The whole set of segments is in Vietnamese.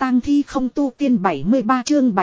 tang thi không tu tiên 73 chương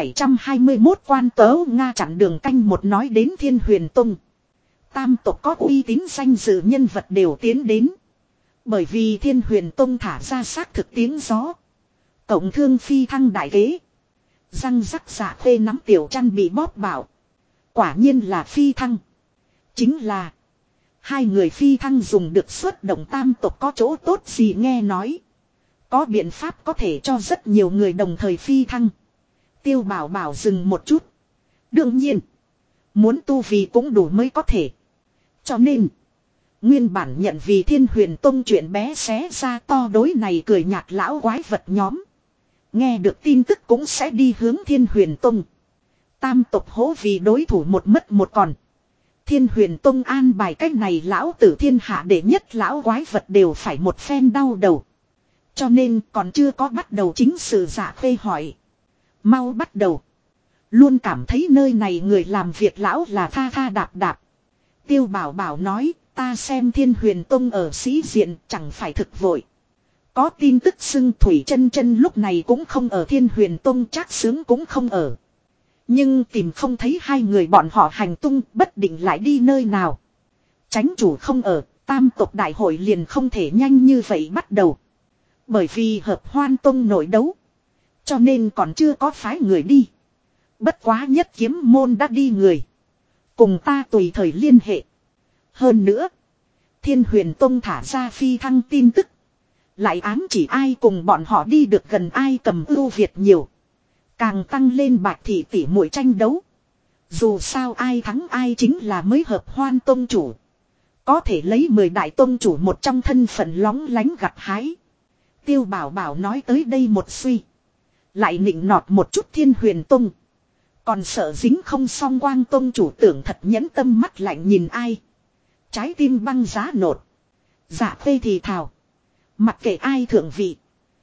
721 quan tớ Nga chặn đường canh một nói đến Thiên Huyền Tông. Tam tộc có uy tín danh dự nhân vật đều tiến đến. Bởi vì Thiên Huyền Tông thả ra xác thực tiếng gió. Cộng thương phi thăng đại kế. Răng rắc dạ khê nắm tiểu chăn bị bóp bảo. Quả nhiên là phi thăng. Chính là. Hai người phi thăng dùng được xuất động tam tộc có chỗ tốt gì nghe nói. Có biện pháp có thể cho rất nhiều người đồng thời phi thăng. Tiêu bảo bảo dừng một chút. Đương nhiên. Muốn tu vì cũng đủ mới có thể. Cho nên. Nguyên bản nhận vì Thiên Huyền Tông chuyện bé xé ra to đối này cười nhạt lão quái vật nhóm. Nghe được tin tức cũng sẽ đi hướng Thiên Huyền Tông. Tam tộc hố vì đối thủ một mất một còn. Thiên Huyền Tông an bài cách này lão tử thiên hạ đệ nhất lão quái vật đều phải một phen đau đầu. Cho nên còn chưa có bắt đầu chính sự dạ khê hỏi. Mau bắt đầu. Luôn cảm thấy nơi này người làm việc lão là tha tha đạp đạp. Tiêu bảo bảo nói ta xem Thiên Huyền Tông ở sĩ diện chẳng phải thực vội. Có tin tức xưng Thủy Chân Chân lúc này cũng không ở Thiên Huyền Tông Trác Sướng cũng không ở. Nhưng tìm không thấy hai người bọn họ hành tung bất định lại đi nơi nào. Chánh chủ không ở, tam tộc đại hội liền không thể nhanh như vậy bắt đầu. Bởi vì hợp Hoan Tông nội đấu. Cho nên còn chưa có phái người đi. Bất quá Nhất Kiếm môn đã đi người. Cùng ta tùy thời liên hệ. Hơn nữa. Thiên Huyền Tông thả ra phi thăng tin tức. Lại ám chỉ ai cùng bọn họ đi được gần ai cầm ưu việt nhiều. Càng tăng lên bạch thị tỷ muội tranh đấu. Dù sao ai thắng ai chính là mới hợp Hoan Tông chủ. Có thể lấy 10 đại tông chủ một trong thân phận lóng lánh gặt hái. Tiêu bảo bảo nói tới đây một suy. Lại nịnh nọt một chút Thiên Huyền Tông. Còn sợ dính không song Quang Tông chủ tưởng thật nhẫn tâm mắt lạnh nhìn ai. Trái tim băng giá nột. Dạ phê thì thào. Mặc kệ ai thượng vị.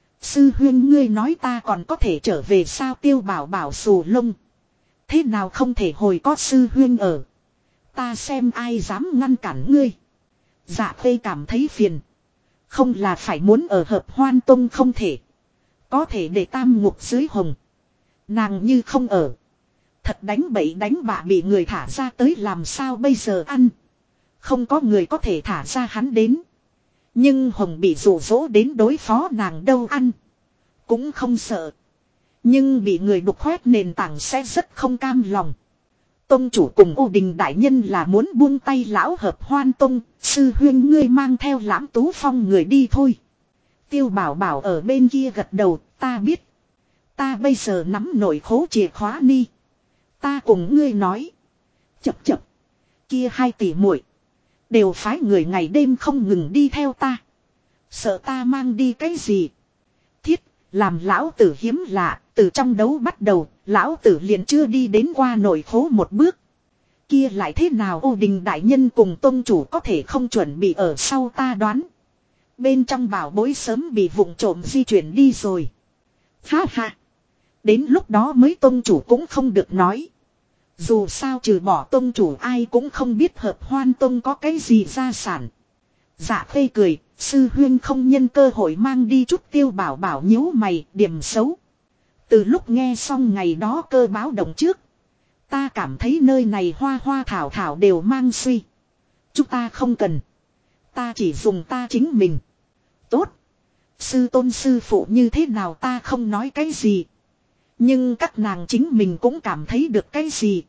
Sư huyên ngươi nói ta còn có thể trở về sao Tiêu bảo bảo xù lông. Thế nào không thể hồi có sư huyên ở. Ta xem ai dám ngăn cản ngươi. Dạ phê cảm thấy phiền. Không là phải muốn ở hợp Hoan Tông không thể. Có thể để tam ngục dưới hồng. Nàng như không ở. Thật đánh bậy đánh bạ bị người thả ra tới làm sao bây giờ ăn. Không có người có thể thả ra hắn đến. Nhưng hồng bị dụ dỗ đến đối phó nàng đâu ăn. Cũng không sợ. Nhưng bị người đục khoét nền tảng sẽ rất không cam lòng. Tông chủ cùng Ô Đình đại nhân là muốn buông tay lão hợp Hoan Tông. Sư huyên ngươi mang theo Lãm Tú Phong người đi thôi. Tiêu bảo bảo ở bên kia gật đầu. Ta biết. Ta bây giờ nắm nổi khố chìa khóa ni. Ta cùng ngươi nói. Chập chập. Kia hai tỷ muội đều phái người ngày đêm không ngừng đi theo ta. Sợ ta mang đi cái gì. Thiết. Làm lão tử hiếm lạ. Từ trong đấu bắt đầu. Lão tử liền chưa đi đến qua nổi khố một bước. Kia lại thế nào Ô Đình đại nhân cùng tông chủ có thể không chuẩn bị ở sau ta đoán. Bên trong bảo bối sớm bị vụng trộm di chuyển đi rồi. Ha ha. Đến lúc đó mới tông chủ cũng không được nói. Dù sao trừ bỏ tông chủ ai cũng không biết hợp Hoan Tông có cái gì gia sản. Dạ khê cười, sư huyên không nhân cơ hội mang đi chút Tiêu bảo bảo nhíu mày, điểm xấu. Từ lúc nghe xong ngày đó cơ báo động trước. Ta cảm thấy nơi này hoa hoa thảo thảo đều mang suy. Chúng ta không cần. Ta chỉ dùng ta chính mình. Tốt. Sư tôn sư phụ như thế nào ta không nói cái gì. Nhưng các nàng chính mình cũng cảm thấy được cái gì.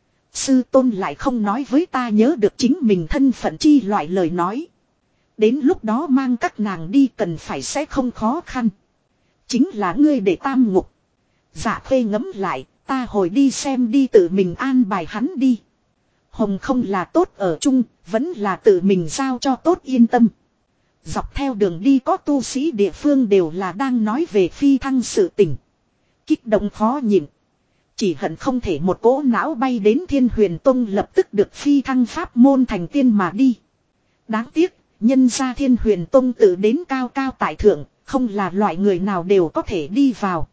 Sư tôn lại không nói với ta nhớ được chính mình thân phận chi loại lời nói. Đến lúc đó mang các nàng đi cần phải sẽ không khó khăn. Chính là ngươi để tam ngục. Dạ khê ngẫm lại, ta hồi đi xem đi tự mình an bài hắn đi. Hồng không là tốt ở chung, vẫn là tự mình giao cho tốt yên tâm. Dọc theo đường đi có tu sĩ địa phương đều là đang nói về phi thăng sự tình. Kích động khó nhịn. Chỉ hận không thể một cỗ não bay đến Thiên Huyền Tông lập tức được phi thăng pháp môn thành tiên mà đi. Đáng tiếc, nhân ra Thiên Huyền Tông tự đến cao cao tại thượng, không là loại người nào đều có thể đi vào.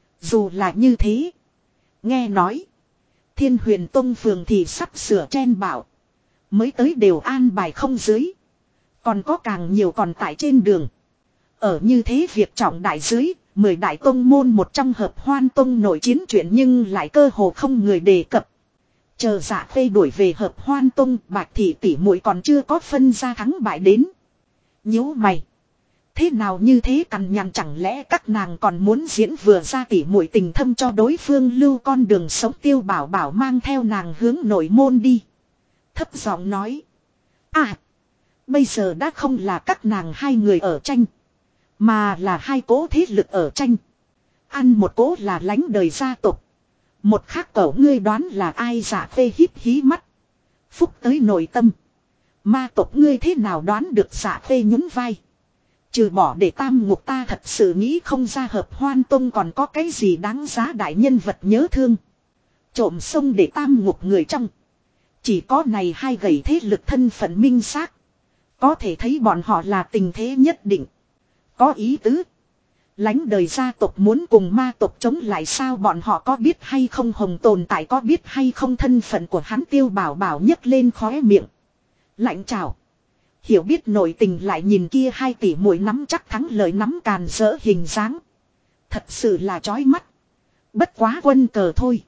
Dù là như thế. Nghe nói. Thiên Huyền Tông phường thì sắp sửa chen bảo. Mới tới đều an bài không dưới. Còn có càng nhiều còn tại trên đường. Ở như thế việc trọng đại dưới. 10 đại tông môn một trong Hợp Hoan Tông nội chiến chuyện nhưng lại cơ hồ không người đề cập. Chờ Dạ Khê đuổi về Hợp Hoan Tông, Bạch thị tỷ muội còn chưa có phân ra thắng bại đến. Nhíu mày. Thế nào như thế cằn nhằn, chẳng lẽ các nàng còn muốn diễn vừa ra tỷ muội tình thâm cho đối phương lưu con đường sống. Tiêu Bảo Bảo mang theo nàng hướng nội môn đi. Thấp giọng nói. À. Bây giờ đã không là các nàng hai người ở tranh. Mà là hai cố thế lực ở tranh. Ăn một cố là lánh đời gia tộc. Một khác cậu ngươi đoán là ai? Dạ Khê híp hí mắt. Phúc tới nội tâm. Ma tộc ngươi thế nào đoán được? Dạ Khê nhún vai. Trừ bỏ để tam ngục ta thật sự nghĩ không ra Hợp Hoan Tông còn có cái gì đáng giá đại nhân vật nhớ thương. Trộm sông để tam ngục người trong. Chỉ có này hai gầy thế lực thân phận minh xác. Có thể thấy bọn họ là tình thế nhất định. Có ý tứ. Lánh đời gia tộc muốn cùng ma tộc chống lại sao? Bọn họ có biết hay không Hồng tồn tại, có biết hay không thân phận của hắn? Tiêu Bảo Bảo nhấc lên khóe miệng. Lạnh chào. Hiểu biết nội tình lại nhìn kia hai tỷ muội nắm chắc thắng lợi, nắm càn rỡ hình dáng. Thật sự là chói mắt. Bất quá quân cờ thôi.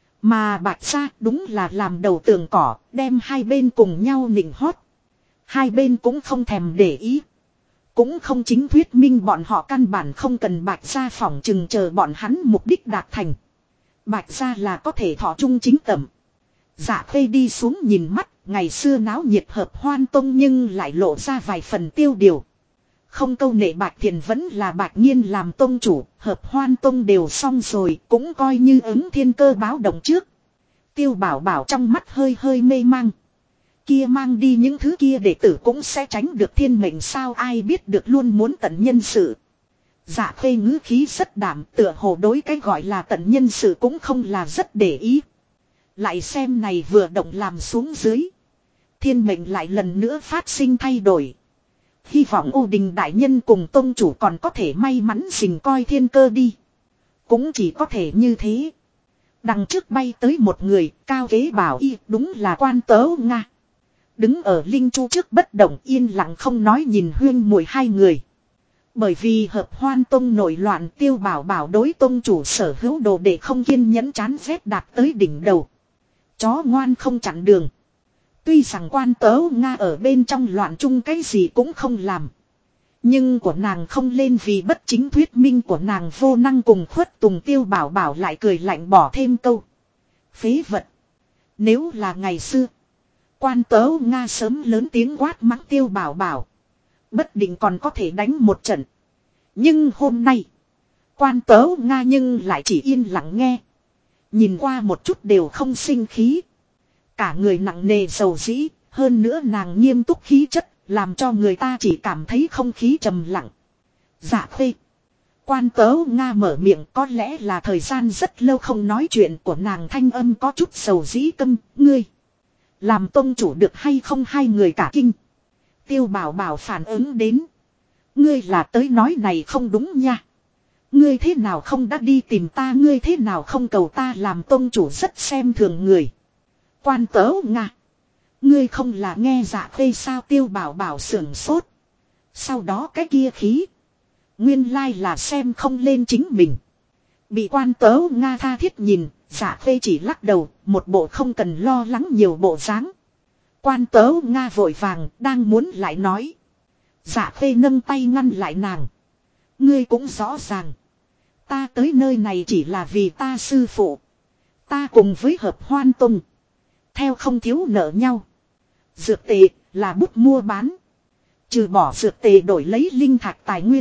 Mà Bạch gia đúng là làm đầu tường cỏ, đem hai bên cùng nhau nịnh hót. Hai bên cũng không thèm để ý. Cũng không chính thuyết minh bọn họ căn bản không cần Bạch gia, phỏng chừng chờ bọn hắn mục đích đạt thành. Bạch gia là có thể thọ trung chính tầm. Dạ Khê đi xuống nhìn mắt, ngày xưa náo nhiệt Hợp Hoan Tông nhưng lại lộ ra vài phần tiêu điều. Không câu nệ Bạch Thiền vẫn là Bạch Nhiên làm tông chủ, Hợp Hoan Tông đều xong rồi, cũng coi như ứng thiên cơ báo động trước. Tiêu Bảo Bảo trong mắt hơi hơi mê mang. Kia mang đi những thứ kia đệ tử cũng sẽ tránh được thiên mệnh sao? Ai biết được luôn muốn tận nhân sự. Dạ Khê ngữ khí rất đảm, tựa hồ đối cái gọi là tận nhân sự cũng không là rất để ý. Lại xem này vừa động làm xuống dưới. Thiên mệnh lại lần nữa phát sinh thay đổi. Hy vọng Ô Đình đại nhân cùng tông chủ còn có thể may mắn rình coi thiên cơ đi. Cũng chỉ có thể như thế. Đằng trước bay tới một người, cao ghế bảo y, đúng là Quan Tớ Nga. Đứng ở linh chu trước bất động, yên lặng không nói nhìn Huyên Muội hai người. Bởi vì Hợp Hoan Tông nổi loạn, Tiêu Bảo Bảo đối tông chủ sở hữu đồ để không kiên nhẫn chán ghét đạt tới đỉnh đầu. Chó ngoan không chặn đường. Tuy rằng Quan Tớ Nga ở bên trong loạn chung cái gì cũng không làm. Nhưng của nàng không lên vì bất chính thuyết minh của nàng vô năng cùng khuất tùng. Tiêu Bảo Bảo lại cười lạnh bỏ thêm câu. Phế vật. Nếu là ngày xưa, Quan Tớ Nga sớm lớn tiếng quát mắng Tiêu Bảo Bảo. Bất định còn có thể đánh một trận. Nhưng hôm nay, Quan Tớ Nga nhưng lại chỉ yên lặng nghe. Nhìn qua một chút đều không sinh khí. Cả người nặng nề dầu dĩ, hơn nữa nàng nghiêm túc khí chất, làm cho người ta chỉ cảm thấy không khí trầm lặng. Dạ Khê. Quan Tớ Nga mở miệng, có lẽ là thời gian rất lâu không nói chuyện của nàng, thanh âm có chút dầu dĩ câm. Ngươi làm tông chủ được hay không? Hai người cả kinh. Tiêu Bảo Bảo phản ứng đến. Ngươi là tới nói này không đúng nha. Ngươi thế nào không đã đi tìm ta? Ngươi thế nào không cầu ta làm tông chủ? Rất xem thường người. Quan Tớ Nga. Ngươi không là nghe Dạ Khê sao? Tiêu Bảo Bảo sưởng sốt. Sau đó cái kia khí. Nguyên lai là xem không lên chính mình. Bị Quan Tớ Nga tha thiết nhìn, Dạ Khê chỉ lắc đầu, một bộ không cần lo lắng nhiều bộ dáng. Quan Tớ Nga vội vàng, đang muốn lại nói. Dạ Khê nâng tay ngăn lại nàng. Ngươi cũng rõ ràng. Ta tới nơi này chỉ là vì ta sư phụ. Ta cùng với Hợp Hoan Tông. Theo không thiếu nợ nhau. Dược tệ là bút mua bán. Trừ bỏ dược tệ đổi lấy linh thạch tài nguyên.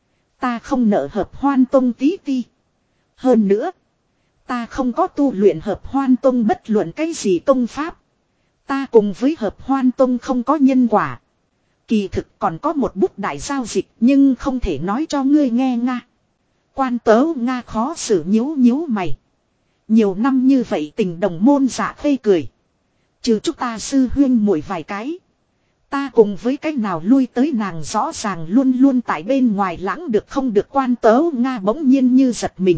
Ta không nợ Hợp Hoan Tông tí ti. Hơn nữa, ta không có tu luyện Hợp Hoan Tông bất luận cái gì công pháp. Ta cùng với Hợp Hoan Tông không có nhân quả. Kỳ thực còn có một bút đại giao dịch, nhưng không thể nói cho ngươi nghe nga. Quan Tớ Nga khó xử nhíu nhíu mày. Nhiều năm như vậy tình đồng môn. Dạ Khê cười. Trừ chúng ta sư huyên muội vài cái, ta cùng với cách nào lui tới nàng rõ ràng luôn luôn tại bên ngoài lãng được không được. Quan Tớ Nga bỗng nhiên như giật mình.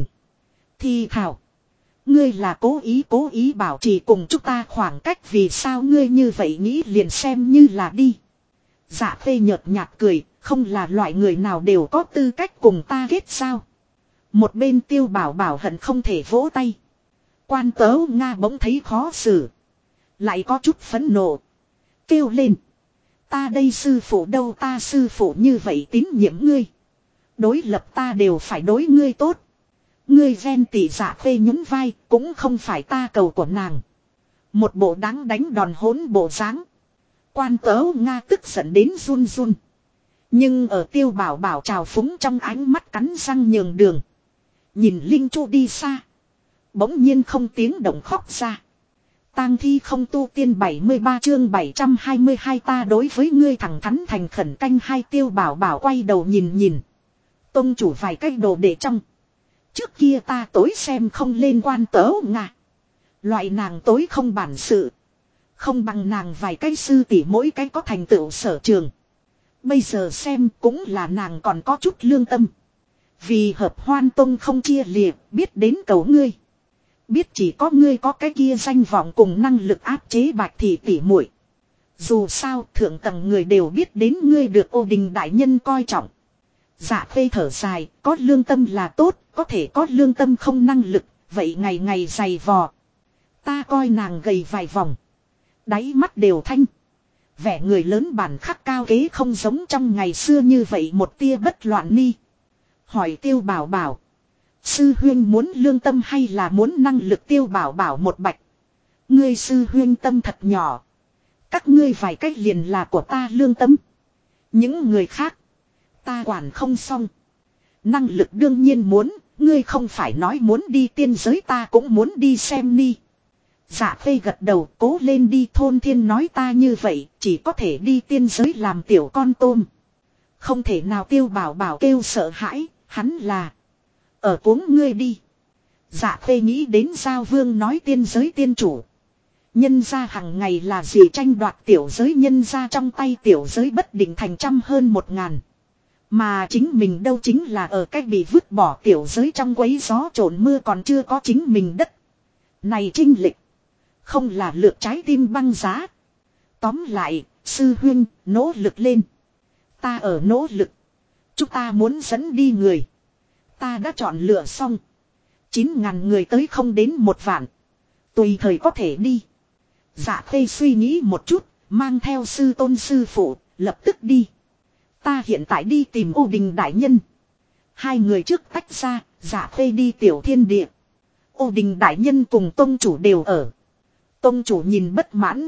Thì thảo, ngươi là cố ý bảo trì cùng chúng ta khoảng cách, vì sao ngươi như vậy nghĩ liền xem như là đi. Dạ Khê nhợt nhạt cười, không là loại người nào đều có tư cách cùng ta kết giao. Một bên Tiêu Bảo Bảo hận không thể vỗ tay. Quan Tấu Nga bỗng thấy khó xử. Lại có chút phẫn nộ. Kêu lên. Ta đây sư phụ đâu, ta sư phụ như vậy tín nhiệm ngươi. Đối lập ta đều phải đối ngươi tốt. Ngươi ghen tị Dạ Khê nhún vai, cũng không phải ta cầu của nàng. Một bộ đáng đánh đòn hỗn bộ dáng. Quan Tấu Nga tức giận đến run run. Nhưng ở Tiêu Bảo Bảo trào phúng trong ánh mắt cắn răng nhường đường. Nhìn Linh Chu đi xa. Bỗng nhiên không tiếng động khóc ra. Tang thi không tu tiên 73 chương 722 ta đối với ngươi thẳng thắn thành khẩn canh hai. Tiêu Bảo Bảo quay đầu nhìn. Tông chủ vài cái đồ để trong. Trước kia ta tối xem không lên Quan Tấu Nga. Loại nàng tối không bản sự. Không bằng nàng vài cái sư tỷ mỗi cái có thành tựu sở trường. Bây giờ xem cũng là nàng còn có chút lương tâm. Vì Hợp Hoan Tông không chia liệt, biết đến cầu ngươi. Biết chỉ có ngươi có cái kia danh vọng cùng năng lực áp chế Bạch Thị tỷ muội. Dù sao thượng tầng người đều biết đến ngươi được Ô Đình đại nhân coi trọng. Dạ Khê thở dài, có lương tâm là tốt, có thể có lương tâm không năng lực, vậy ngày ngày dày vò. Ta coi nàng gầy vài vòng. Đáy mắt đều thanh. Vẻ người lớn bản khắc cao kế không giống trong ngày xưa như vậy một tia bất loạn ni. Hỏi Tiêu Bảo Bảo. Sư huyên muốn lương tâm hay là muốn năng lực? Tiêu Bảo Bảo một bạch. Ngươi sư huyên tâm thật nhỏ. Các ngươi vài cách liền là của ta lương tâm. Những người khác. Ta quản không xong. Năng lực đương nhiên muốn. Ngươi không phải nói muốn đi tiên giới ta cũng muốn đi xem ni. Dạ Khê gật đầu cố lên đi. Thôn Thiên nói ta như vậy chỉ có thể đi tiên giới làm tiểu con tôm. Không thể nào. Tiêu Bảo Bảo kêu sợ hãi. Hắn là ở cuống ngươi đi. Dạ Khê nghĩ đến Giao Vương nói tiên giới tiên chủ. Nhân gia hằng ngày là gì tranh đoạt tiểu giới, nhân gia trong tay tiểu giới bất định thành trăm hơn 1000. Mà chính mình đâu chính là ở cách bị vứt bỏ tiểu giới trong quấy gió trộn mưa còn chưa có chính mình đất. Này trinh lịch. Không là lược trái tim băng giá. Tóm lại, sư huynh, nỗ lực lên. Ta ở nỗ lực. Chúng ta muốn dẫn đi người. Ta đã chọn lựa xong. 9.000 người tới không đến 1 vạn. Tùy thời có thể đi. Dạ Khê suy nghĩ một chút, mang theo sư tôn sư phụ, lập tức đi. Ta hiện tại đi tìm Ô Đình đại nhân. Hai người trước tách ra, Dạ Khê đi Tiểu Thiên Địa. Ô Đình đại nhân cùng tông chủ đều ở. Tông chủ nhìn bất mãn.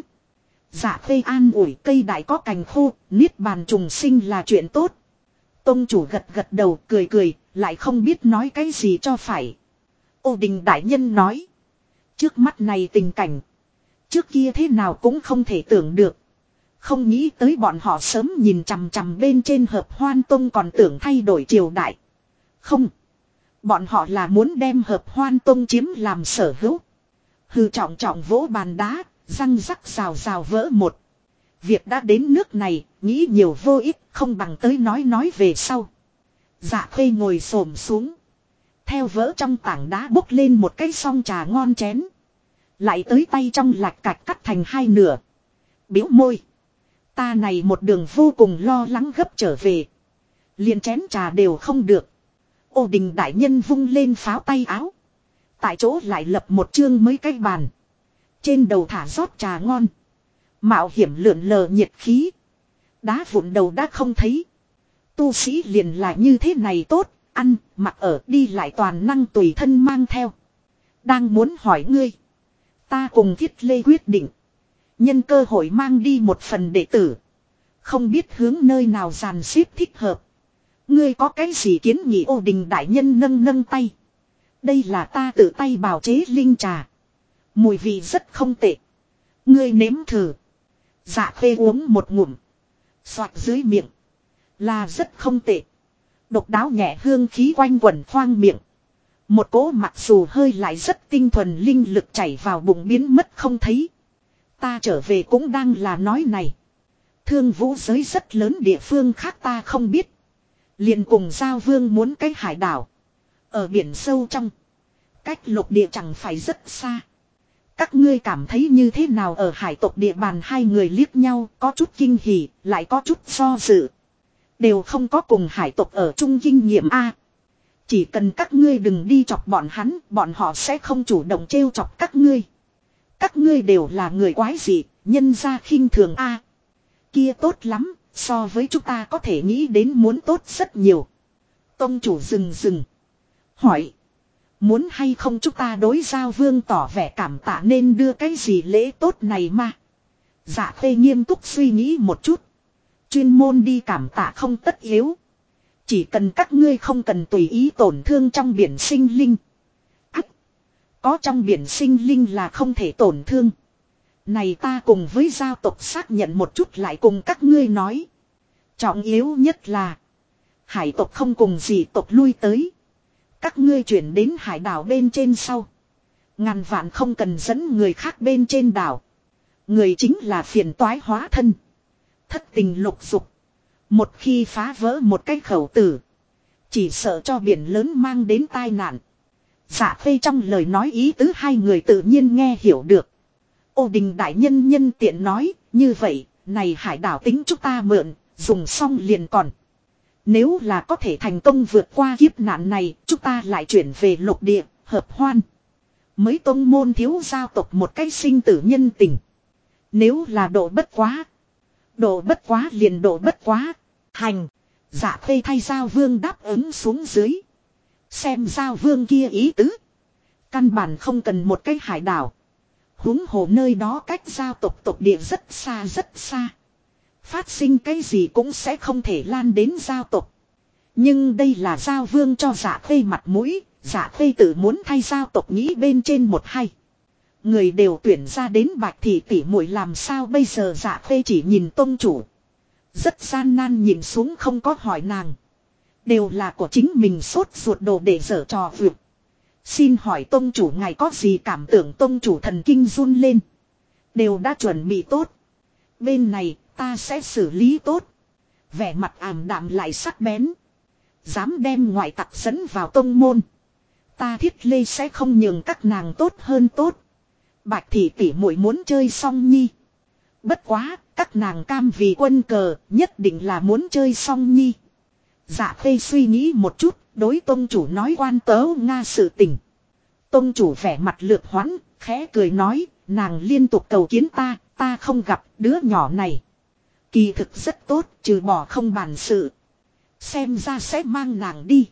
Dạ Khê an ủi cây đại có cành khô, niết bàn trùng sinh là chuyện tốt. Tông chủ gật gật đầu cười, lại không biết nói cái gì cho phải. Ô Đình đại nhân nói. Trước mắt này tình cảnh. Trước kia thế nào cũng không thể tưởng được. Không nghĩ tới bọn họ sớm nhìn chằm chằm bên trên Hợp Hoan Tông còn tưởng thay đổi triều đại. Không. Bọn họ là muốn đem Hợp Hoan Tông chiếm làm sở hữu. Hư trọng trọng vỗ bàn đá, răng rắc rào rào vỡ một. Việc đã đến nước này, nghĩ nhiều vô ích, không bằng tới nói về sau. Dạ Khê ngồi xổm xuống. Theo vỡ trong tảng đá bốc lên một cái song trà ngon chén. Lại tới tay trong lạch cạch cắt thành 2 nửa. Biểu môi. Ta này một đường vô cùng lo lắng gấp trở về. Liền chén trà đều không được. Ô Đình đại nhân vung lên pháo tay áo. Tại chỗ lại lập một chương mới cái bàn. Trên đầu thả rót trà ngon. Mạo hiểm lượn lờ nhiệt khí. Đá vụn đầu đã không thấy. Tu sĩ liền là như thế này tốt. Ăn, mặc ở, đi lại toàn năng tùy thân mang theo. Đang muốn hỏi ngươi. Ta cùng Thiết Lê quyết định. Nhân cơ hội mang đi một phần đệ tử. Không biết hướng nơi nào dàn xếp thích hợp. Ngươi có cái gì kiến nghị? Ô Đình đại nhân nâng tay. Đây là ta tự tay bào chế linh trà. Mùi vị rất không tệ. Ngươi nếm thử. Dạ Khê uống một ngụm. Xoạt dưới miệng. Là rất không tệ. Độc đáo nhẹ hương khí quanh quẩn khoang miệng. Một cỗ mặc dù hơi lại rất tinh thuần linh lực chảy vào bụng biến mất không thấy. Ta trở về cũng đang là nói này. Thương vũ giới rất lớn địa phương khác ta không biết. Liền cùng Giao Vương muốn cái hải đảo. Ở biển sâu trong. Cách lục địa chẳng phải rất xa. Các ngươi cảm thấy như thế nào? Ở hải tộc địa bàn hai người liếc nhau, có chút kinh hỉ, lại có chút do dự. Đều không có cùng hải tộc ở chung kinh nghiệm a. Chỉ cần các ngươi đừng đi chọc bọn hắn, bọn họ sẽ không chủ động trêu chọc các ngươi. Các ngươi đều là người quái dị, nhân ra khinh thường a. Kia tốt lắm, so với chúng ta có thể nghĩ đến muốn tốt rất nhiều. Tông chủ dừng. Hỏi. Muốn hay không chúng ta đối giao vương tỏ vẻ cảm tạ nên đưa cái gì lễ tốt này mà. Dạ Khê nghiêm túc suy nghĩ một chút. Chuyên môn đi cảm tạ không tất yếu. Chỉ cần các ngươi không cần tùy ý tổn thương trong biển sinh linh. Có trong biển sinh linh là không thể tổn thương. Này ta cùng với giao tộc xác nhận một chút lại cùng các ngươi nói. Trọng yếu nhất là hải tộc không cùng dị tộc lui tới. Các ngươi chuyển đến hải đảo bên trên sau. Ngàn vạn không cần dẫn người khác bên trên đảo. Người chính là phiền toái hóa thân. Thất tình lục dục. Một khi phá vỡ một cái khẩu tử. Chỉ sợ cho biển lớn mang đến tai nạn. Dạ Khê trong lời nói ý tứ hai người tự nhiên nghe hiểu được. Ô Đình đại nhân nhân tiện nói. Như vậy, này hải đảo tính chúng ta mượn. Dùng xong liền còn. Nếu là có thể thành công vượt qua kiếp nạn này. Chúng ta lại chuyển về lục địa, hợp hoan. Mới tông môn thiếu giao tộc một cái sinh tử nhân tình. Nếu là độ bất quá. Độ bất quá liền độ bất quá. Hành. Dạ Khê thay giao vương đáp ứng xuống dưới. Xem giao vương kia ý tứ. Căn bản không cần một cái hải đảo. Huống hồ nơi đó cách giao tộc tộc địa rất xa rất xa. Phát sinh cái gì cũng sẽ không thể lan đến giao tộc. Nhưng đây là giao vương cho Dạ Khê mặt mũi. Dạ Khê tự muốn thay giao tộc nghĩ bên trên một hay. Người đều tuyển ra đến Bạch Thị tỷ muội làm sao bây giờ. Dạ Khê chỉ nhìn tông chủ. Rất gian nan nhìn xuống không có hỏi nàng. Đều là của chính mình sốt ruột đồ để dở trò vượt. Xin hỏi tông chủ ngài có gì cảm tưởng. Tông chủ thần kinh run lên. Đều đã chuẩn bị tốt. Bên này ta sẽ xử lý tốt. Vẻ mặt ảm đạm lại sắc bén. Dám đem ngoại tặc dẫn vào tông môn. Ta Thiết Lê sẽ không nhường các nàng tốt hơn tốt. Bạch Thị tỷ muội muốn chơi Song Nhi. Bất quá, các nàng cam vì quân cờ, nhất định là muốn chơi Song Nhi. Dạ Khê suy nghĩ một chút, đối tông chủ nói quan tớ Nga sự tình. Tông chủ vẻ mặt lược hoãn, khẽ cười nói, nàng liên tục cầu kiến ta không gặp đứa nhỏ này. Kỳ thực rất tốt, trừ bỏ không bàn sự. Xem ra sẽ mang nàng đi.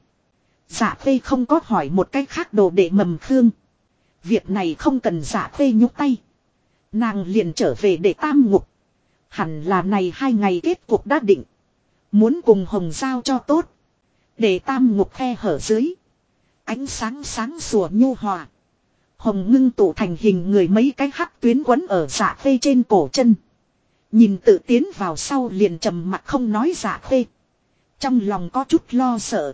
Dạ Khê không có hỏi một cách khác đồ để mầm khương. Việc này không cần Dạ Khê nhúc tay. Nàng liền trở về để tam ngục. Hẳn là này 2 ngày kết cục đã định. Muốn cùng Hồng giao cho tốt. Để tam ngục khe hở dưới. Ánh sáng sáng sủa nhu hòa. Hồng ngưng tụ thành hình người mấy cái hắc tuyến quấn ở Dạ Khê trên cổ chân. Nhìn tự tiến vào sau liền trầm mặt không nói Dạ Khê. Trong lòng có chút lo sợ.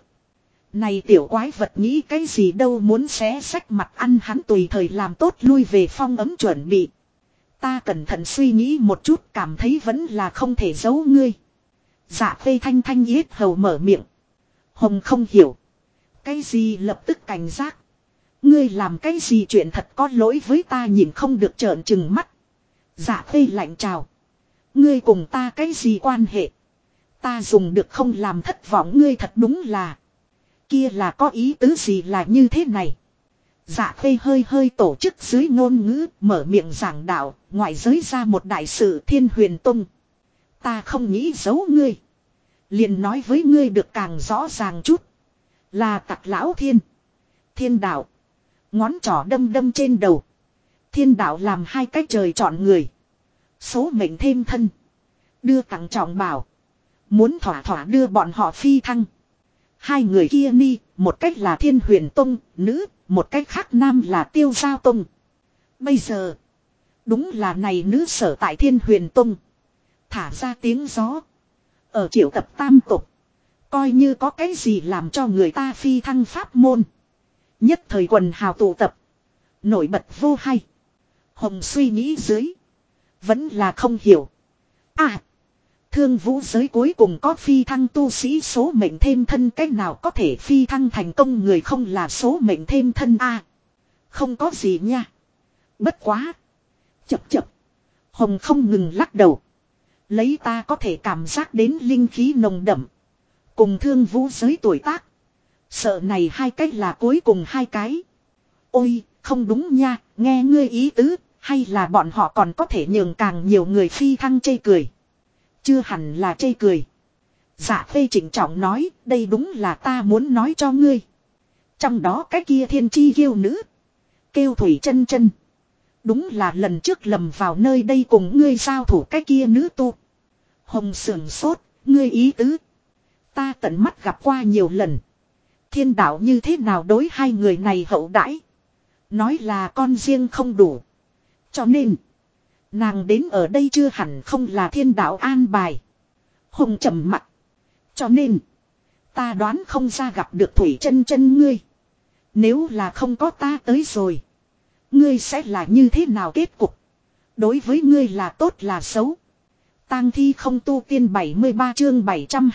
Này tiểu quái vật nghĩ cái gì đâu muốn xé sách mặt ăn hắn tùy thời làm tốt lui về phong ấm chuẩn bị. Ta cẩn thận suy nghĩ một chút cảm thấy vẫn là không thể giấu ngươi. Dạ Khê thanh thanh yết hầu mở miệng. Hồng không hiểu. Cái gì lập tức cảnh giác. Ngươi làm cái gì chuyện thật có lỗi với ta nhìn không được trợn trừng mắt. Dạ Khê lạnh chào. Ngươi cùng ta cái gì quan hệ. Ta dùng được không làm thất vọng ngươi thật đúng là. Kia là có ý tứ gì là như thế này. Dạ Khê hơi tổ chức dưới ngôn ngữ mở miệng giảng đạo. Ngoại giới ra một đại sự Thiên Huyền Tông. Ta không nghĩ giấu ngươi. Liền nói với ngươi được càng rõ ràng chút. Là tặc lão thiên. Thiên đạo. Ngón trỏ đâm trên đầu. Thiên đạo làm 2 cách trời chọn người. Số mệnh thêm thân. Đưa tặng trọng bảo. Muốn thỏa đưa bọn họ phi thăng. 2 người kia ni. Một cách là Thiên Huyền Tông. Nữ. Một cách khác nam là Tiêu Giao Tông. Bây giờ. Đúng là này nữ sở tại Thiên Huyền Tông. Thả ra tiếng gió. Ở triệu tập tam tục. Coi như có cái gì làm cho người ta phi thăng pháp môn. Nhất thời quần hào tụ tập. Nổi bật vô hay. Hồng suy nghĩ dưới. Vẫn là không hiểu. Thương vũ giới cuối cùng có phi thăng tu sĩ số mệnh thêm thân. Cách nào có thể phi thăng thành công người không là số mệnh thêm thân không có gì nha. Bất quá. Chập. Hồng không ngừng lắc đầu. Lấy ta có thể cảm giác đến linh khí nồng đậm. Cùng thương vũ giới tuổi tác. Sợ này hai cái là cuối cùng hai cái. Ôi, không đúng nha, nghe ngươi ý tứ, hay là bọn họ còn có thể nhường càng nhiều người phi thăng chê cười. Chưa hẳn là chê cười. Dạ Phê chỉnh trọng nói, đây đúng là ta muốn nói cho ngươi. Trong đó cái kia thiên chi kiêu nữ. Kêu Thủy Chân Chân. Đúng là lần trước lầm vào nơi đây cùng ngươi giao thủ cái kia nữ tu. Hồng sườn sốt, ngươi ý tứ. Ta tận mắt gặp qua nhiều lần. Thiên đạo như thế nào đối hai người này hậu đãi. Nói là con riêng không đủ. Cho nên, nàng đến ở đây chưa hẳn không là thiên đạo an bài. Hồng trầm mặt. Cho nên, ta đoán không ra gặp được Thủy Chân Chân ngươi. Nếu là không có ta tới rồi, ngươi sẽ là như thế nào kết cục? Đối với ngươi là tốt là xấu? Tang thi không tu tiên 73 chương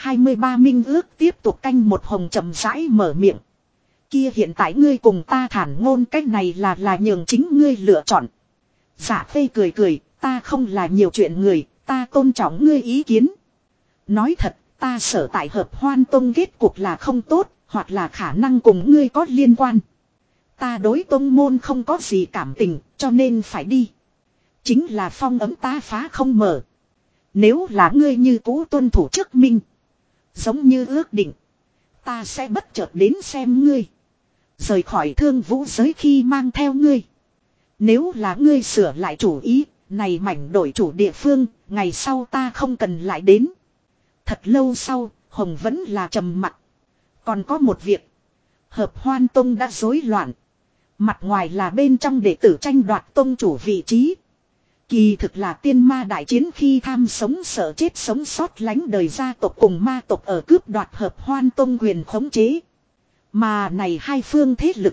723 minh ước tiếp tục canh một. Hồng chậm rãi mở miệng. Kia hiện tại ngươi cùng ta thản ngôn cách này là nhường chính ngươi lựa chọn. Dạ Phê cười cười, ta không là nhiều chuyện người, ta tôn trọng ngươi ý kiến. Nói thật, ta sợ tại Hợp Hoan Tông kết cục là không tốt, hoặc là khả năng cùng ngươi có liên quan. Ta đối tông môn không có gì cảm tình, cho nên phải đi. Chính là phong ấm ta phá không mở. Nếu là ngươi như cũ tuân thủ trước minh, giống như ước định, ta sẽ bất chợt đến xem ngươi. Rời khỏi Thương Vũ giới khi mang theo ngươi. Nếu là ngươi sửa lại chủ ý, này mảnh đổi chủ địa phương, ngày sau ta không cần lại đến. Thật lâu sau, Hồng vẫn là trầm mặc. Còn có một việc. Hợp Hoan Tông đã rối loạn. Mặt ngoài là bên trong đệ tử tranh đoạt tông chủ vị trí. Kỳ thực là tiên ma đại chiến khi tham sống sợ chết sống sót lánh đời gia tộc cùng ma tộc ở cướp đoạt Hợp Hoan Tông quyền khống chế. Mà này hai phương thế lực.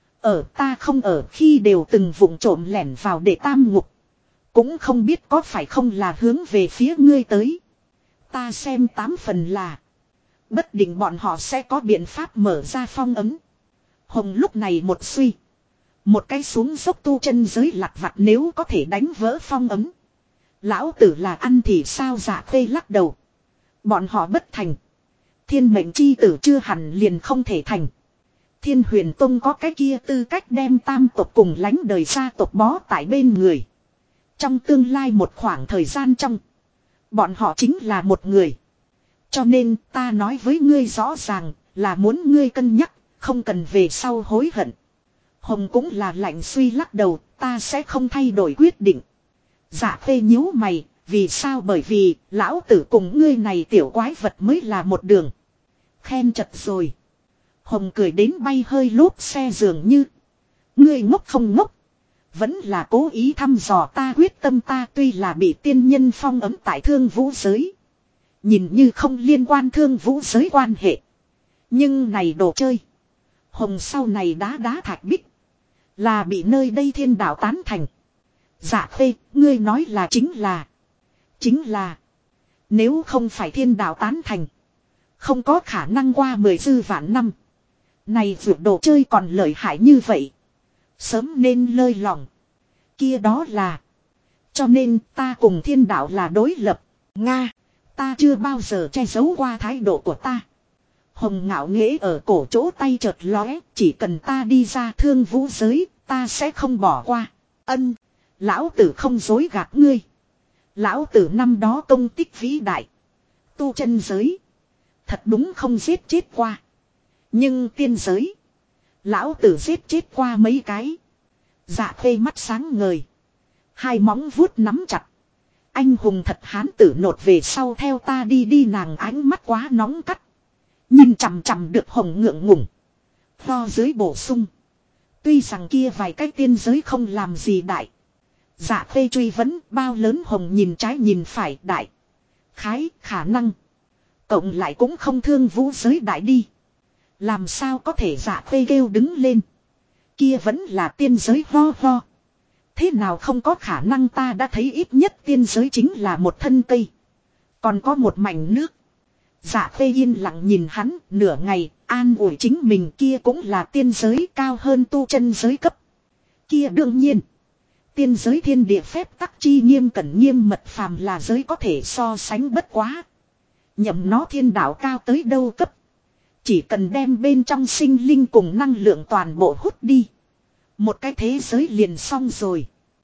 Ở ta không ở khi đều từng vụng trộm lẻn vào để tam ngục. Cũng không biết có phải không là hướng về phía ngươi tới. Ta xem 8 phần là. Bất định bọn họ sẽ có biện pháp mở ra phong ấm. Hồng lúc này một suy. Một cái xuống dốc tu chân giới lặt vặt nếu có thể đánh vỡ phong ấm. Lão tử là ăn thì sao? Dạ Phê lắc đầu. Bọn họ bất thành. Thiên mệnh chi tử chưa hẳn liền không thể thành. Thiên Huyền Tông có cái kia tư cách đem tam tộc cùng lánh đời gia tộc bó tại bên người. Trong tương lai một khoảng thời gian trong. Bọn họ chính là một người. Cho nên ta nói với ngươi rõ ràng là muốn ngươi cân nhắc, không cần về sau hối hận. Hồng cũng là lạnh suy lắc đầu, ta sẽ không thay đổi quyết định. Dạ Phê nhíu mày, vì sao? Bởi vì lão tử cùng ngươi này tiểu quái vật mới là một đường. Khen chật rồi. Hồng cười đến bay hơi lốp xe dường như. Ngươi ngốc không ngốc. Vẫn là cố ý thăm dò ta quyết tâm. Ta tuy là bị tiên nhân phong ấm tại Thương Vũ giới. Nhìn như không liên quan Thương Vũ giới quan hệ. Nhưng này đồ chơi. Hồng sau này đá thạch bích. Là bị nơi đây thiên đạo tán thành. Dạ Phê, ngươi nói là chính là. Chính là. Nếu không phải thiên đạo tán thành. Không có khả năng qua 10 dư vạn năm. Này vượt đồ chơi còn lợi hại như vậy. Sớm nên lơi lòng. Kia đó là. Cho nên ta cùng thiên đạo là đối lập. Nga. Ta chưa bao giờ che giấu qua thái độ của ta. Hồng ngạo nghễ ở cổ chỗ tay chợt lóe. Chỉ cần ta đi ra Thương Vũ giới. Ta sẽ không bỏ qua. Ân. Lão tử không dối gạt ngươi. Lão tử năm đó công tích vĩ đại. Tu chân giới. Thật đúng không giết chết qua. Nhưng tiên giới. Lão tử giết chết qua mấy cái. Dạ Phê mắt sáng ngời. Hai móng vuốt nắm chặt. Anh hùng thật hán tử nột về sau theo ta đi đi. Nàng ánh mắt quá nóng cắt. Nhìn chằm chằm được Hồng ngượng ngùng. Lo dưới bổ sung. Tuy rằng kia vài cái tiên giới không làm gì đại. Dạ Phê truy vấn bao lớn. Hồng nhìn trái nhìn phải. Đại khái khả năng. Cộng lại cũng không Thương Vũ giới đại đi. Làm sao có thể? Dạ Phê kêu đứng lên. Kia vẫn là tiên giới ho ho. Thế nào không có khả năng? Ta đã thấy ít nhất tiên giới chính là một thân cây. Còn có một mảnh nước. Dạ Phê yên lặng nhìn hắn nửa ngày, an ủi chính mình. Kia cũng là tiên giới cao hơn tu chân giới cấp. Kia đương nhiên. Tiên giới thiên địa phép tắc chi nghiêm cẩn nghiêm mật, phàm là giới có thể so sánh bất quá. Nhậm nó thiên đạo cao tới đâu cấp. Chỉ cần đem bên trong sinh linh cùng năng lượng toàn bộ hút đi. Một cái thế giới liền xong rồi.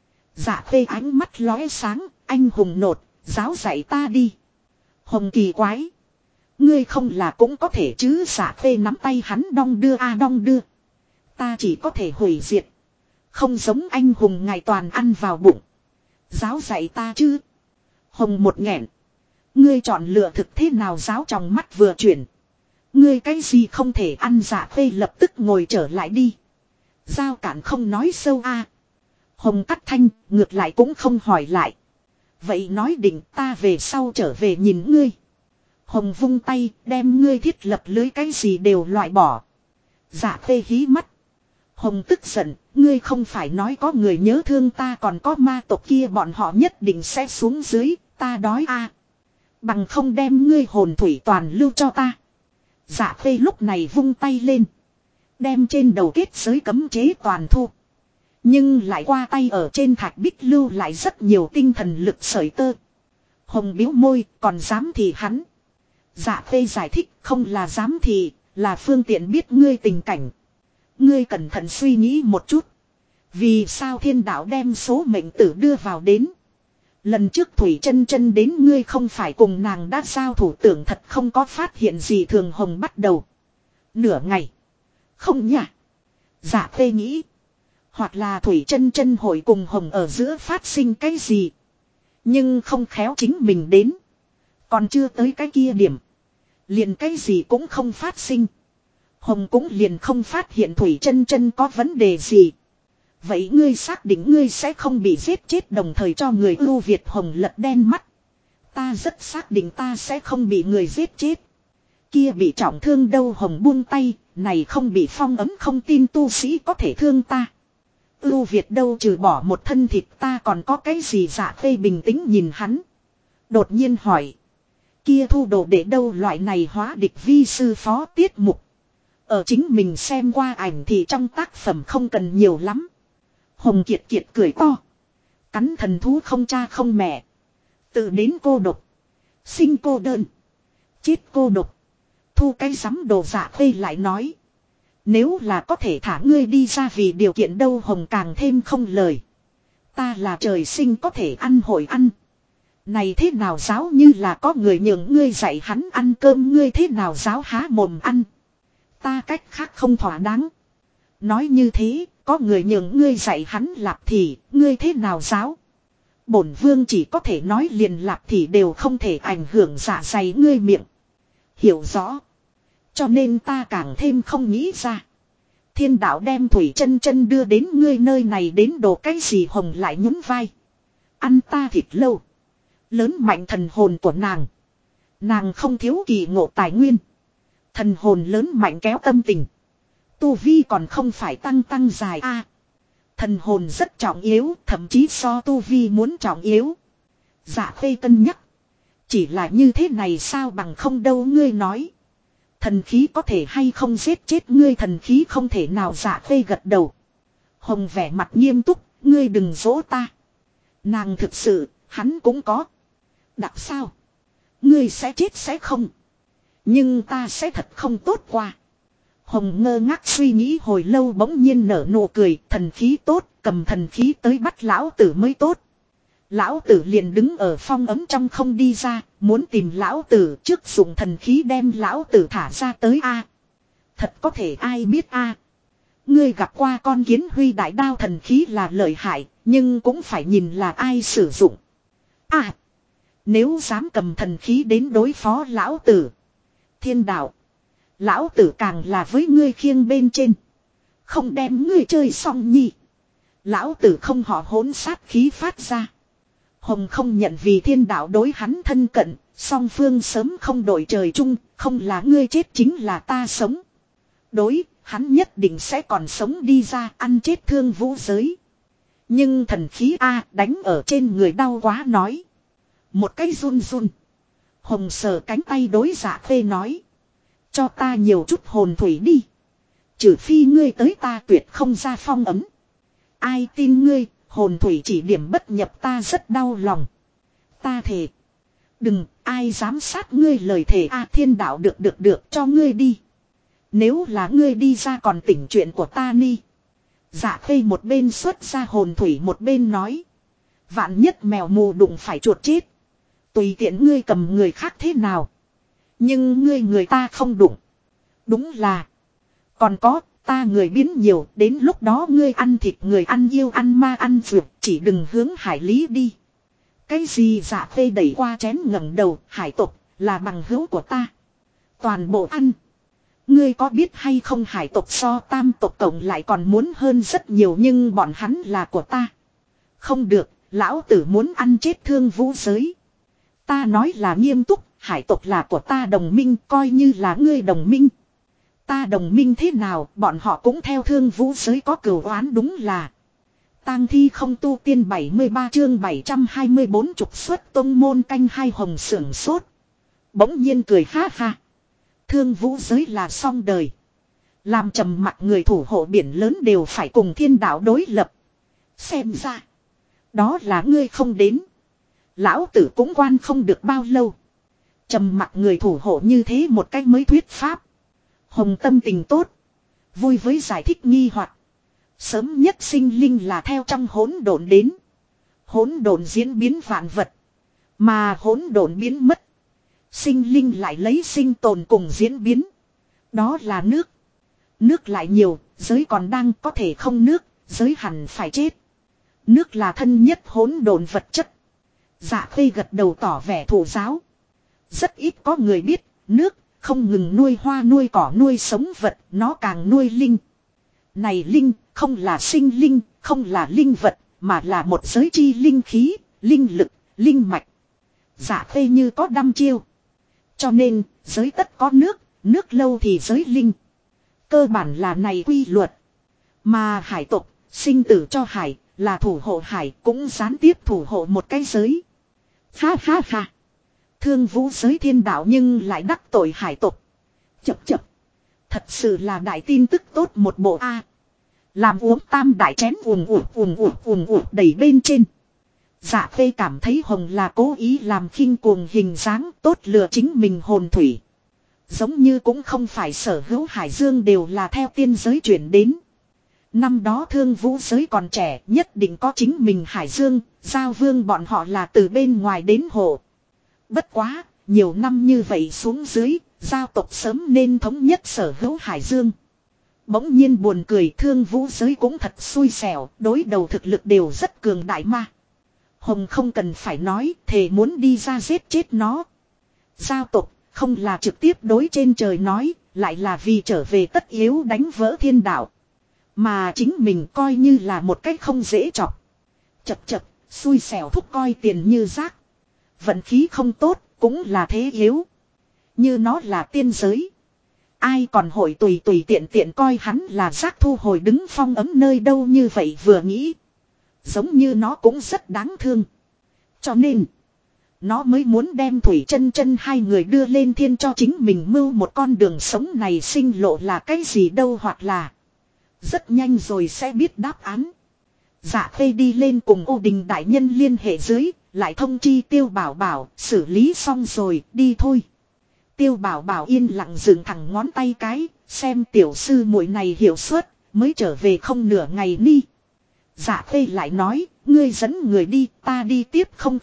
Dạ Khê ánh mắt lóe sáng, anh hùng nột, giáo dạy ta đi. Hồng kỳ quái. Ngươi không là cũng có thể chứ. Dạ Khê nắm tay hắn đong đưa đong đưa. Ta chỉ có thể hủy diệt. Không giống anh hùng ngài toàn ăn vào bụng. Giáo dạy ta chứ. Hồng một nghẹn. Ngươi chọn lựa thực thế nào giáo trong mắt vừa chuyển. Ngươi cái gì không thể ăn. Dạ Khê lập tức ngồi trở lại đi. Giao cản không nói sâu Hồng cắt thanh ngược lại cũng không hỏi lại. Vậy nói định ta về sau trở về nhìn ngươi. Hồng vung tay đem ngươi thiết lập lưới cái gì đều loại bỏ. Dạ Khê hí mắt. Hồng tức giận, ngươi không phải nói có người nhớ thương ta còn có ma tộc kia bọn họ nhất định sẽ xuống dưới, ta đói Bằng không đem ngươi hồn thủy toàn lưu cho ta. Dạ Khê lúc này vung tay lên. Đem trên đầu kết giới cấm chế toàn thu. Nhưng lại qua tay ở trên thạch bích lưu lại rất nhiều tinh thần lực sợi tơ. Hồng biếu môi còn dám thì hắn. Dạ Khê giải thích không là dám thì là phương tiện biết ngươi tình cảnh. Ngươi cẩn thận suy nghĩ một chút. Vì sao thiên đạo đem số mệnh tử đưa vào đến. Lần trước Thủy Chân Chân đến ngươi không phải cùng nàng đã giao thủ tưởng thật không có phát hiện gì thường. Hồng bắt đầu. Nửa ngày. Không nhỉ. Dạ Khê nghĩ. Hoặc là Thủy Chân Chân hội cùng Hồng ở giữa phát sinh cái gì. Nhưng không khéo chính mình đến. Còn chưa tới cái kia điểm. Liền cái gì cũng không phát sinh. Hồng cũng liền không phát hiện Thủy Chân Chân có vấn đề gì. Vậy ngươi xác định ngươi sẽ không bị giết chết đồng thời cho người ưu Việt. Hồng lật đen mắt. Ta rất xác định ta sẽ không bị người giết chết. Kia bị trọng thương đâu. Hồng buông tay. Này không bị phong ấm không tin tu sĩ có thể thương ta. Ưu Việt đâu trừ bỏ một thân thịt ta còn có cái gì. Dạ Khê bình tĩnh nhìn hắn. Đột nhiên hỏi. Kia thu đồ để đâu loại này hóa địch vi sư phó tiết mục. Ở chính mình xem qua ảnh thì trong tác phẩm không cần nhiều lắm. Hồng Kiệt Kiệt cười to. Cắn thần thú không cha không mẹ. Tự đến cô độc. Sinh cô đơn. Chết cô độc. Thu cái sắm đồ. Dạ Khê lại nói. Nếu là có thể thả ngươi đi ra vì điều kiện đâu. Hồng càng thêm không lời. Ta là trời sinh có thể ăn hội ăn. Này thế nào giáo như là có người nhường ngươi dạy hắn ăn cơm. Ngươi thế nào giáo há mồm ăn. Ta cách khác không thỏa đáng. Nói như thế, có người nhường ngươi dạy hắn lạp thì, ngươi thế nào giáo. Bổn vương chỉ có thể nói liền lạp thì đều không thể ảnh hưởng dạ dày ngươi miệng. Hiểu rõ. Cho nên ta càng thêm không nghĩ ra. Thiên đạo đem Thủy Chân Chân đưa đến ngươi nơi này đến đồ cái gì. Hồng lại nhún vai. Ăn ta thịt lâu. Lớn mạnh thần hồn của nàng. Nàng không thiếu kỳ ngộ tài nguyên. Thần hồn lớn mạnh kéo tâm tình. Tu vi còn không phải tăng dài thần hồn rất trọng yếu. Thậm chí so tu vi muốn trọng yếu. Dạ Khê cân nhắc. Chỉ là như thế này sao bằng không đâu. Ngươi nói. Thần khí có thể hay không giết chết ngươi. Thần khí không thể nào. Dạ Khê gật đầu. Hồng vẻ mặt nghiêm túc. Ngươi đừng dỗ ta. Nàng thực sự. Hắn cũng có. Đặc sao. Ngươi sẽ chết sẽ không. Nhưng ta sẽ thật không tốt qua. Hồng ngơ ngác suy nghĩ hồi lâu bỗng nhiên nở nụ cười. Thần khí tốt, cầm thần khí tới bắt lão tử mới tốt. Lão tử liền đứng ở phong ấm trong không đi ra. Muốn tìm lão tử trước dùng thần khí đem lão tử thả ra tới Thật có thể ai biết Ngươi gặp qua con kiến huy đại đao thần khí là lợi hại. Nhưng cũng phải nhìn là ai sử dụng. Nếu dám cầm thần khí đến đối phó lão tử. Thiên đạo. Lão tử càng là với ngươi khiêng bên trên. Không đem ngươi chơi xong nhỉ. Lão tử không họ hỗn sát khí phát ra. Hồng không nhận vì thiên đạo đối hắn thân cận. Song phương sớm không đổi trời chung. Không là ngươi chết chính là ta sống. Đối hắn nhất định sẽ còn sống đi ra ăn chết thương vũ giới. Nhưng thần khí đánh ở trên người đau quá nói. Một cái run run. Hồng sờ cánh tay đối Dạ Khê nói. Cho ta nhiều chút hồn thủy đi. Trừ phi ngươi tới ta tuyệt không ra phong ấm. Ai tin ngươi, hồn thủy chỉ điểm bất nhập ta rất đau lòng. Ta thề. Đừng, ai dám sát ngươi lời thề thiên đạo được cho ngươi đi. Nếu là ngươi đi ra còn tỉnh chuyện của ta ni. Dạ khê một bên xuất ra hồn thủy một bên nói. Vạn nhất mèo mù đụng phải chuột chết. Tùy tiện ngươi cầm người khác thế nào. Nhưng người ta không đụng. Đúng là. Còn có, ta người biến nhiều, đến lúc đó ngươi ăn thịt người ăn yêu ăn ma ăn vượt, chỉ đừng hướng hải lý đi. Cái gì dạ phê đẩy qua chén ngẩng đầu, hải tộc, là bằng hữu của ta. Toàn bộ ăn. Ngươi có biết hay không hải tộc so tam tộc cộng lại còn muốn hơn rất nhiều nhưng bọn hắn là của ta. Không được, lão tử muốn ăn chết Thương Vũ giới. Ta nói là nghiêm túc, hải tộc là của ta đồng minh coi như là ngươi đồng minh. Ta đồng minh thế nào bọn họ cũng theo Thương Vũ giới có cửu oán đúng là. Tang thi không tu tiên 73 chương 724 trục xuất tông môn canh hai hồng sưởng sốt. Bỗng nhiên cười ha ha. Thương Vũ giới là xong đời. Làm trầm mặc người thủ hộ biển lớn đều phải cùng thiên đạo đối lập. Xem ra. Đó là ngươi không đến. Lão tử cũng quan không được bao lâu. Trầm mặc người thủ hộ như thế một cách mới thuyết pháp. Hồng tâm tình tốt. Vui với giải thích nghi hoặc. Sớm nhất sinh linh là theo trong hỗn độn đến. Hỗn độn diễn biến vạn vật. Mà hỗn độn biến mất. Sinh linh lại lấy sinh tồn cùng diễn biến. Đó là nước. Nước lại nhiều, giới còn đang có thể không nước, giới hẳn phải chết. Nước là thân nhất hỗn độn vật chất. Dạ khê gật đầu tỏ vẻ thụ giáo. Rất ít có người biết, nước không ngừng nuôi hoa nuôi cỏ nuôi sống vật, nó càng nuôi linh. Này linh, không là sinh linh, không là linh vật, mà là một giới chi linh khí, linh lực, linh mạch. Dạ khê như có đăm chiêu. Cho nên, giới tất có nước, nước lâu thì giới linh. Cơ bản là này quy luật. Mà hải tộc, sinh tử cho hải, là thủ hộ hải cũng gián tiếp thủ hộ một cái giới. Ha ha ha. Thương Vũ giới thiên đạo nhưng lại đắc tội hải tộc. Chập chập. Thật sự là đại tin tức tốt một bộ A. Làm uống tam đại chén ùm đầy bên trên. Dạ phê cảm thấy Hồng là cố ý làm khinh cuồng hình dáng tốt lừa chính mình hồn thủy. Giống như cũng không phải sở hữu hải dương đều là theo tiên giới chuyển đến. Năm đó Thương Vũ giới còn trẻ nhất định có chính mình hải dương, giao vương bọn họ là từ bên ngoài đến hộ. Bất quá, nhiều năm như vậy xuống dưới, giao tộc sớm nên thống nhất sở hữu hải dương. Bỗng nhiên buồn cười Thương Vũ giới cũng thật xui xẻo, đối đầu thực lực đều rất cường đại ma. Hồng không cần phải nói, thề muốn đi ra giết chết nó. Giao tộc, không là trực tiếp đối trên trời nói, lại là vì trở về tất yếu đánh vỡ thiên đạo. Mà chính mình coi như là một cách không dễ chọc. Chật chật, xui xẻo thúc coi tiền như rác. Vận khí không tốt, cũng là thế yếu. Như nó là tiên giới. Ai còn hội tùy tiện tiện coi hắn là rác thu hồi đứng phong ấm nơi đâu như vậy vừa nghĩ. Giống như nó cũng rất đáng thương. Cho nên, nó mới muốn đem Thủy Chân Chân hai người đưa lên thiên cho chính mình mưu một con đường sống này sinh lộ là cái gì đâu hoặc là. Rất nhanh rồi sẽ biết đáp án. Dạ khê đi lên cùng Ô Đình đại nhân liên hệ dưới, lại thông chi Tiêu Bảo Bảo, xử lý xong rồi, đi thôi. Tiêu Bảo Bảo yên lặng dừng thẳng ngón tay cái, xem tiểu sư muội này hiểu suốt, mới trở về không nửa ngày ni. Dạ khê lại nói, ngươi dẫn người đi, ta đi tiếp không.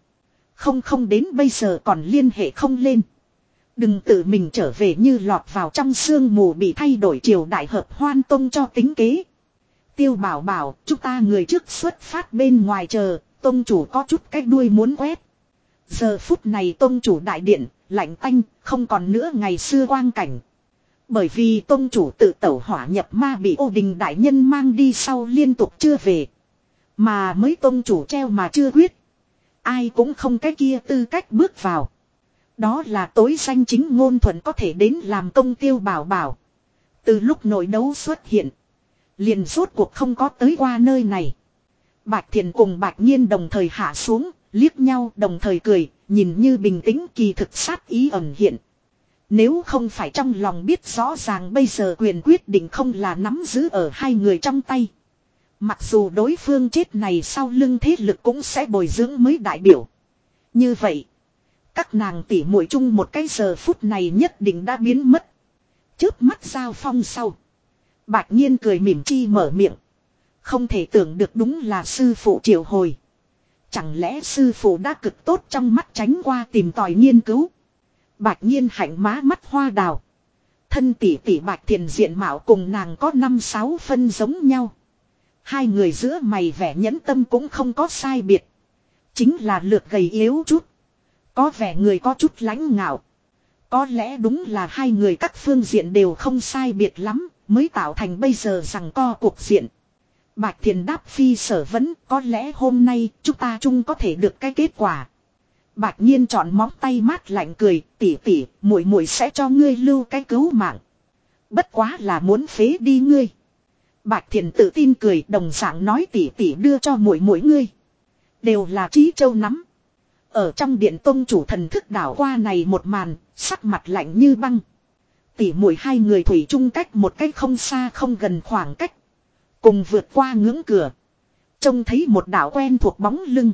Không đến bây giờ còn liên hệ không lên. Đừng tự mình trở về như lọt vào trong sương mù bị thay đổi triều đại hợp hoan tông cho tính kế. Tiêu Bảo Bảo, chúng ta người trước xuất phát bên ngoài chờ, tông chủ có chút cái đuôi muốn quét. Giờ phút này tông chủ đại điện, lạnh tanh, không còn nữa ngày xưa quang cảnh. Bởi vì tông chủ tự tẩu hỏa nhập ma bị Ô Đình đại nhân mang đi sau liên tục chưa về. Mà mới tông chủ treo mà chưa quyết. Ai cũng không cái kia tư cách bước vào. Đó là tối danh chính ngôn thuận có thể đến làm công Tiêu Bảo Bảo. Từ lúc nội đấu xuất hiện. Liền rốt cuộc không có tới qua nơi này. Bạch Thiền cùng Bạch Nhiên đồng thời hạ xuống, liếc nhau đồng thời cười, nhìn như bình tĩnh kỳ thực sát ý ẩn hiện. Nếu không phải trong lòng biết rõ ràng bây giờ quyền quyết định không là nắm giữ ở hai người trong tay. Mặc dù đối phương chết này sau lưng thế lực cũng sẽ bồi dưỡng mới đại biểu. Như vậy, các nàng tỉ muội chung một cái giờ phút này nhất định đã biến mất. Chớp mắt giao phong sau. Bạch Nhiên cười mỉm chi mở miệng. Không thể tưởng được đúng là sư phụ triệu hồi. Chẳng lẽ sư phụ đã cực tốt trong mắt tránh qua tìm tòi nghiên cứu. Bạch Nhiên hạnh má mắt hoa đào. Thân tỷ tỷ Bạch Thiền diện mạo cùng nàng có 5-6 phân giống nhau. Hai người giữa mày vẻ nhẫn tâm cũng không có sai biệt. Chính là lược gầy yếu chút. Có vẻ người có chút lãnh ngạo. Có lẽ đúng là hai người các phương diện đều không sai biệt lắm. Mới tạo thành bây giờ rằng co cuộc diện. Bạch Thiền đáp phi sở vấn. Có lẽ hôm nay chúng ta chung có thể được cái kết quả. Bạch Nhiên chọn móng tay mát lạnh cười. Tỷ tỷ muội muội sẽ cho ngươi lưu cái cứu mạng. Bất quá là muốn phế đi ngươi. Bạch Thiền tự tin cười đồng dạng nói tỷ tỷ đưa cho muội muội ngươi. Đều là trí châu nắm. Ở trong điện tông chủ thần thức đảo qua này một màn, sắc mặt lạnh như băng. Tỷ muội hai người thủy chung cách một cách không xa không gần khoảng cách. Cùng vượt qua ngưỡng cửa. Trông thấy một đảo quen thuộc bóng lưng.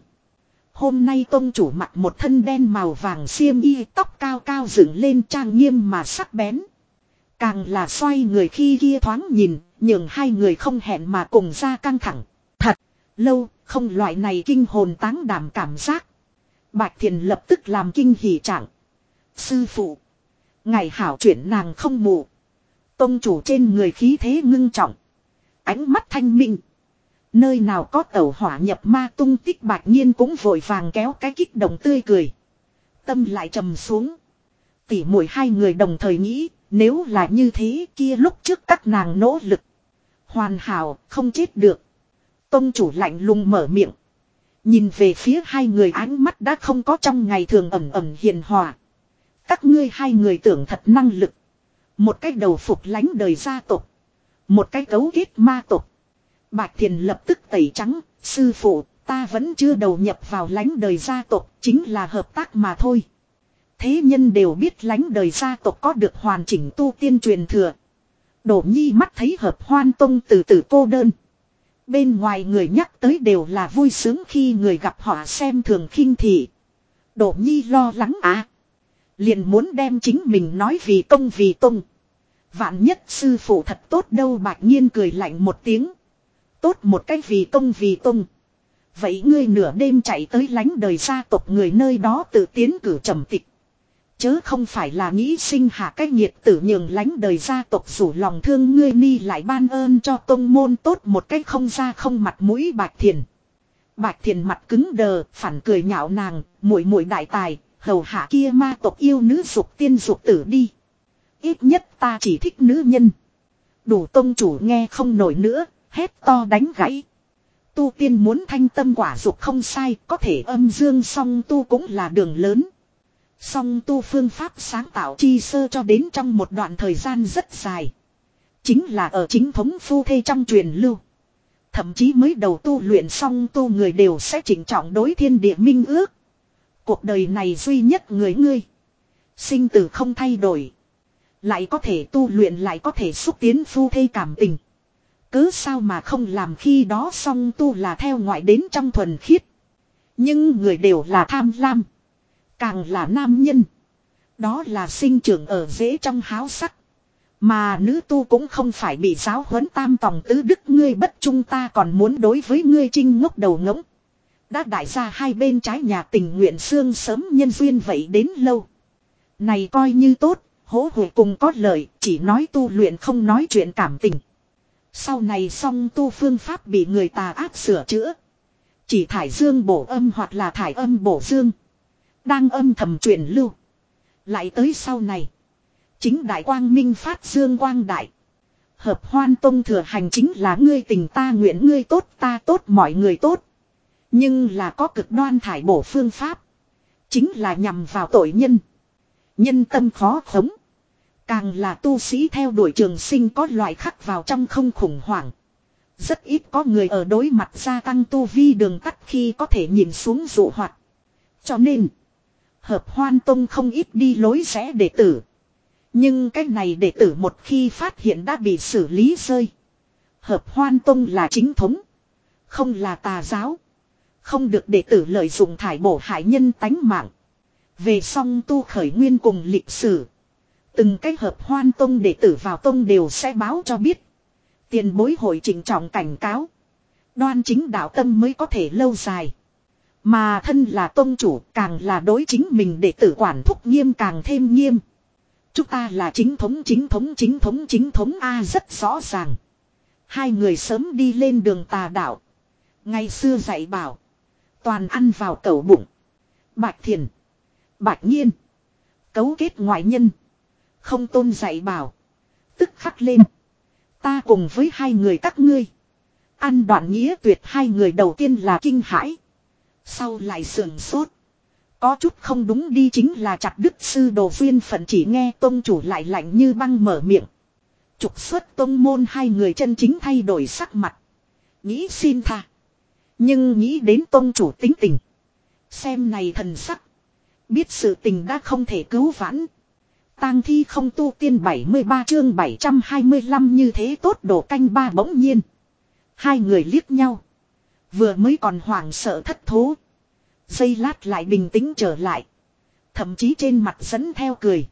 Hôm nay tông chủ mặc một thân đen màu vàng xiêm y, tóc cao cao dựng lên trang nghiêm mà sắc bén. Càng là xoay người khi kia thoáng nhìn, nhường hai người không hẹn mà cùng ra căng thẳng. Thật, lâu, không loại này kinh hồn táng đảm cảm giác. Bạch Thiền lập tức làm kinh hỉ trạng. Sư phụ, ngài hảo chuyển nàng không mù. Tông chủ trên người khí thế ngưng trọng. Ánh mắt thanh minh. Nơi nào có tẩu hỏa nhập ma tung tích Bạch Nhiên cũng vội vàng kéo cái kích động tươi cười. Tâm lại trầm xuống. Tỉ muội hai người đồng thời nghĩ, nếu là như thế kia lúc trước các nàng nỗ lực. Hoàn hảo, không chết được. Tông chủ lạnh lùng mở miệng. Nhìn về phía hai người ánh mắt đã không có trong ngày thường ẩm ẩm hiền hòa. Các ngươi hai người tưởng thật năng lực. Một cái đầu phục lánh đời gia tộc. Một cái cấu kết ma tộc. Bạch Thiền lập tức tẩy trắng. Sư phụ, ta vẫn chưa đầu nhập vào lánh đời gia tộc. Chính là hợp tác mà thôi. Thế nhân đều biết lánh đời gia tộc có được hoàn chỉnh tu tiên truyền thừa. Đỗ Nhi mắt thấy Hợp Hoan Tông từ từ cô đơn. Bên ngoài người nhắc tới đều là vui sướng khi người gặp họ xem thường khinh thị. Đỗ Nhi lo lắng liền muốn đem chính mình nói vì công vì tông. Vạn nhất sư phụ thật tốt đâu. Bạch Nhiên cười lạnh một tiếng. Tốt một cách vì công vì tông. Vậy ngươi nửa đêm chạy tới lánh đời gia tộc người nơi đó tự tiến cử trầm tịch. Chớ không phải là nghĩ sinh hạ cái nhiệt tử nhường lánh đời gia tộc rủ lòng thương ngươi ni lại ban ơn cho tông môn tốt một cách không ra không mặt mũi. Bạch Thiền. Bạch Thiền mặt cứng đờ, phản cười nhạo nàng, muội muội đại tài, hầu hạ kia ma tộc yêu nữ dục tiên dục tử đi. Ít nhất ta chỉ thích nữ nhân. Đủ tông chủ nghe không nổi nữa, hét to đánh gãy. Tu tiên muốn thanh tâm quả dục không sai, có thể âm dương song tu cũng là đường lớn. Song tu phương pháp sáng tạo chi sơ cho đến trong một đoạn thời gian rất dài. Chính là ở chính thống phu thê trong truyền lưu. Thậm chí mới đầu tu luyện song tu người đều sẽ chỉnh trọng đối thiên địa minh ước. Cuộc đời này duy nhất người ngươi. Sinh tử không thay đổi. Lại có thể tu luyện lại có thể xúc tiến phu thê cảm tình. Cứ sao mà không làm khi đó song tu là theo ngoại đến trong thuần khiết. Nhưng người đều là tham lam. Càng là nam nhân. Đó là sinh trưởng ở rễ trong háo sắc. Mà nữ tu cũng không phải bị giáo huấn tam tòng tứ đức ngươi bất trung ta còn muốn đối với ngươi trinh ngốc đầu ngỗng. Đã đại ra hai bên trái nhà tình nguyện xương sớm nhân duyên vậy đến lâu. Này coi như tốt, hỗ hủ cùng có lợi, chỉ nói tu luyện không nói chuyện cảm tình. Sau này song tu phương pháp bị người tà ác sửa chữa. Chỉ thải dương bổ âm hoặc là thải âm bổ dương. Đang âm thầm truyền lưu. Lại tới sau này. Chính đại quang minh phát dương quang đại. Hợp Hoan Tông thừa hành chính là ngươi tình ta nguyện ngươi tốt ta tốt mọi người tốt. Nhưng là có cực đoan thải bổ phương pháp. Chính là nhằm vào tội nhân. Nhân tâm khó khống. Càng là tu sĩ theo đuổi trường sinh có loại khắc vào trong không khủng hoảng. Rất ít có người ở đối mặt gia tăng tu vi đường tắt khi có thể nhìn xuống dụ hoạt. Cho nên, Hợp Hoan Tông không ít đi lối rẽ đệ tử. Nhưng cái này đệ tử một khi phát hiện đã bị xử lý rơi. Hợp Hoan Tông là chính thống. Không là tà giáo. Không được đệ tử lợi dụng thải bổ hại nhân tánh mạng. Về song tu khởi nguyên cùng lịch sử. Từng cái hợp hoan tông đệ tử vào tông đều sẽ báo cho biết. Tiền bối hội trịnh trọng cảnh cáo. Đoan chính đạo tâm mới có thể lâu dài. Mà thân là tông chủ càng là đối chính mình đệ tử quản thúc nghiêm càng thêm nghiêm. Chúng ta là chính thống A rất rõ ràng. Hai người sớm đi lên đường tà đạo. Ngày xưa dạy bảo. Toàn ăn vào cẩu bụng. Bạch Thiền. Bạch Nhiên. Cấu kết ngoại nhân. Không tôn dạy bảo. Tức khắc lên. Ta cùng với hai người các ngươi. Ăn đoạn nghĩa tuyệt hai người đầu tiên là kinh hãi. Sau lại sườn sốt. Có chút không đúng đi chính là chặt đứt sư đồ duyên phận chỉ nghe tông chủ lại lạnh như băng mở miệng. Trục xuất tông môn hai người chân chính thay đổi sắc mặt. Nghĩ xin tha. Nhưng nghĩ đến tông chủ tính tình. Xem này thần sắc. Biết sự tình đã không thể cứu vãn. Tang thi không tu tiên 73 chương 725 như thế tốt đổ canh ba bỗng nhiên. Hai người liếc nhau. Vừa mới còn hoảng sợ thất thố. Giây lát lại bình tĩnh trở lại. Thậm chí trên mặt dẫn theo cười.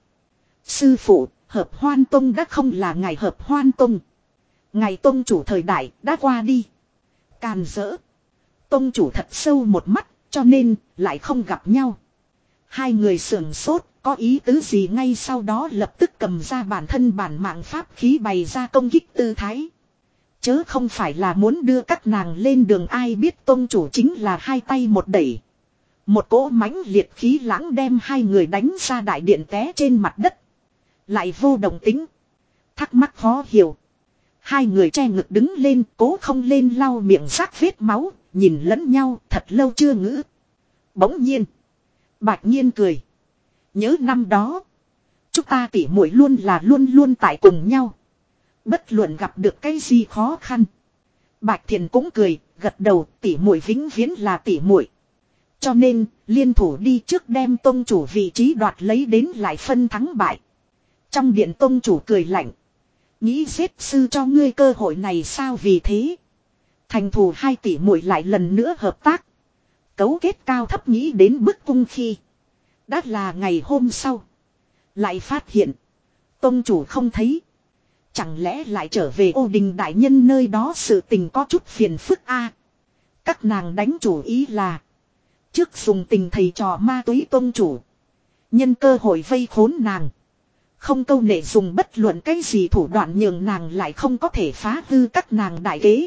Sư phụ, hợp hoan tông đã không là ngày hợp hoan tông. Ngày tông chủ thời đại đã qua đi. Càn rỡ. Tông chủ thật sâu một mắt, cho nên lại không gặp nhau. Hai người sườn sốt, có ý tứ gì ngay sau đó lập tức cầm ra bản thân bản mạng pháp khí bày ra công kích tư thái. Chớ không phải là muốn đưa các nàng lên đường ai biết tông chủ chính là hai tay một đẩy. Một cỗ mãnh liệt khí lãng đem hai người đánh ra đại điện té trên mặt đất. Lại vô động tính. Thắc mắc khó hiểu. Hai người che ngực đứng lên cố không lên lau miệng rác vết máu. Nhìn lẫn nhau thật lâu chưa ngữ. Bỗng nhiên. Bạch Nhiên cười. Nhớ năm đó. Chúng ta tỉ muội luôn là luôn luôn tại cùng nhau. Bất luận gặp được cái gì khó khăn. Bạch Thiền cũng cười. Gật đầu tỉ muội vĩnh viễn là tỉ muội. Cho nên liên thủ đi trước đem tông chủ vị trí đoạt lấy đến lại phân thắng bại. Trong điện tông chủ cười lạnh. Nghĩ giết sư cho ngươi cơ hội này sao vì thế. Thành thù hai tỷ muội lại lần nữa hợp tác. Cấu kết cao thấp nghĩ đến bức cung khi. Đã là ngày hôm sau. Lại phát hiện. Tông chủ không thấy. Chẳng lẽ lại trở về Ô Đình đại nhân nơi đó sự tình có chút phiền phức a. Các nàng đánh chủ ý là. Trước dùng tình thầy trò ma túy tông chủ. Nhân cơ hội vây khốn nàng. Không câu nệ dùng bất luận cái gì thủ đoạn nhường nàng lại không có thể phá hư các nàng đại kế.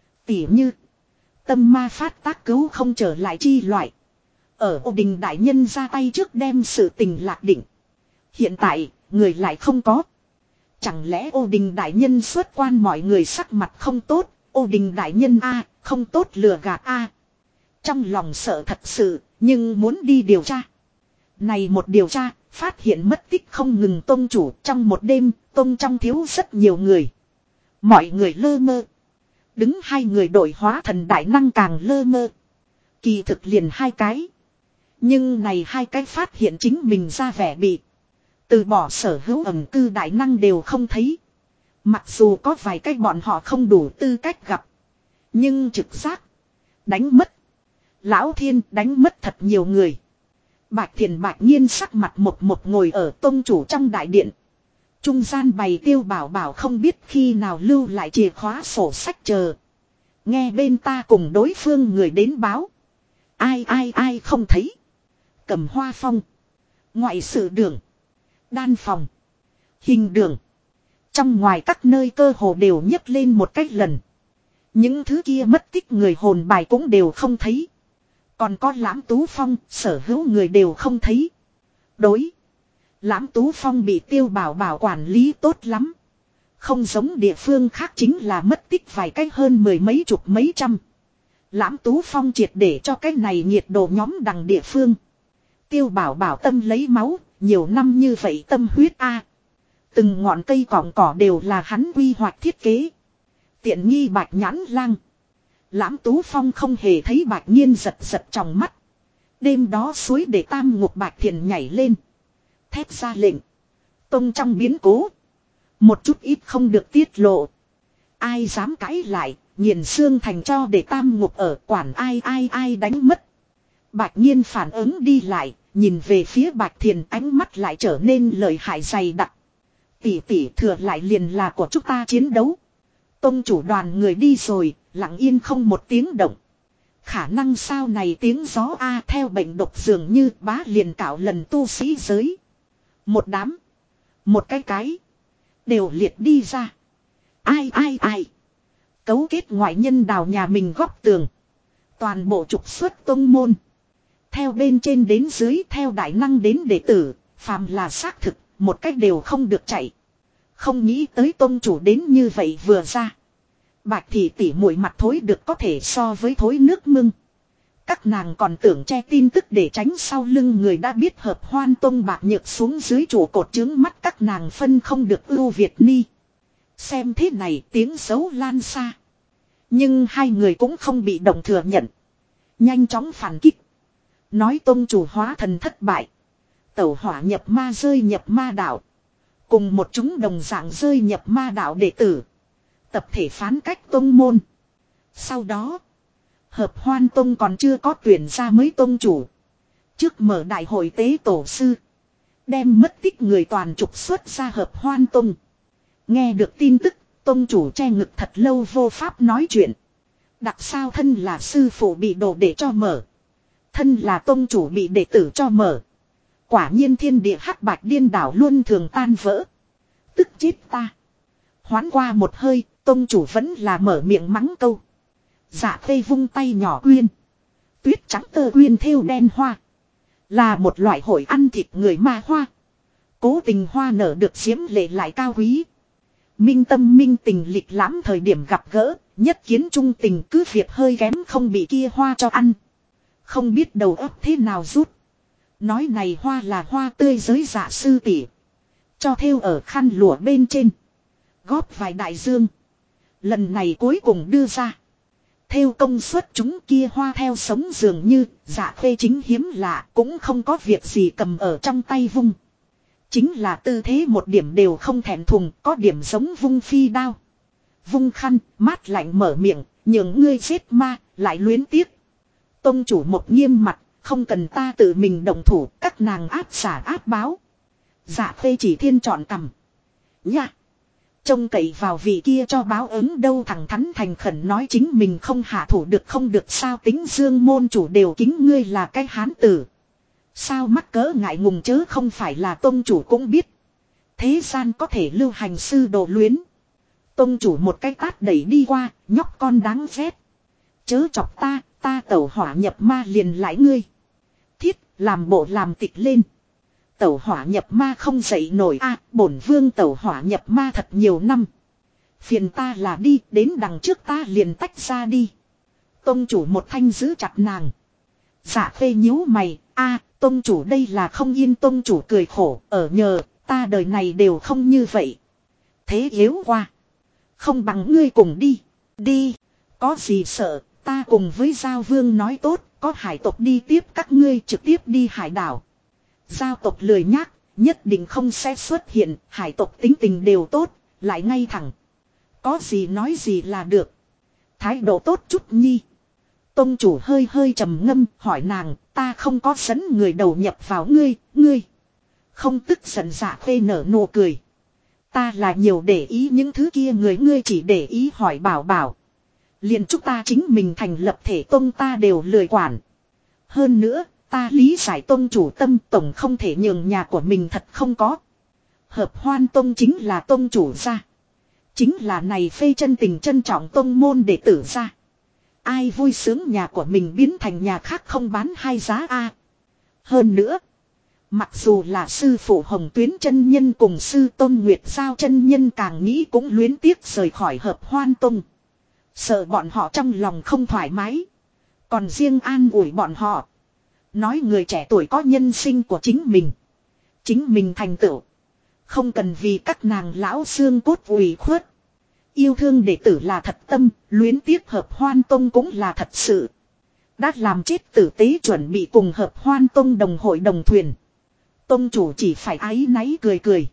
Tỉ như. Tâm ma phát tác cứu không trở lại chi loại. Ở Ô Đình đại nhân ra tay trước đem sự tình lạc định. Hiện tại, người lại không có. Chẳng lẽ Ô Đình đại nhân xuất quan mọi người sắc mặt không tốt. Ô Đình đại nhân a không tốt lừa gạt a. Trong lòng sợ thật sự, nhưng muốn đi điều tra. Này một điều tra, phát hiện mất tích không ngừng tông chủ trong một đêm, tông trong thiếu rất nhiều người. Mọi người lơ mơ. Đứng hai người đổi hóa thần đại năng càng lơ mơ. Kỳ thực liền hai cái. Nhưng này hai cái phát hiện chính mình ra vẻ bị. Từ bỏ sở hữu ẩn cư đại năng đều không thấy. Mặc dù có vài cái bọn họ không đủ tư cách gặp. Nhưng trực giác. Đánh mất. Lão Thiên đánh mất thật nhiều người. Bạch Thiền Bạch Nhiên sắc mặt một ngồi ở tông chủ trong đại điện. Trung gian bày Tiêu Bảo Bảo không biết khi nào lưu lại chìa khóa sổ sách chờ. Nghe bên ta cùng đối phương người đến báo. Ai không thấy. Cầm Hoa Phong. Ngoại sự đường. Đan phòng. Hình đường. Trong ngoài các nơi cơ hồ đều nhấc lên một cách lần. Những thứ kia mất tích người hồn bài cũng đều không thấy. Còn có Lãm Tú Phong, sở hữu người đều không thấy. Đối. Lãm Tú Phong bị Tiêu Bảo Bảo quản lý tốt lắm. Không giống địa phương khác chính là mất tích vài cách hơn mười mấy chục mấy trăm. Lãm Tú Phong triệt để cho cái này nhiệt độ nhóm đằng địa phương. Tiêu Bảo Bảo tâm lấy máu, nhiều năm như vậy tâm huyết a. Từng ngọn cây cỏng cỏ đều là hắn quy hoạch thiết kế. Tiện nghi Bạch Nhãn Lang. Lãm Tú Phong không hề thấy Bạch Nhiên giật trong mắt. Đêm đó suối để tam ngục Bạch Thiền nhảy lên. Thét ra lệnh. Tông trong biến cố. Một chút ít không được tiết lộ. Ai dám cãi lại, nghiền xương thành cho để tam ngục ở quản ai đánh mất. Bạch Nhiên phản ứng đi lại, nhìn về phía Bạch Thiền ánh mắt lại trở nên lợi hại dày đặc. Tỷ tỷ thừa lại liền là của chúng ta chiến đấu. Tông chủ đoàn người đi rồi, lặng yên không một tiếng động. Khả năng sao này tiếng gió a theo bệnh độc dường như bá liền cạo lần tu sĩ giới. Một đám. Một cái. Đều liệt đi ra. Ai. Cấu kết ngoại nhân đào nhà mình góc tường. Toàn bộ trục xuất tông môn. Theo bên trên đến dưới theo đại năng đến đệ tử. Phàm là xác thực. Một cách đều không được chạy. Không nghĩ tới tông chủ đến như vậy vừa ra. Bạch thị tỉ muội mặt thối được có thể so với thối nước mưng. Các nàng còn tưởng che tin tức để tránh sau lưng người đã biết hợp hoan tông bạc nhược xuống dưới trụ cột trướng mắt các nàng phân không được ưu Việt ni. Xem thế này tiếng xấu lan xa. Nhưng hai người cũng không bị động thừa nhận. Nhanh chóng phản kích. Nói tông chủ hóa thần thất bại. Tẩu hỏa nhập ma rơi nhập ma đạo. Cùng một chúng đồng dạng rơi nhập ma đạo đệ tử. Tập thể phán cách tông môn. Sau đó. Hợp hoan tông còn chưa có tuyển ra mới tông chủ. Trước mở đại hội tế tổ sư. Đem mất tích người toàn trục xuất ra hợp hoan tông. Nghe được tin tức. Tông chủ che ngực thật lâu vô pháp nói chuyện. Đặc sao thân là sư phụ bị đồ để cho mở. Thân là tông chủ bị đệ tử cho mở. Quả nhiên thiên địa hắc bạch điên đảo luôn thường tan vỡ. Tức chết ta. Hoán qua một hơi. Tông chủ vẫn là mở miệng mắng câu. Dạ Khê vung tay nhỏ uyên. Tuyết trắng tơ uyên thêu đen hoa. Là một loại hội ăn thịt người ma hoa. Cố tình hoa nở được diễm lệ lại cao quý. Minh tâm minh tình lịch lãm thời điểm gặp gỡ. Nhất kiến trung tình cứ việc hơi kém không bị kia hoa cho ăn. Không biết đầu óc thế nào rút. Nói này hoa là hoa tươi giới dạ sư tỷ. Cho thêu ở khăn lụa bên trên. Góp vài đại dương. Lần này cuối cùng đưa ra. Theo công suất chúng kia hoa theo sống dường như dạ Khê chính hiếm lạ cũng không có việc gì cầm ở trong tay vung. Chính là tư thế một điểm đều không thèm thùng có điểm giống vung phi đao. Vung khăn mát lạnh mở miệng nhường ngươi giết ma lại luyến tiếc. Tông chủ một nghiêm mặt không cần ta tự mình động thủ các nàng áp xả áp báo. Dạ Khê chỉ thiên chọn cầm. Nha. Trông cậy vào vị kia cho báo ứng đâu thẳng thắn thành khẩn nói chính mình không hạ thủ được không được sao tính dương môn chủ đều kính ngươi là cái hán tử. Sao mắc cỡ ngại ngùng chớ không phải là tông chủ cũng biết. Thế gian có thể lưu hành sư đồ luyến. Tông chủ một cái tát đẩy đi qua, nhóc con đáng ghét. Chớ chọc ta tẩu hỏa nhập ma liền lại ngươi. Thiết, làm bộ làm tịch lên. Tẩu hỏa nhập ma không dậy nổi bổn vương tẩu hỏa nhập ma thật nhiều năm. Phiền ta là đi, đến đằng trước ta liền tách ra đi. Tông chủ một thanh giữ chặt nàng. Dạ Khê nhíu mày, tông chủ đây là không yên tông chủ cười khổ, ở nhờ, ta đời này đều không như vậy. Thế yếu qua. Không bằng ngươi cùng đi, có gì sợ, ta cùng với Giao Vương nói tốt, có hải tộc đi tiếp các ngươi trực tiếp đi hải đảo. Giao tộc lười nhác, nhất định không sẽ xuất hiện, hải tộc tính tình đều tốt, lại ngay thẳng. Có gì nói gì là được. Thái độ tốt chút nhi. Tông chủ hơi trầm ngâm, hỏi nàng, ta không có dẫn người đầu nhập vào ngươi. Không tức giận Dạ Khê nở nụ cười. Ta là nhiều để ý những thứ kia người ngươi chỉ để ý hỏi bảo. Liền chúng ta chính mình thành lập thể tông ta đều lười quản. Hơn nữa, ta lý giải tông chủ tâm tổng không thể nhường nhà của mình thật không có. Hợp hoan tông chính là tông chủ gia. Chính là này phê chân tình trân trọng tông môn đệ tử gia. Ai vui sướng nhà của mình biến thành nhà khác không bán hai giá Hơn nữa. Mặc dù là sư phụ Hồng Tuyến chân nhân cùng sư Tôn Nguyệt Giao chân nhân càng nghĩ cũng luyến tiếc rời khỏi hợp hoan tông. Sợ bọn họ trong lòng không thoải mái. Còn riêng an ủi bọn họ. Nói người trẻ tuổi có nhân sinh của chính mình. Chính mình thành tựu. Không cần vì các nàng lão xương cốt ủy khuất. Yêu thương đệ tử là thật tâm, luyến tiếc hợp hoan tông cũng là thật sự. Đã làm chết tử tế chuẩn bị cùng hợp hoan tông đồng hội đồng thuyền. Tông chủ chỉ phải áy náy cười.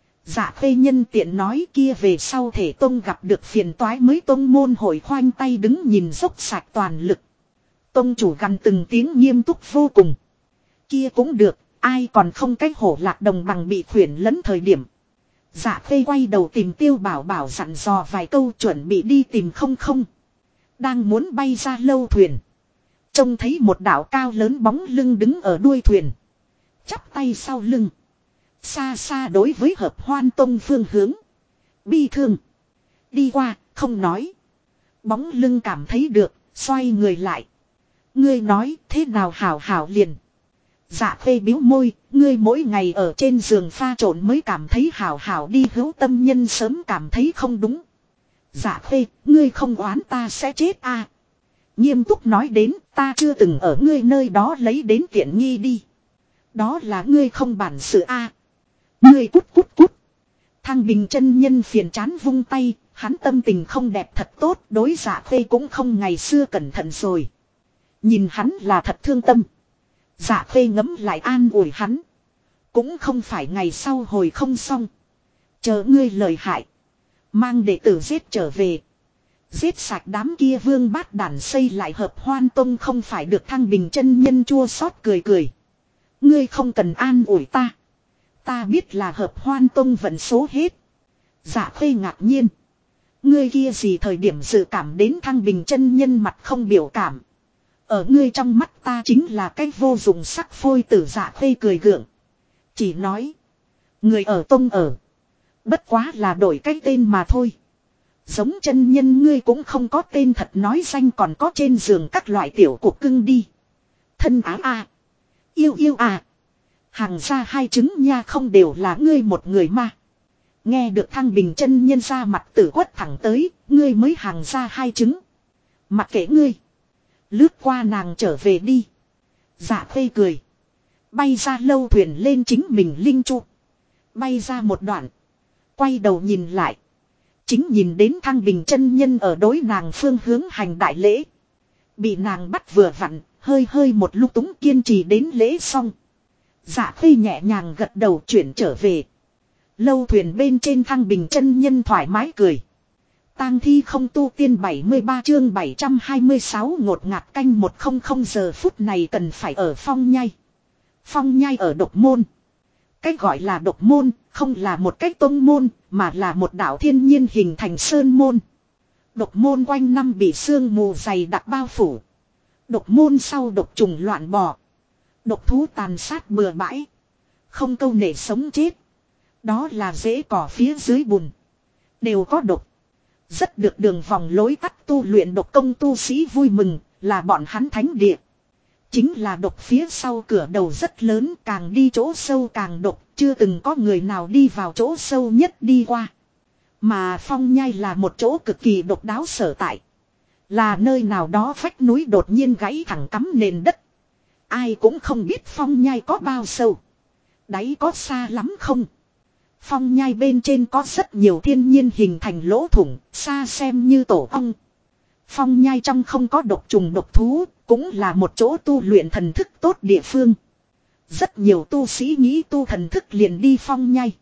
Dạ Khê nhân tiện nói kia về sau thể tông gặp được phiền toái mới tông môn hội khoanh tay đứng nhìn dốc sạch toàn lực. Tông chủ gằn từng tiếng nghiêm túc vô cùng. Kia cũng được, ai còn không cách hổ lạc đồng bằng bị khuyển lấn thời điểm. Dạ Khê quay đầu tìm Tiêu Bảo Bảo dặn dò vài câu chuẩn bị đi tìm không không. Đang muốn bay ra lâu thuyền. Trông thấy một đạo cao lớn bóng lưng đứng ở đuôi thuyền. Chắp tay sau lưng. Xa xa đối với Hợp Hoan Tông phương hướng. Bi thương. Đi qua, không nói. Bóng lưng cảm thấy được, xoay người lại. Ngươi nói thế nào hảo hảo liền. Dạ Khê biếu môi, ngươi mỗi ngày ở trên giường pha trộn mới cảm thấy hảo hảo đi hữu tâm nhân sớm cảm thấy không đúng. Dạ Khê, ngươi không oán ta sẽ chết à. Nghiêm túc nói đến, ta chưa từng ở ngươi nơi đó lấy đến tiện nghi đi. Đó là ngươi không bản sự a. Ngươi cút cút cút. Thang Bình chân nhân phiền chán vung tay, hắn tâm tình không đẹp thật tốt, đối Dạ Khê cũng không ngày xưa cẩn thận rồi. Nhìn hắn là thật thương tâm. Dạ Khê ngấm lại an ủi hắn. Cũng không phải ngày sau hồi không xong. Chờ ngươi lời hại. Mang đệ tử giết trở về. Giết sạch đám kia vương bát đàn xây lại Hợp Hoan Tông không phải được. Thang Bình chân nhân chua xót cười cười. Ngươi không cần an ủi ta. Ta biết là Hợp Hoan Tông vận số hết. Dạ Khê ngạc nhiên. Ngươi kia gì thời điểm dự cảm đến Thang Bình chân nhân mặt không biểu cảm. Ở ngươi trong mắt ta chính là cái vô dụng sắc phôi tử. Dạ Khê cười gượng. Chỉ nói. Người ở Tông ở. Bất quá là đổi cái tên mà thôi. Giống chân nhân ngươi cũng không có tên thật nói danh còn có trên giường các loại tiểu cục cưng đi. Thân ái à. Yêu yêu à. Hàng ra hai trứng nha không đều là ngươi một người mà. Nghe được Thang Bình chân nhân ra mặt tử quất thẳng tới, ngươi mới hàng ra hai trứng. Mặc kệ ngươi. Lướt qua nàng trở về đi. Dạ Khê cười. Bay ra lâu thuyền lên chính mình linh trụ. Bay ra một đoạn. Quay đầu nhìn lại. Chính nhìn đến Thang Bình chân nhân ở đối nàng phương hướng hành đại lễ. Bị nàng bắt vừa vặn, hơi hơi một lúc túng kiên trì đến lễ xong. Dạ Khê nhẹ nhàng gật đầu chuyển trở về. Lâu thuyền bên trên Thang Bình chân nhân thoải mái cười. Tang thi không tu tiên 73 chương 726 ngột ngạt canh 100 giờ phút này cần phải ở Phong Nhai. Phong Nhai ở Độc Môn. Cách gọi là Độc Môn không là một cách tông môn mà là một đạo thiên nhiên hình thành sơn môn. Độc Môn quanh năm bị sương mù dày đặc bao phủ. Độc Môn sau độc trùng loạn bò. Độc thú tàn sát bừa bãi. Không câu nệ sống chết. Đó là rễ cỏ phía dưới bùn. Đều có độc. Rất được đường vòng lối tắt tu luyện độc công tu sĩ vui mừng là bọn hắn thánh địa. Chính là độc phía sau cửa đầu rất lớn càng đi chỗ sâu càng độc. Chưa từng có người nào đi vào chỗ sâu nhất đi qua. Mà Phong Nhai là một chỗ cực kỳ độc đáo sở tại. Là nơi nào đó vách núi đột nhiên gãy thẳng cắm nền đất. Ai cũng không biết Phong Nhai có bao sâu. Đáy có xa lắm không. Phong Nhai bên trên có rất nhiều thiên nhiên hình thành lỗ thủng, xa xem như tổ ong. Phong Nhai trong không có độc trùng độc thú, cũng là một chỗ tu luyện thần thức tốt địa phương. Rất nhiều tu sĩ nghĩ tu thần thức liền đi Phong Nhai.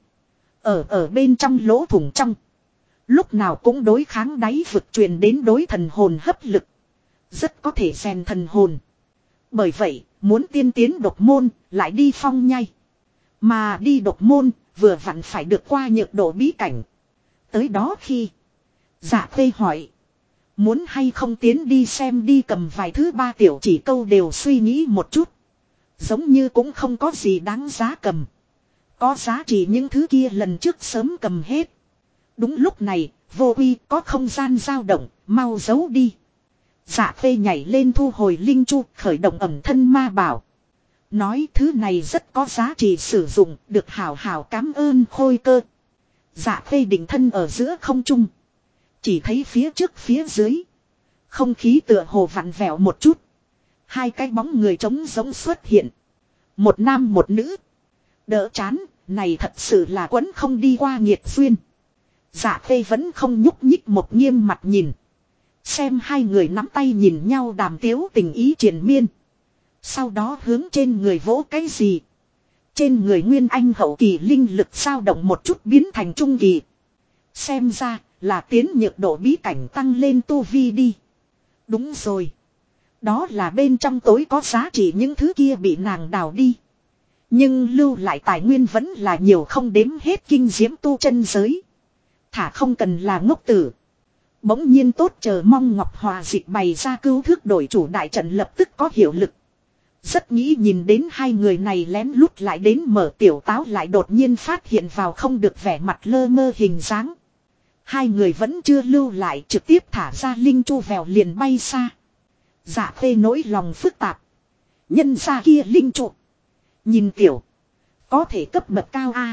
Ở bên trong lỗ thủng trong. Lúc nào cũng đối kháng đáy vực truyền đến đối thần hồn hấp lực. Rất có thể rèn thần hồn. Bởi vậy, muốn tiên tiến độc môn, lại đi Phong Nhai. Mà đi độc môn, vừa vặn phải được qua nhược độ bí cảnh. Tới đó khi Dạ Khê hỏi. Muốn hay không tiến đi xem đi cầm vài thứ ba tiểu chỉ câu đều suy nghĩ một chút. Giống như cũng không có gì đáng giá cầm. Có giá trị những thứ kia lần trước sớm cầm hết. Đúng lúc này, vô uy có không gian dao động, mau giấu đi. Dạ Khê nhảy lên thu hồi linh chu, khởi động ẩm thân ma bảo. Nói thứ này rất có giá trị sử dụng, được hảo hảo cảm ơn Khôi Cơ. Dạ Khê định thân ở giữa không trung. Chỉ thấy phía trước phía dưới. Không khí tựa hồ vặn vẹo một chút. Hai cái bóng người trống giống xuất hiện. Một nam một nữ. Đỡ chán, này thật sự là quấn không đi qua nghiệt duyên. Dạ Khê vẫn không nhúc nhích một nghiêm mặt nhìn. Xem hai người nắm tay nhìn nhau đàm tiếu tình ý triền miên. Sau đó hướng trên người vỗ cái gì. Trên người Nguyên Anh hậu kỳ linh lực dao động một chút biến thành trung kỳ. Xem ra là tiến nhược độ bí cảnh tăng lên tu vi đi. Đúng rồi. Đó là bên trong tối có giá trị những thứ kia bị nàng đào đi. Nhưng lưu lại tài nguyên vẫn là nhiều không đếm hết kinh diễm tu chân giới. Thả không cần là ngốc tử. Bỗng nhiên tốt chờ mong Ngọc Hòa dịch bày ra cứu thước đổi chủ đại trận lập tức có hiệu lực. Rất nghĩ nhìn đến hai người này lén lút lại đến mở tiểu táo lại đột nhiên phát hiện vào không được vẻ mặt lơ mơ hình dáng. Hai người vẫn chưa lưu lại trực tiếp thả ra linh chu vèo liền bay xa. Dạ Khê nỗi lòng phức tạp. Nhân ra kia linh chu. Nhìn tiểu. Có thể cấp bậc cao a.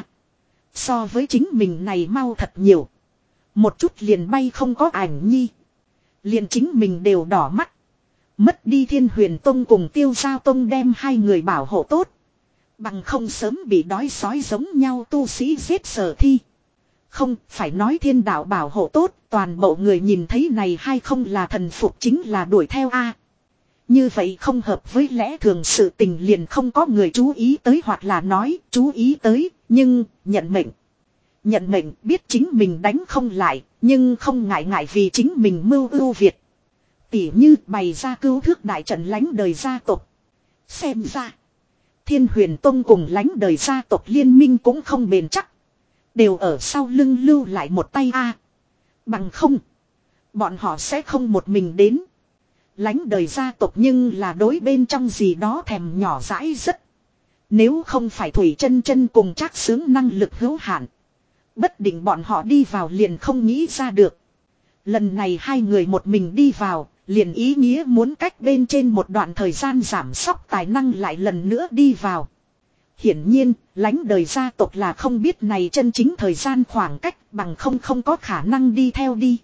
So với chính mình này mau thật nhiều. Một chút liền bay không có ảnh nhi. Liền chính mình đều đỏ mắt. Mất đi Thiên Huyền Tông cùng Tiêu Giao Tông đem hai người bảo hộ tốt. Bằng không sớm bị đói sói giống nhau tu sĩ giết Sở Thi. Không phải nói thiên đạo bảo hộ tốt. Toàn bộ người nhìn thấy này hay không là thần phục chính là đuổi theo a. Như vậy không hợp với lẽ thường sự tình liền không có người chú ý tới hoặc là nói chú ý tới. Nhưng nhận mệnh. Nhận mệnh biết chính mình đánh không lại. Nhưng không ngại ngại vì chính mình mưu ưu việt. Tỉ như bày ra cứu thước đại trận lánh đời gia tộc. Xem ra. Thiên Huyền Tông cùng lánh đời gia tộc liên minh cũng không bền chắc. Đều ở sau lưng lưu lại một tay a. Bằng không. Bọn họ sẽ không một mình đến. Lánh đời gia tộc nhưng là đối bên trong gì đó thèm nhỏ dãi rất. Nếu không phải Thủy Chân Chân cùng Trác Sướng năng lực hữu hạn. Bất định bọn họ đi vào liền không nghĩ ra được. Lần này hai người một mình đi vào. Liền ý nghĩa muốn cách bên trên một đoạn thời gian giảm sóc tài năng lại lần nữa đi vào. Hiển nhiên, lánh đời gia tộc là không biết này chân chính thời gian khoảng cách bằng không có khả năng đi theo đi.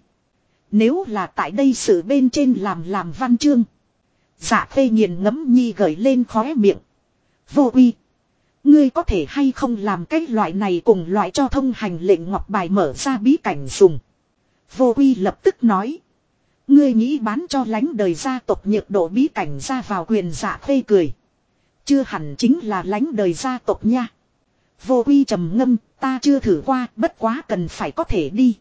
Nếu là tại đây sự bên trên làm văn chương. Dạ Khê nghiền ngẫm nhi gởi lên khóe miệng. Vô uy. Ngươi có thể hay không làm cái loại này cùng loại cho thông hành lệnh ngọc bài mở ra bí cảnh dùng. Vô uy lập tức nói. Ngươi nghĩ bán cho lánh đời gia tộc nhược độ bí cảnh ra vào quyền. Dạ Khê cười. Chưa hẳn chính là lánh đời gia tộc nha. Vô uy trầm ngâm, ta chưa thử qua, bất quá cần phải có thể đi.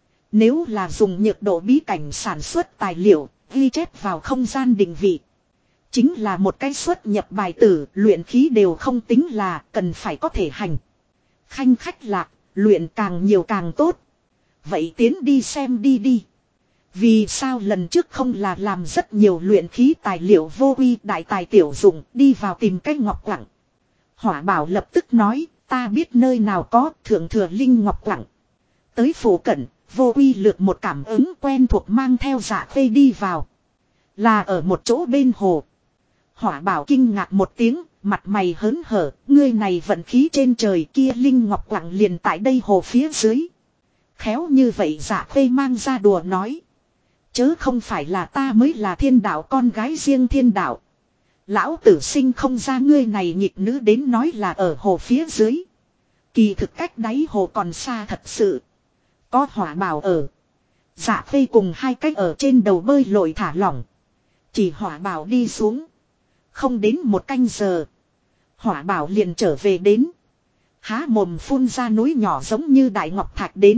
Nếu là dùng nhược độ bí cảnh sản xuất tài liệu, ghi chép vào không gian định vị. Chính là một cái xuất nhập bài tử, luyện khí đều không tính là cần phải có thể hành. Khanh khách lạc, luyện càng nhiều càng tốt. Vậy tiến đi xem đi. Vì sao lần trước không là làm rất nhiều luyện khí tài liệu vô uy đại tài tiểu dụng đi vào tìm cái ngọc quặng. Hỏa Bảo lập tức nói, ta biết nơi nào có thượng thừa linh ngọc quặng. Tới phủ cận, vô uy lược một cảm ứng quen thuộc mang theo Dạ Khê đi vào. Là ở một chỗ bên hồ. Hỏa Bảo kinh ngạc một tiếng, mặt mày hớn hở, ngươi này vận khí trên trời kia linh ngọc quặng liền tại đây hồ phía dưới. Khéo như vậy Dạ Khê mang ra đùa nói. Chớ không phải là ta mới là thiên đạo con gái riêng thiên đạo. Lão tử sinh không ra ngươi này nhịp nữ đến nói là ở hồ phía dưới. Kỳ thực cách đáy hồ còn xa thật sự. Có Hỏa Bảo ở. Dạ Khê cùng hai cách ở trên đầu bơi lội thả lỏng. Chỉ Hỏa Bảo đi xuống. Không đến một canh giờ. Hỏa Bảo liền trở về đến. Há mồm phun ra núi nhỏ giống như đại ngọc thạch đến.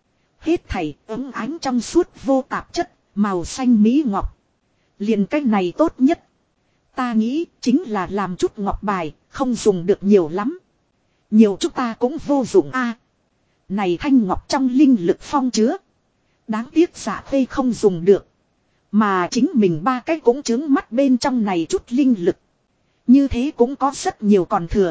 Hết thảy ấm ánh trong suốt vô tạp chất. Màu xanh mỹ ngọc. Liền cách này tốt nhất. Ta nghĩ chính là làm chút ngọc bài. Không dùng được nhiều lắm. Nhiều chúng ta cũng vô dụng a. Này thanh ngọc trong linh lực phong chứa. Đáng tiếc Dạ Khê không dùng được. Mà chính mình ba cái cũng chứng mắt bên trong này chút linh lực. Như thế cũng có rất nhiều còn thừa.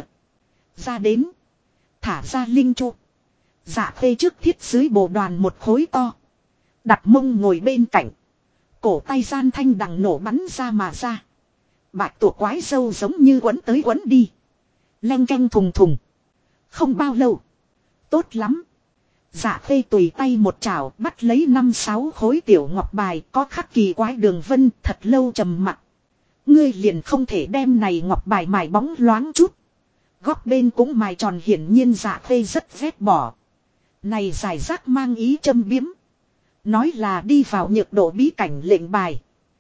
Ra đến. Thả ra linh chu. Dạ Khê trước thiết dưới bộ đoàn một khối to. Đặt mông ngồi bên cạnh. Cổ tay gian thanh đằng nổ bắn ra mà ra. Bạch tuộc quái sâu giống như quấn tới quấn đi. Leng canh thùng thùng. Không bao lâu. Tốt lắm. Dạ Khê tùy tay một chảo bắt lấy 5-6 khối tiểu ngọc bài có khắc kỳ quái đường vân thật lâu trầm mặc. Ngươi liền không thể đem này ngọc bài mài bóng loáng chút. Góc bên cũng mài tròn hiển nhiên Dạ Khê rất ghét bỏ. Này giải rác mang ý châm biếm. Nói là đi vào nhược độ bí cảnh lệnh bài.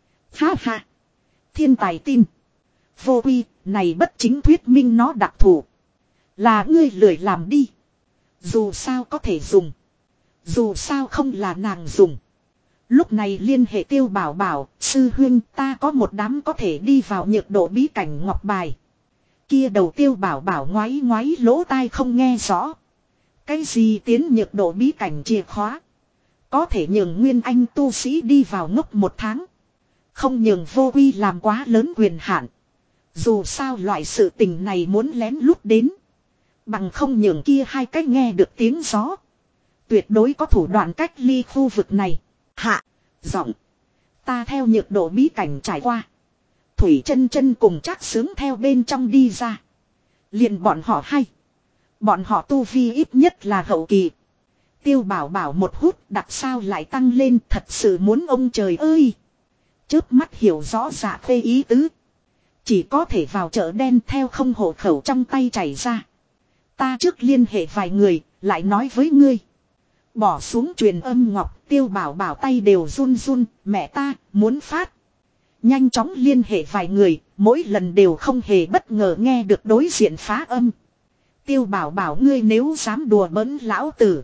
Ha ha. Thiên tài tin. Vô uy, này bất chính thuyết minh nó đặc thù. Là ngươi lười làm đi. Dù sao có thể dùng. Dù sao không là nàng dùng. Lúc này liên hệ Tiêu Bảo bảo, sư huynh ta có một đám có thể đi vào nhược độ bí cảnh ngọc bài. Kia đầu Tiêu Bảo Bảo ngoáy ngoáy lỗ tai không nghe rõ. Cái gì tiến nhược độ bí cảnh chìa khóa. Có thể nhường Nguyên Anh tu sĩ đi vào ngốc 1 tháng. Không nhường vô quy làm quá lớn quyền hạn. Dù sao loại sự tình này muốn lén lút đến. Bằng không nhường kia hai cách nghe được tiếng gió. Tuyệt đối có thủ đoạn cách ly khu vực này. Hạ, giọng. Ta theo nhược độ bí cảnh trải qua. Thủy chân chân cùng Trác Sướng theo bên trong đi ra. Liền bọn họ hay. Bọn họ tu vi ít nhất là hậu kỳ. Tiêu Bảo Bảo một hút đặt sao lại tăng lên, thật sự muốn ông trời ơi. Chớp mắt hiểu rõ dạ phê ý tứ. Chỉ có thể vào chợ đen theo không hộ khẩu trong tay chảy ra. Ta trước liên hệ vài người, lại nói với ngươi. Bỏ xuống truyền âm ngọc, Tiêu Bảo Bảo tay đều run run, mẹ ta, muốn phát. Nhanh chóng liên hệ vài người, mỗi lần đều không hề bất ngờ nghe được đối diện phá âm. Tiêu Bảo Bảo ngươi nếu dám đùa bỡn lão tử.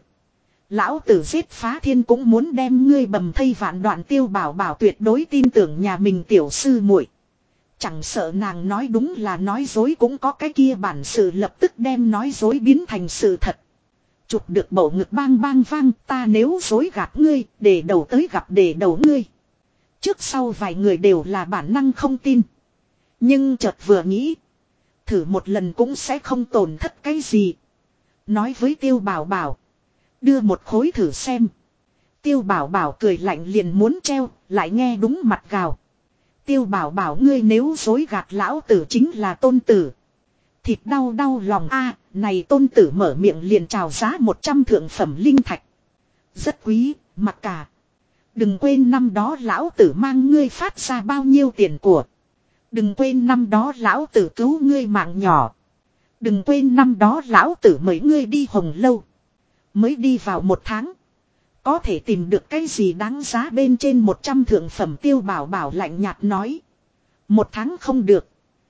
Lão tử giết phá thiên cũng muốn đem ngươi bầm thây vạn đoạn. Tiêu Bảo Bảo tuyệt đối tin tưởng nhà mình tiểu sư muội. Chẳng sợ nàng nói đúng là nói dối cũng có cái kia bản sự lập tức đem nói dối biến thành sự thật. Chụp được bầu ngực bang bang vang, ta nếu dối gạt ngươi, để đầu tới gặp để đầu ngươi. Trước sau vài người đều là bản năng không tin. Nhưng chợt vừa nghĩ, thử một lần cũng sẽ không tổn thất cái gì. Nói với Tiêu Bảo Bảo, đưa một khối thử xem. Tiêu Bảo Bảo cười lạnh liền muốn treo, lại nghe đúng mặt gào. Tiêu Bảo Bảo ngươi nếu dối gạt lão tử chính là tôn tử. Thịt đau đau lòng a, này tôn tử mở miệng liền chào giá 100 thượng phẩm linh thạch. Rất quý, mặc cả. Đừng quên năm đó lão tử mang ngươi phát ra bao nhiêu tiền của. Đừng quên năm đó lão tử cứu ngươi mạng nhỏ. Đừng quên năm đó lão tử mời ngươi đi Hồng Lâu. Mới đi vào 1 tháng. Có thể tìm được cái gì đáng giá bên trên 100 thượng phẩm. Tiêu Bảo Bảo lạnh nhạt nói. 1 tháng không được.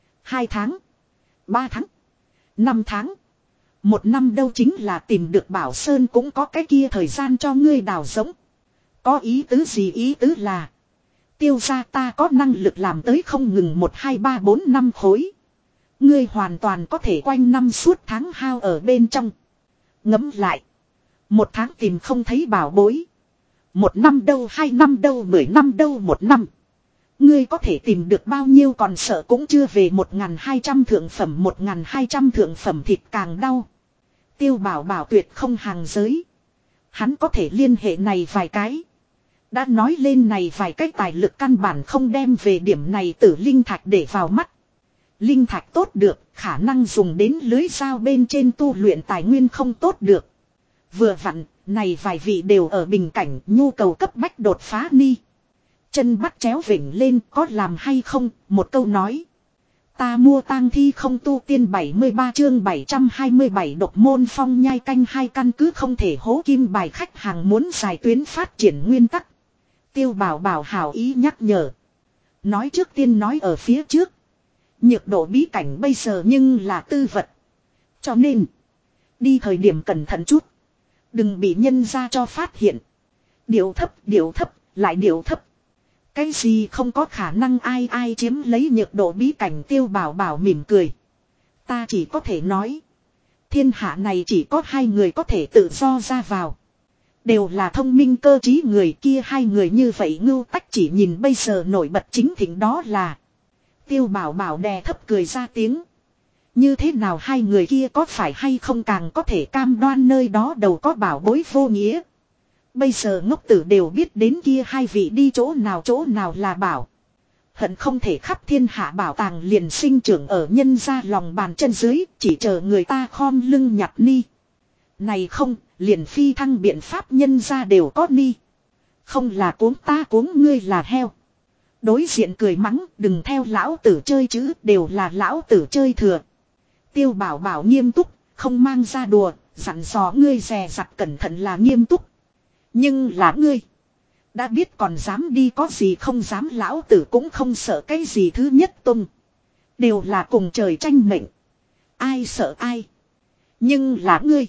2 tháng. 3 tháng. 5 tháng. 1 năm đâu chính là tìm được Bảo Sơn cũng có cái kia thời gian cho ngươi đào giống. Có ý tứ gì? Ý tứ là Tiêu gia ta có năng lực làm tới không ngừng 1 2 3 4 5 khối. Ngươi hoàn toàn có thể quanh năm suốt tháng hao ở bên trong. Ngẫm lại. 1 tháng tìm không thấy bảo bối. 1 năm đâu, 2 năm đâu, 10 năm đâu, 1 năm. Ngươi có thể tìm được bao nhiêu còn sợ cũng chưa về 1.200 thượng phẩm. 1.200 thượng phẩm thịt càng đau. Tiêu Bảo Bảo tuyệt không hàng giới. Hắn có thể liên hệ này vài cái. Đã nói lên này vài cái tài lực căn bản không đem về điểm này tử linh thạch để vào mắt. Linh thạch tốt được, khả năng dùng đến lưới dao bên trên tu luyện tài nguyên không tốt được. Vừa vặn, này vài vị đều ở bình cảnh nhu cầu cấp bách đột phá ni. Chân bắt chéo vỉnh lên có làm hay không, một câu nói. Ta mua tang thi không tu tiên 73 chương 727 độc môn phong nhai canh 2 căn cứ không thể hố kim bài khách hàng muốn dài tuyến phát triển nguyên tắc. Tiêu Bảo Bảo hảo ý nhắc nhở. Nói trước tiên nói ở phía trước. Nhược độ bí cảnh bây giờ nhưng là tư vật. Cho nên, đi thời điểm cẩn thận chút. Đừng bị nhân ra cho phát hiện. Điệu thấp, lại điệu thấp. Cái gì không có khả năng ai chiếm lấy nhược độ bí cảnh. Tiêu Bảo Bảo mỉm cười. Ta chỉ có thể nói. Thiên hạ này chỉ có 2 người có thể tự do ra vào. Đều là thông minh cơ trí người kia 2 người như vậy ngưu tách chỉ nhìn bây giờ nổi bật chính thỉnh đó là. Tiêu Bảo Bảo đè thấp cười ra tiếng. Như thế nào 2 người kia có phải hay không càng có thể cam đoan nơi đó đầu có bảo bối vô nghĩa. Bây giờ ngốc tử đều biết đến kia 2 vị đi chỗ nào là bảo. Hận không thể khắp thiên hạ bảo tàng liền sinh trưởng ở nhân ra lòng bàn chân dưới, chỉ chờ người ta khom lưng nhặt ni. Này không, liền phi thăng biện pháp nhân ra đều có ni. Không là cuống ta cuống ngươi là heo. Đối diện cười mắng, đừng theo lão tử chơi chứ, đều là lão tử chơi thừa. Tiêu Bảo Bảo nghiêm túc, không mang ra đùa, dặn dò ngươi dè dặt cẩn thận là nghiêm túc. Nhưng là ngươi. Đã biết còn dám đi có gì không dám, lão tử cũng không sợ cái gì thứ nhất tung. Đều là cùng trời tranh mệnh. Ai sợ ai. Nhưng là ngươi.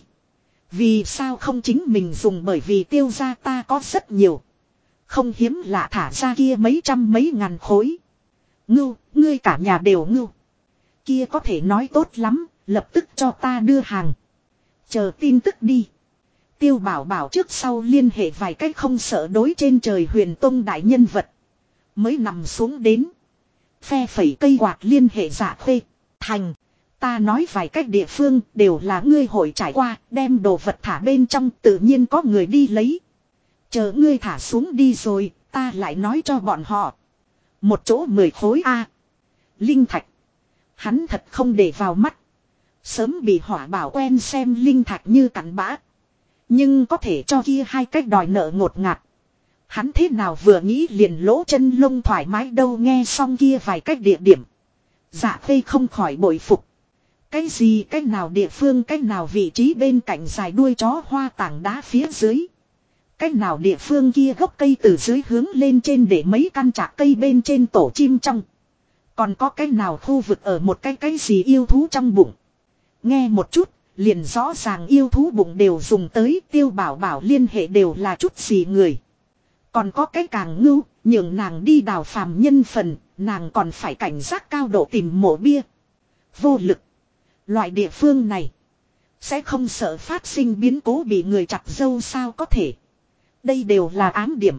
Vì sao không chính mình dùng, bởi vì Tiêu gia ta có rất nhiều. Không hiếm lạ thả ra kia mấy trăm mấy ngàn khối. Ngưu, ngươi cả nhà đều ngưu. Kia có thể nói tốt lắm, lập tức cho ta đưa hàng. Chờ tin tức đi. Tiêu Bảo Bảo trước sau liên hệ vài cách không sợ đối trên trời Huyền Tông đại nhân vật. Mới nằm xuống đến. Phe phẩy cây quạt liên hệ Dạ Khê. Thành. Ta nói vài cách địa phương đều là ngươi hội trải qua, đem đồ vật thả bên trong tự nhiên có người đi lấy. Chờ ngươi thả xuống đi rồi, ta lại nói cho bọn họ. Một chỗ 10 khối A. Linh thạch. Hắn thật không để vào mắt. Sớm bị Hỏa Bảo quen xem linh thạch như cặn bã. Nhưng có thể cho kia hai cách đòi nợ ngột ngạt. Hắn thế nào vừa nghĩ liền lỗ chân lông thoải mái đâu, nghe xong kia vài cách địa điểm. Dạ Khê không khỏi bội phục. Cái gì cách nào địa phương, cách nào vị trí bên cạnh dài đuôi chó hoa tảng đá phía dưới. Cách nào địa phương kia gốc cây từ dưới hướng lên trên để mấy căn trạc cây bên trên tổ chim trong. Còn có cái nào khu vực ở một cái gì yêu thú trong bụng. Nghe một chút, liền rõ ràng yêu thú bụng đều dùng tới. Tiêu Bảo Bảo liên hệ đều là chút gì người. Còn có cái càng ngưu, nhường nàng đi đào phàm nhân phần, nàng còn phải cảnh giác cao độ tìm mộ bia. Vô lực. Loại địa phương này sẽ không sợ phát sinh biến cố bị người chặt dâu sao có thể. Đây đều là ám điểm.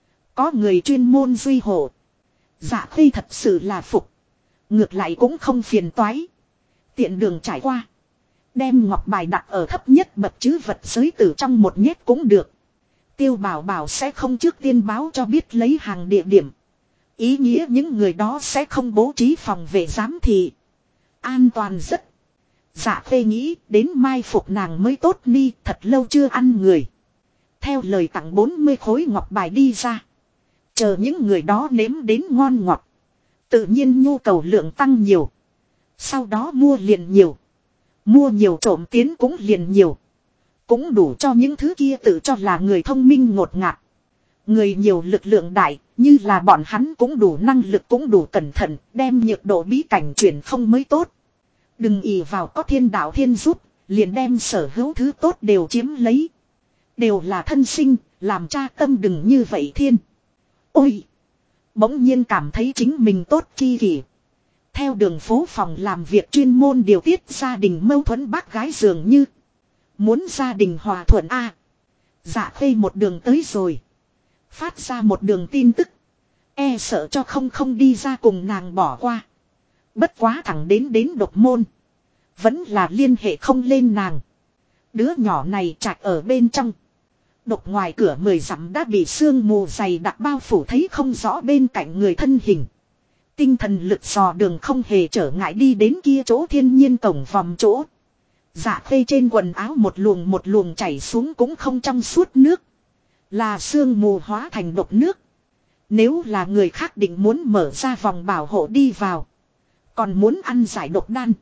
Có người chuyên môn duy hộ. Dạ Khê thật sự là phục. Ngược lại cũng không phiền toái. Tiện đường trải qua. Đem ngọc bài đặt ở thấp nhất bậc chứ vật giới tử trong một nhét cũng được. Tiêu Bảo Bảo sẽ không trước tiên báo cho biết lấy hàng địa điểm. Ý nghĩa những người đó sẽ không bố trí phòng vệ giám thị. An toàn rất. Dạ Khê nghĩ đến mai phục nàng mới tốt ni, thật lâu chưa ăn người. Theo lời tặng 40 khối ngọc bài đi ra. Chờ những người đó nếm đến ngon ngọt. Tự nhiên nhu cầu lượng tăng nhiều. Sau đó mua liền nhiều. Mua nhiều trộm tiến cũng liền nhiều. Cũng đủ cho những thứ kia tự cho là người thông minh ngột ngạt. Người nhiều lực lượng đại, như là bọn hắn cũng đủ năng lực cũng đủ cẩn thận, đem nhược độ bí cảnh chuyển không mới tốt. Đừng ỷ vào có thiên đạo thiên giúp, liền đem sở hữu thứ tốt đều chiếm lấy. Đều là thân sinh, làm cha tâm đừng như vậy thiên. Ôi! Bỗng nhiên cảm thấy chính mình tốt chi kỷ. Theo đường phố phòng làm việc chuyên môn điều tiết gia đình mâu thuẫn bác gái dường như. Muốn gia đình hòa thuận a. Dạ Khê một đường tới rồi. Phát ra một đường tin tức. E sợ cho không đi ra cùng nàng bỏ qua. Bất quá thẳng đến độc môn. Vẫn là liên hệ không lên nàng. Đứa nhỏ này trạch ở bên trong. Độc ngoài cửa 10 dặm đã bị sương mù dày đặc bao phủ thấy không rõ bên cạnh người thân hình. Tinh thần lực dò đường không hề trở ngại đi đến kia chỗ thiên nhiên cổng vòng chỗ. Dạ Khê trên quần áo một luồng chảy xuống cũng không trong suốt nước. Là sương mù hóa thành độc nước. Nếu là người khác định muốn mở ra vòng bảo hộ đi vào. Còn muốn ăn giải độc đan.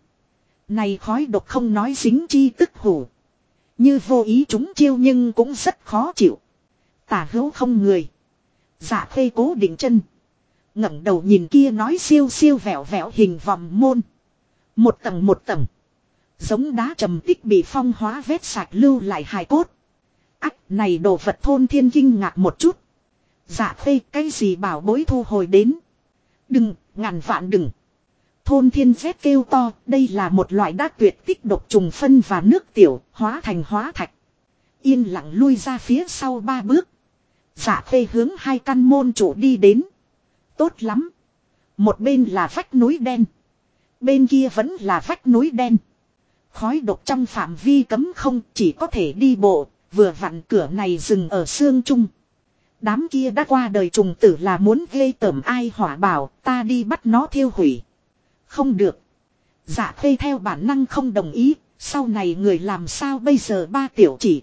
Này khói độc không nói dính chi tức hủ. Như vô ý chúng chiêu nhưng cũng rất khó chịu. Tả hữu không người. Dạ Khê cố định chân. Ngẩng đầu nhìn kia nói siêu siêu vẹo vẹo hình vòng môn. Một tầng. Giống đá trầm tích bị phong hóa vết sạch lưu lại hài cốt. Ách này đồ vật thôn thiên kinh ngạc một chút. Dạ Khê cái gì bảo bối thu hồi đến. Đừng, ngàn vạn đừng. Thôn thiên rét kêu to, đây là một loại đá tuyệt tích độc trùng phân và nước tiểu, hóa thành hóa thạch. Yên lặng lui ra phía sau 3 bước. Dạ Khê hướng 2 căn môn chủ đi đến. Tốt lắm. Một bên là vách núi đen. Bên kia vẫn là vách núi đen. Khói độc trong phạm vi cấm không chỉ có thể đi bộ, vừa vặn cửa này dừng ở xương trung. Đám kia đã qua đời trùng tử là muốn ghê tởm ai Hỏa Bảo, ta đi bắt nó thiêu hủy. Không được. Dạ Khê theo bản năng không đồng ý, sau này người làm sao bây giờ ba tiểu chỉ.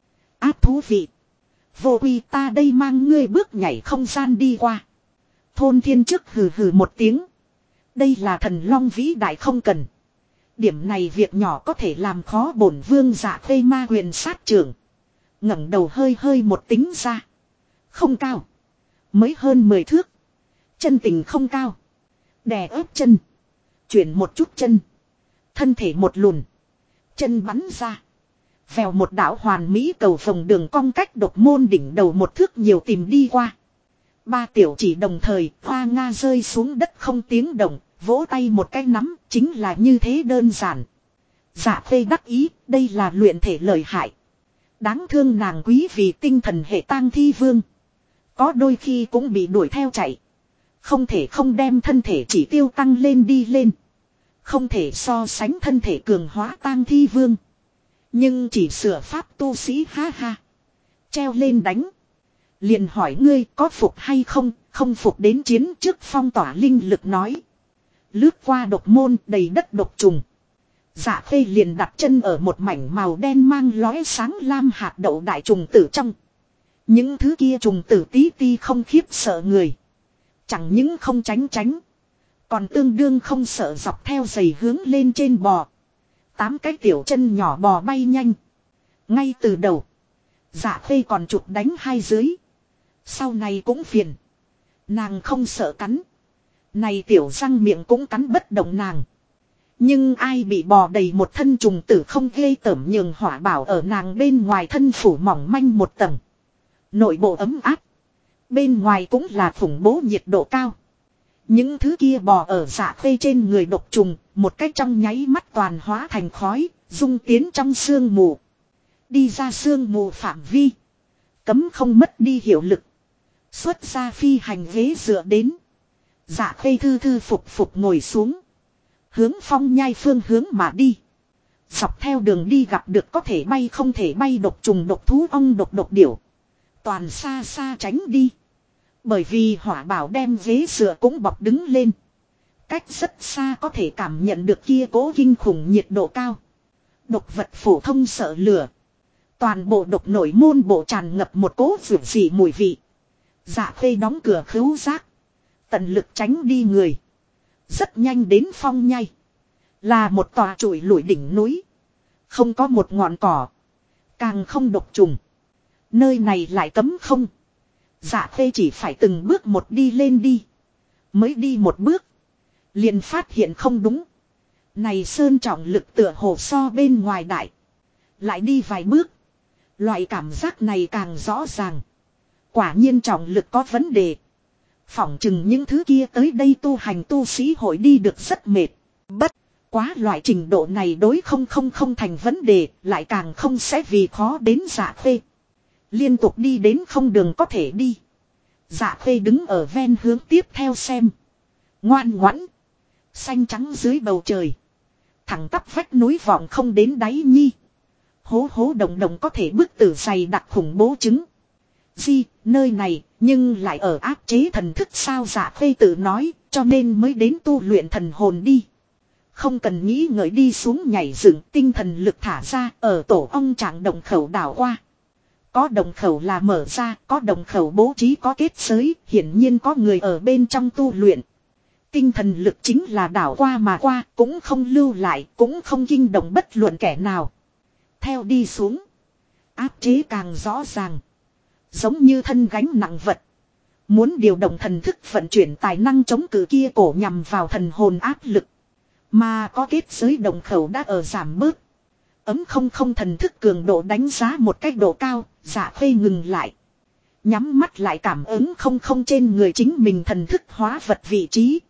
Áp thú vị. Vô quy ta đây mang ngươi bước nhảy không gian đi qua. Thôn thiên trước hừ một tiếng. Đây là thần long vĩ đại không cần. Điểm này việc nhỏ có thể làm khó bổn vương Dạ Khê ma huyền sát trưởng. Ngẩng đầu hơi một tính ra. Không cao. Mới hơn 10 thước. Chân tình không cao. Đè ép chân. Chuyển một chút chân. Thân thể một lùn. Chân bắn ra. Vèo một đạo hoàn mỹ cầu vòng đường cong cách độc môn đỉnh đầu 1 thước nhiều tìm đi qua. 3 tiểu chỉ đồng thời hoa nga rơi xuống đất không tiếng động. Vỗ tay một cái nắm, chính là như thế đơn giản. Dạ Khê đắc ý, đây là luyện thể lợi hại. Đáng thương nàng quý vì tinh thần hệ tang thi vương. Có đôi khi cũng bị đuổi theo chạy. Không thể không đem thân thể chỉ tiêu tăng lên đi lên. Không thể so sánh thân thể cường hóa tang thi vương. Nhưng chỉ sửa pháp tu sĩ ha ha. Treo lên đánh. Liền hỏi ngươi có phục hay không, không phục đến chiến trước phong tỏa linh lực nói. Lướt qua độc môn đầy đất độc trùng. Dạ Khê liền đặt chân ở một mảnh màu đen mang lóe sáng lam hạt đậu đại trùng tử trong. Những thứ kia trùng tử tí ti không khiếp sợ người. Chẳng những không tránh. Còn tương đương không sợ dọc theo giày hướng lên trên bò. 8 cái tiểu chân nhỏ bò bay nhanh. Ngay từ đầu. Dạ Khê còn chụp đánh hai dưới. Sau này cũng phiền. Nàng không sợ cắn. Này tiểu răng miệng cũng cắn bất động nàng. Nhưng ai bị bò đầy một thân trùng tử không ghê tởm nhường hỏa bảo ở nàng bên ngoài thân phủ mỏng manh một tầng. Nội bộ ấm áp. Bên ngoài cũng là khủng bố nhiệt độ cao. Những thứ kia bò ở Dạ Khê trên người độc trùng, một cách trong nháy mắt toàn hóa thành khói, dung tiến trong sương mù. Đi ra sương mù phạm vi. Cấm không mất đi hiệu lực. Xuất ra phi hành ghế dựa đến. Dạ Khê thư phục ngồi xuống. Hướng phong nhai phương hướng mà đi. Dọc theo đường đi gặp được có thể bay không thể bay độc trùng độc thú ong độc điểu. Toàn xa xa tránh đi. Bởi vì hỏa bảo đem ghế dựa cũng bọc đứng lên. Cách rất xa có thể cảm nhận được kia cố kinh khủng nhiệt độ cao. Độc vật phổ thông sợ lửa. Toàn bộ độc nổi môn bộ tràn ngập một cỗ vượt dị mùi vị. Dạ Khê đóng cửa khứu giác. Tận lực tránh đi người. Rất nhanh đến phong nhai. Là một tòa trụi lủi đỉnh núi. Không có một ngọn cỏ. Càng không độc trùng. Nơi này lại cấm không. Dạ Khê chỉ phải từng bước một đi lên đi. Mới đi một bước. Liền phát hiện không đúng. Này sơn trọng lực tựa hồ so bên ngoài đại. Lại đi vài bước. Loại cảm giác này càng rõ ràng. Quả nhiên trọng lực có vấn đề. Phỏng chừng những thứ kia tới đây tu hành tu sĩ hội đi được rất mệt. Bất quá loại trình độ này đối không thành vấn đề. Lại càng không sẽ vì khó đến Dạ Khê. Liên tục đi đến không đường có thể đi. Dạ Khê đứng ở ven hướng tiếp theo xem. Ngoan ngoãn. Xanh trắng dưới bầu trời. Thẳng tắp vách núi vọng không đến đáy nhi. Hố đồng có thể bức tử dày đặc khủng bố chứng. Nơi này nhưng lại ở áp chế thần thức sao Dạ Khê tự nói, cho nên mới đến tu luyện thần hồn đi. Không cần nghĩ ngợi đi xuống nhảy dựng, tinh thần lực thả ra, ở tổ ong trạng động khẩu đảo qua. Có động khẩu là mở ra, có động khẩu bố trí có kết giới, hiển nhiên có người ở bên trong tu luyện. Tinh thần lực chính là đảo qua mà qua, cũng không lưu lại, cũng không kinh động bất luận kẻ nào. Theo đi xuống, áp chế càng rõ ràng. Giống như thân gánh nặng vật. Muốn điều động thần thức vận chuyển tài năng chống cự kia cổ nhằm vào thần hồn áp lực. Mà có kết giới đồng khẩu đã ở giảm bớt. Ấm không thần thức cường độ đánh giá một cách độ cao, Dạ Khê ngừng lại. Nhắm mắt lại cảm ứng không trên người chính mình thần thức hóa vật vị trí.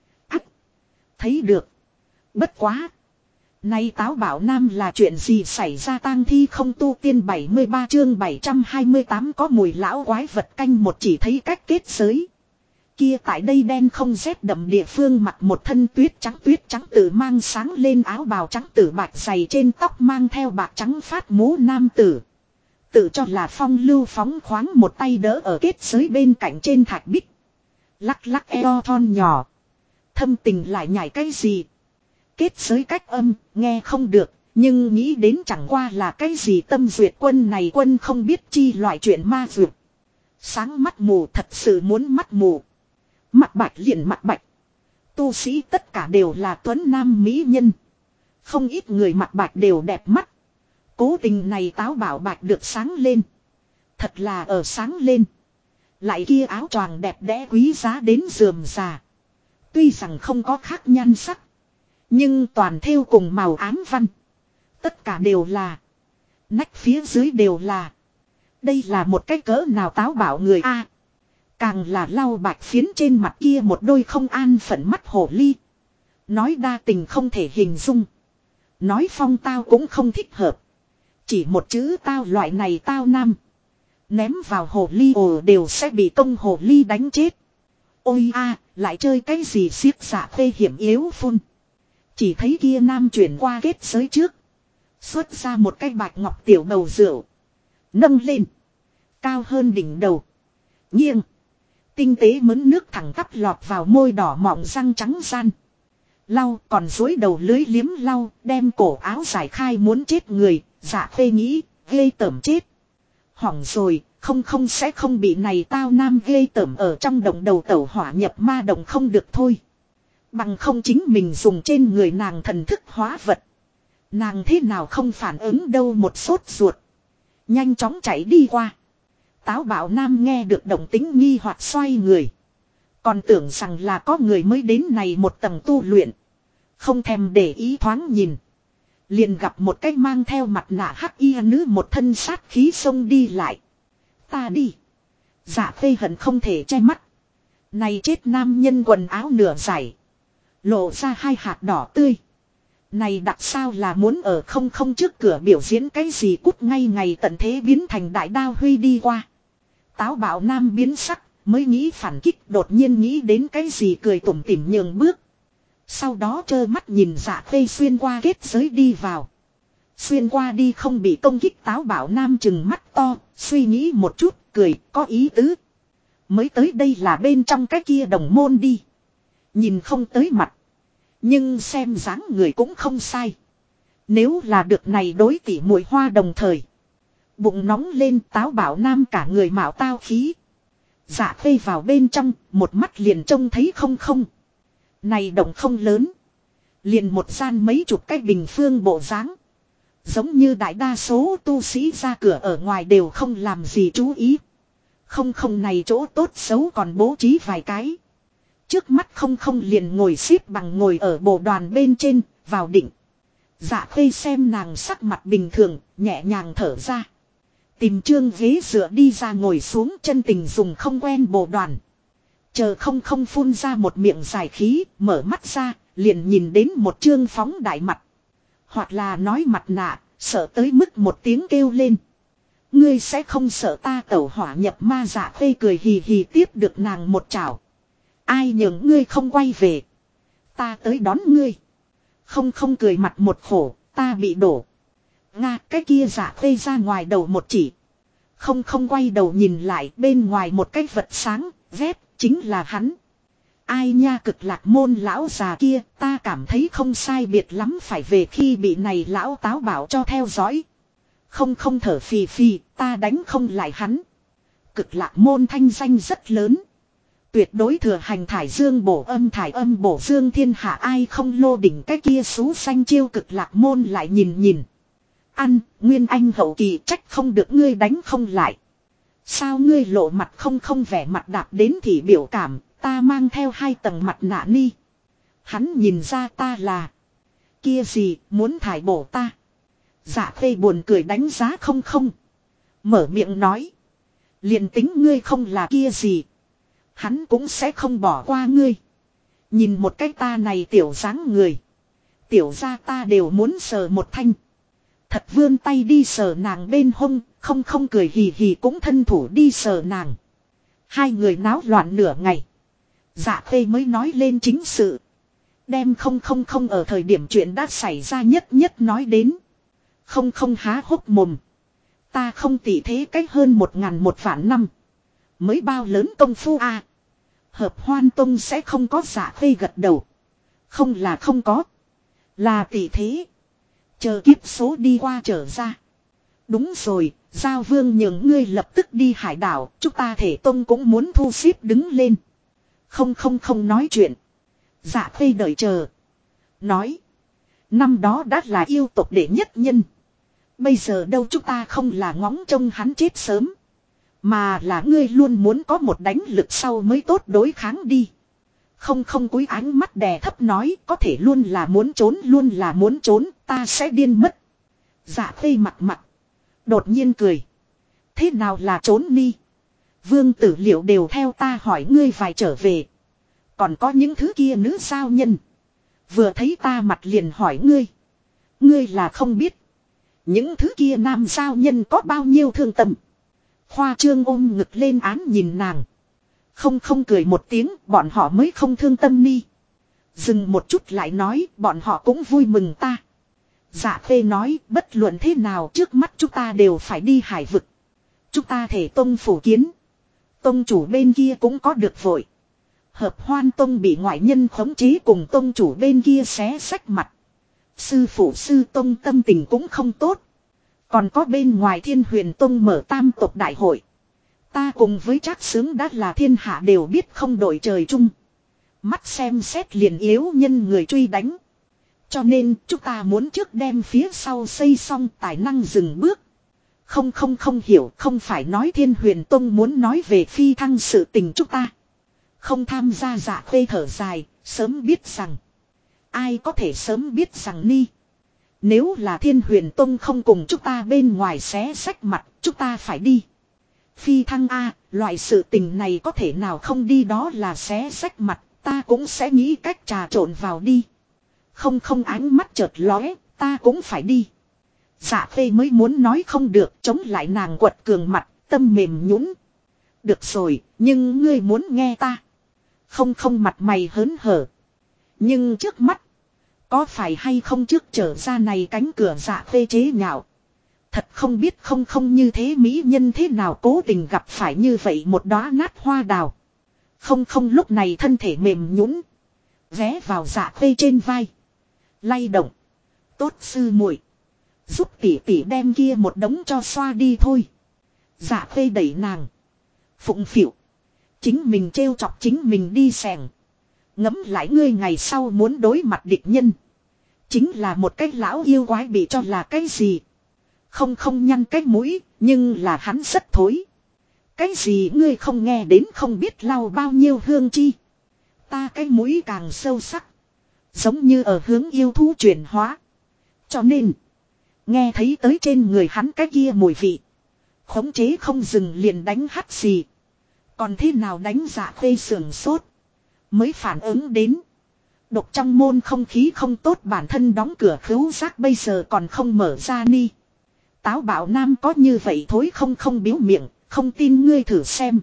Thấy được. Bất quá. Nay táo bảo nam là chuyện gì xảy ra tang thi không tu tiên 73 chương 728 có mùi lão quái vật canh một chỉ thấy cách kết giới. Kia tại đây đen không rét đậm địa phương mặc một thân tuyết trắng tử mang sáng lên áo bào trắng tử bạch dày trên tóc mang theo bạc trắng phát mũ nam tử. Tự cho là phong lưu phóng khoáng một tay đỡ ở kết giới bên cạnh trên thạch bích. Lắc eo thon nhỏ. Thâm tình lại nhảy cái gì. Kết giới cách âm, nghe không được, nhưng nghĩ đến chẳng qua là cái gì tâm duyệt quân này quân không biết chi loại chuyện ma duyệt. Sáng mắt mù thật sự muốn mắt mù. Mặt bạch liền mặt bạch. Tu sĩ tất cả đều là tuấn nam mỹ nhân. Không ít người mặt bạch đều đẹp mắt. Cố tình này táo bảo bạch được sáng lên. Thật là ở sáng lên. Lại kia áo choàng đẹp đẽ quý giá đến rườm rà. Tuy rằng không có khác nhan sắc. Nhưng toàn thêu cùng màu ám văn. Tất cả đều là. Nách phía dưới đều là. Đây là một cái cỡ nào táo bảo người a. Càng là lau bạch phiến trên mặt kia một đôi không an phận mắt hổ ly. Nói đa tình không thể hình dung. Nói phong tao cũng không thích hợp. Chỉ một chữ tao loại này tao nam. Ném vào hồ ly ồ đều sẽ bị công hồ ly đánh chết. Ôi a, lại chơi cái gì xiếc xạ phê hiểm yếu phun. Chỉ thấy kia nam chuyển qua kết giới trước. Xuất ra một cái bạch ngọc tiểu bầu rượu. Nâng lên. Cao hơn đỉnh đầu. Nghiêng. Tinh tế mớn nước thẳng tắp lọt vào môi đỏ mọng răng trắng gian. Lau còn dối đầu lưới liếm lau. Đem cổ áo giải khai muốn chết người. Dạ phê nghĩ. Ghê tởm chết. Hỏng rồi. Không sẽ không bị này tao nam ghê tởm ở trong đồng đầu tẩu hỏa nhập ma đồng không được thôi. Bằng không chính mình dùng trên người nàng thần thức hóa vật. Nàng thế nào không phản ứng đâu một sốt ruột. Nhanh chóng chạy đi qua. Táo bạo nam nghe được động tính nghi hoặc xoay người. Còn tưởng rằng là có người mới đến này một tầng tu luyện. Không thèm để ý thoáng nhìn. Liền gặp một cái mang theo mặt nạ hắc y nữ một thân sát khí xông đi lại. Ta đi. Dạ phê hận không thể che mắt. Này chết nam nhân quần áo nửa giải. Lộ ra hai hạt đỏ tươi. Này đặc sao là muốn ở không trước cửa biểu diễn cái gì cút ngay ngày tận thế biến thành đại đao huy đi qua. Táo bạo nam biến sắc, mới nghĩ phản kích đột nhiên nghĩ đến cái gì cười tủm tỉm nhường bước. Sau đó trơ mắt nhìn dạ phê xuyên qua kết giới đi vào. Xuyên qua đi không bị công kích táo bạo nam chừng mắt to, suy nghĩ một chút, cười, có ý tứ. Mới tới đây là bên trong cái kia đồng môn đi. Nhìn không tới mặt. Nhưng xem dáng người cũng không sai. Nếu là được này đối tỷ muội hoa đồng thời. Bụng nóng lên táo bảo nam cả người mạo tao khí. Dạ phê vào bên trong, một mắt liền trông thấy không. Này đồng không lớn. Liền một gian mấy chục cái bình phương bộ dáng. Giống như đại đa số tu sĩ ra cửa ở ngoài đều không làm gì chú ý. Không này chỗ tốt xấu còn bố trí vài cái. Trước mắt không liền ngồi xếp bằng ngồi ở bộ đoàn bên trên, vào định. Dạ phê xem nàng sắc mặt bình thường, nhẹ nhàng thở ra. Tìm trương ghế dựa đi ra ngồi xuống chân tình dùng không quen bộ đoàn. Chờ không phun ra một miệng dài khí, mở mắt ra, liền nhìn đến một trương phóng đại mặt. Hoặc là nói mặt nạ, sợ tới mức một tiếng kêu lên. Ngươi sẽ không sợ ta tẩu hỏa nhập ma dạ phê cười hì hì tiếp được nàng một chảo. Ai nhường ngươi không quay về. Ta tới đón ngươi. Không cười mặt một khổ, ta bị đổ. Nga cái kia dạ phê ra ngoài đầu một chỉ. Không quay đầu nhìn lại bên ngoài một cái vật sáng, vét, chính là hắn. Ai nha cực lạc môn lão già kia, ta cảm thấy không sai biệt lắm phải về khi bị này lão táo bảo cho theo dõi. Không thở phì phì, ta đánh không lại hắn. Cực lạc môn thanh danh rất lớn. Tuyệt đối thừa hành thải dương bổ âm bổ dương thiên hạ ai không lô đỉnh cái kia xú xanh chiêu cực lạc môn lại nhìn. Ăn, nguyên anh hậu kỳ trách không được ngươi đánh không lại. Sao ngươi lộ mặt không vẻ mặt đạp đến thì biểu cảm, ta mang theo 2 tầng mặt nạ ni. Hắn nhìn ra ta là. Kia gì, muốn thải bổ ta. Dạ phê buồn cười đánh giá không. Mở miệng nói. Liền tính ngươi không là kia gì. Hắn cũng sẽ không bỏ qua ngươi. Nhìn một cái ta này tiểu dáng người. Tiểu ra ta đều muốn sờ một thanh. Thật vươn tay đi sờ nàng bên hông. Không cười hì hì cũng thân thủ đi sờ nàng. 2 người náo loạn nửa ngày. Dạ phê mới nói lên chính sự. Đem không ở thời điểm chuyện đã xảy ra nhất nói đến. Không há hốc mồm. Ta không tỉ thế cách hơn 1.001 vạn năm. Mới bao lớn công phu a. Hợp hoan tông sẽ không có dạ phê gật đầu. Không là không có. Là tỉ thế. Chờ kiếp số đi qua trở ra. Đúng rồi, giao vương nhường ngươi lập tức đi hải đảo. Chúng ta thể tông cũng muốn thu xếp đứng lên. Không nói chuyện. Dạ phê đợi chờ. Nói. Năm đó đã là yêu tộc đệ nhất nhân. Bây giờ đâu chúng ta không là ngóng trông hắn chết sớm. Mà là ngươi luôn muốn có một đánh lực sau mới tốt đối kháng đi. Không cúi ánh mắt đè thấp nói có thể luôn là muốn trốn ta sẽ điên mất. Dạ phê mặt. Đột nhiên cười. Thế nào là trốn đi? Vương tử liệu đều theo ta hỏi ngươi phải trở về. Còn có những thứ kia nữ sao nhân. Vừa thấy ta mặt liền hỏi ngươi. Ngươi là không biết. Những thứ kia nam giao nhân có bao nhiêu thương tâm. Khoa trương ôm ngực lên án nhìn nàng. Không cười một tiếng, bọn họ mới không thương tâm ni. Dừng một chút lại nói, bọn họ cũng vui mừng ta. Dạ Khê nói, bất luận thế nào trước mắt chúng ta đều phải đi hải vực. Chúng ta thể tông phủ kiến. Tông chủ bên kia cũng có được vội. Hợp Hoan tông bị ngoại nhân khống chế cùng tông chủ bên kia xé xách mặt. Sư phụ sư tông tâm tình cũng không tốt. Còn có bên ngoài Thiên Huyền tông mở tam tộc đại hội. Ta cùng với Trác Sướng đã là thiên hạ đều biết không đổi trời chung. Mắt xem xét liền yếu nhân người truy đánh. Cho nên chúng ta muốn trước đem phía sau xây xong tài năng dừng bước. Không hiểu, không phải nói Thiên Huyền tông muốn nói về phi thăng sự tình chúng ta. Không tham gia. Dạ Khê thở dài, sớm biết rằng. Ai có thể sớm biết rằng ni. Nếu là Thiên Huyền tông không cùng chúng ta bên ngoài xé xách mặt, chúng ta phải đi. Phi thăng a, loại sự tình này có thể nào không đi, đó là xé xách mặt, ta cũng sẽ nghĩ cách trà trộn vào đi. Không ánh mắt chợt lóe, ta cũng phải đi. Dạ Khê mới muốn nói không được, chống lại nàng quật cường mặt, tâm mềm nhũn. Được rồi, nhưng ngươi muốn nghe ta. Không mặt mày hớn hở. Nhưng trước mắt, có phải hay không trước trở ra này cánh cửa. Dạ Khê chế nhạo. Thật không biết không như thế mỹ nhân thế nào cố tình gặp phải như vậy một đóa nát hoa đào. Không lúc này thân thể mềm nhũn, ghé vào Dạ Khê trên vai, lay động. Tốt sư muội, giúp tỷ tỷ đem kia một đống cho xoa đi thôi. Dạ Khê đẩy nàng. Phụng phịu. Chính mình trêu chọc chính mình đi xẻng. Ngẫm lại ngươi ngày sau muốn đối mặt địch nhân. Chính là một cái lão yêu quái bị cho là cái gì. Không nhăn cái mũi, nhưng là hắn rất thối. Cái gì ngươi không nghe đến không biết lau bao nhiêu hương chi. Ta cái mũi càng sâu sắc. Giống như ở hướng yêu thú chuyển hóa. Cho nên, nghe thấy tới trên người hắn cái kia mùi vị. Khống chế không dừng liền đánh hắt xì. Còn thế nào đánh. Dạ Khê sườn sốt. Mới phản ứng đến. Độc trong môn không khí không tốt, bản thân đóng cửa khứu giác bây giờ còn không mở ra ni. Táo bạo nam có như vậy thối không biếu miệng, không tin ngươi thử xem.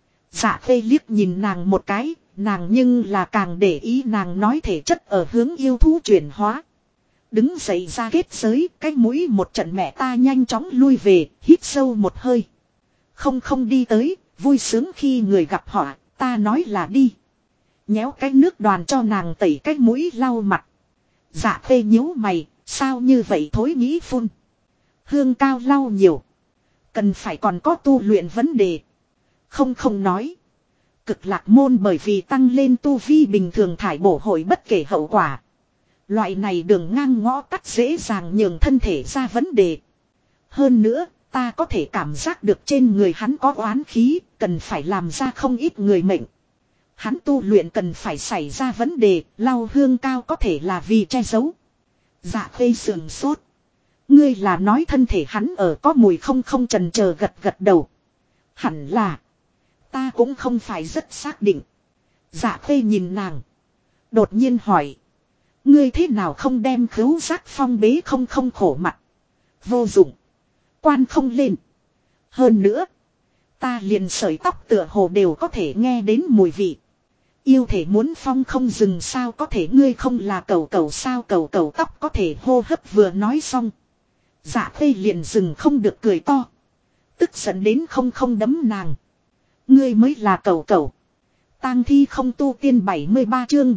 Dạ Khê liếc nhìn nàng một cái, nàng nhưng là càng để ý nàng nói thể chất ở hướng yêu thú chuyển hóa. Đứng dậy ra kết giới, cái mũi một trận mẹ ta nhanh chóng lui về, hít sâu một hơi. Không đi tới, vui sướng khi người gặp họ, ta nói là đi. Nhéo cái nước đoàn cho nàng tẩy cái mũi lau mặt. Dạ Khê nhíu mày, sao như vậy thối nghĩ phun. Hương cao lau nhiều. Cần phải còn có tu luyện vấn đề. Không nói. Cực lạc môn bởi vì tăng lên tu vi bình thường thải bổ hội bất kể hậu quả. Loại này đường ngang ngõ tắt dễ dàng nhường thân thể ra vấn đề. Hơn nữa, ta có thể cảm giác được trên người hắn có oán khí, cần phải làm ra không ít người mệnh. Hắn tu luyện cần phải xảy ra vấn đề, lau hương cao có thể là vì che giấu. Dạ Khê sườn sốt. Ngươi là nói thân thể hắn ở có mùi không chần chờ gật đầu. Hẳn là. Ta cũng không phải rất xác định. Dạ Khê nhìn nàng. Đột nhiên hỏi. Ngươi thế nào không đem khứu giác phong bế không khổ mặt. Vô dụng. Quan không lên. Hơn nữa. Ta liền sợi tóc tựa hồ đều có thể nghe đến mùi vị. Yêu thể muốn phong không dừng sao có thể, ngươi không là cầu sao cầu tóc có thể hô hấp. Vừa nói xong. Dạ Khê liền dừng không được cười to. Tức giận đến không đấm nàng. Ngươi mới là cầu. Tang thi không tu tiên 73 chương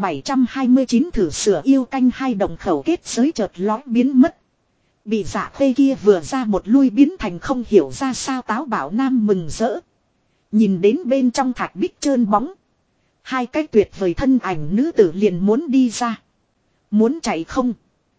729 thử sửa yêu canh hai đồng khẩu kết giới chợt lói biến mất. Bị Dạ Khê kia vừa ra một lui biến thành không hiểu ra sao táo bạo nam mừng rỡ. Nhìn đến bên trong thạch bích trơn bóng. Hai cái tuyệt vời thân ảnh nữ tử liền muốn đi ra. Muốn chạy không?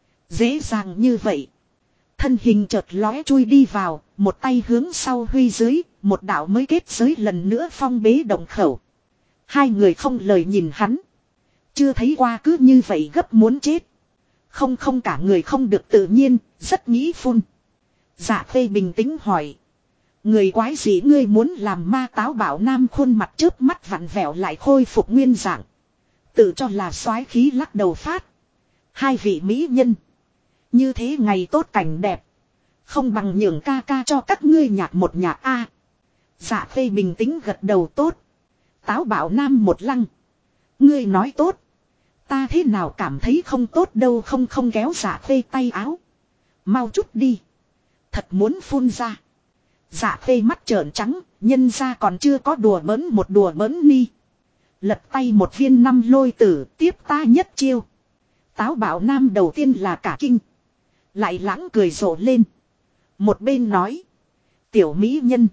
Dễ dàng như vậy. Thân hình chợt lóe chui đi vào, một tay hướng sau huy dưới, một đạo mới kết giới lần nữa phong bế động khẩu. Hai người không lời nhìn hắn. Chưa thấy qua cứ như vậy gấp muốn chết. Không cả người không được tự nhiên, rất nghĩ phun. Dạ Khê bình tĩnh hỏi. Người quái gì ngươi muốn làm ma? Táo bạo nam khuôn mặt chớp mắt vặn vẹo lại khôi phục nguyên dạng. Tự cho là soái khí lắc đầu phát. Hai vị mỹ nhân. Như thế ngày tốt cảnh đẹp. Không bằng nhường ca ca cho các ngươi nhạc một nhạc a. Dạ Phê bình tĩnh gật đầu tốt. Táo bạo nam một lăng. Ngươi nói tốt. Ta thế nào cảm thấy không tốt đâu không kéo Dạ Phê tay áo. Mau chút đi. Thật muốn phun ra. Dạ Phê mắt trợn trắng. Nhân ra còn chưa có đùa bỡn một đùa bỡn ni. Lật tay một viên năm lôi tử tiếp ta nhất chiêu. Táo bạo nam đầu tiên là cả kinh. Lại lãng cười rộ lên. Một bên nói. Tiểu mỹ nhân.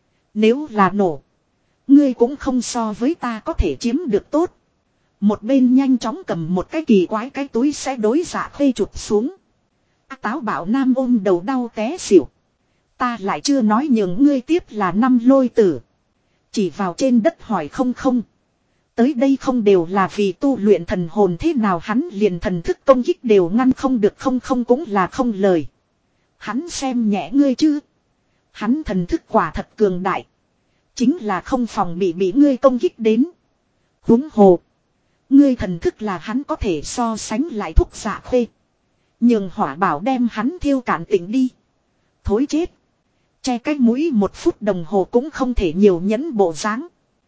Nếu là nổ. Ngươi cũng không so với ta có thể chiếm được tốt. Một bên nhanh chóng cầm một cái kỳ quái cái túi sẽ đối Dạ Phê chụp xuống. Táo bạo nam ôm đầu đau té xỉu. Ta lại chưa nói nhường ngươi tiếp là năm lôi tử. Chỉ vào trên đất hỏi không. Tới đây không đều là vì tu luyện thần hồn thế nào hắn liền thần thức công kích đều ngăn không được không cũng là không lời. Hắn xem nhẹ ngươi chứ. Hắn thần thức quả thật cường đại. Chính là không phòng bị ngươi công kích đến. Huống hồ. Ngươi thần thức là hắn có thể so sánh lại thúc Dạ Phê. Nhường hỏa bảo đem hắn thiêu cạn tỉnh đi. Thối chết. Che cái mũi 1 phút đồng hồ cũng không thể nhiều nhẫn bộ dáng.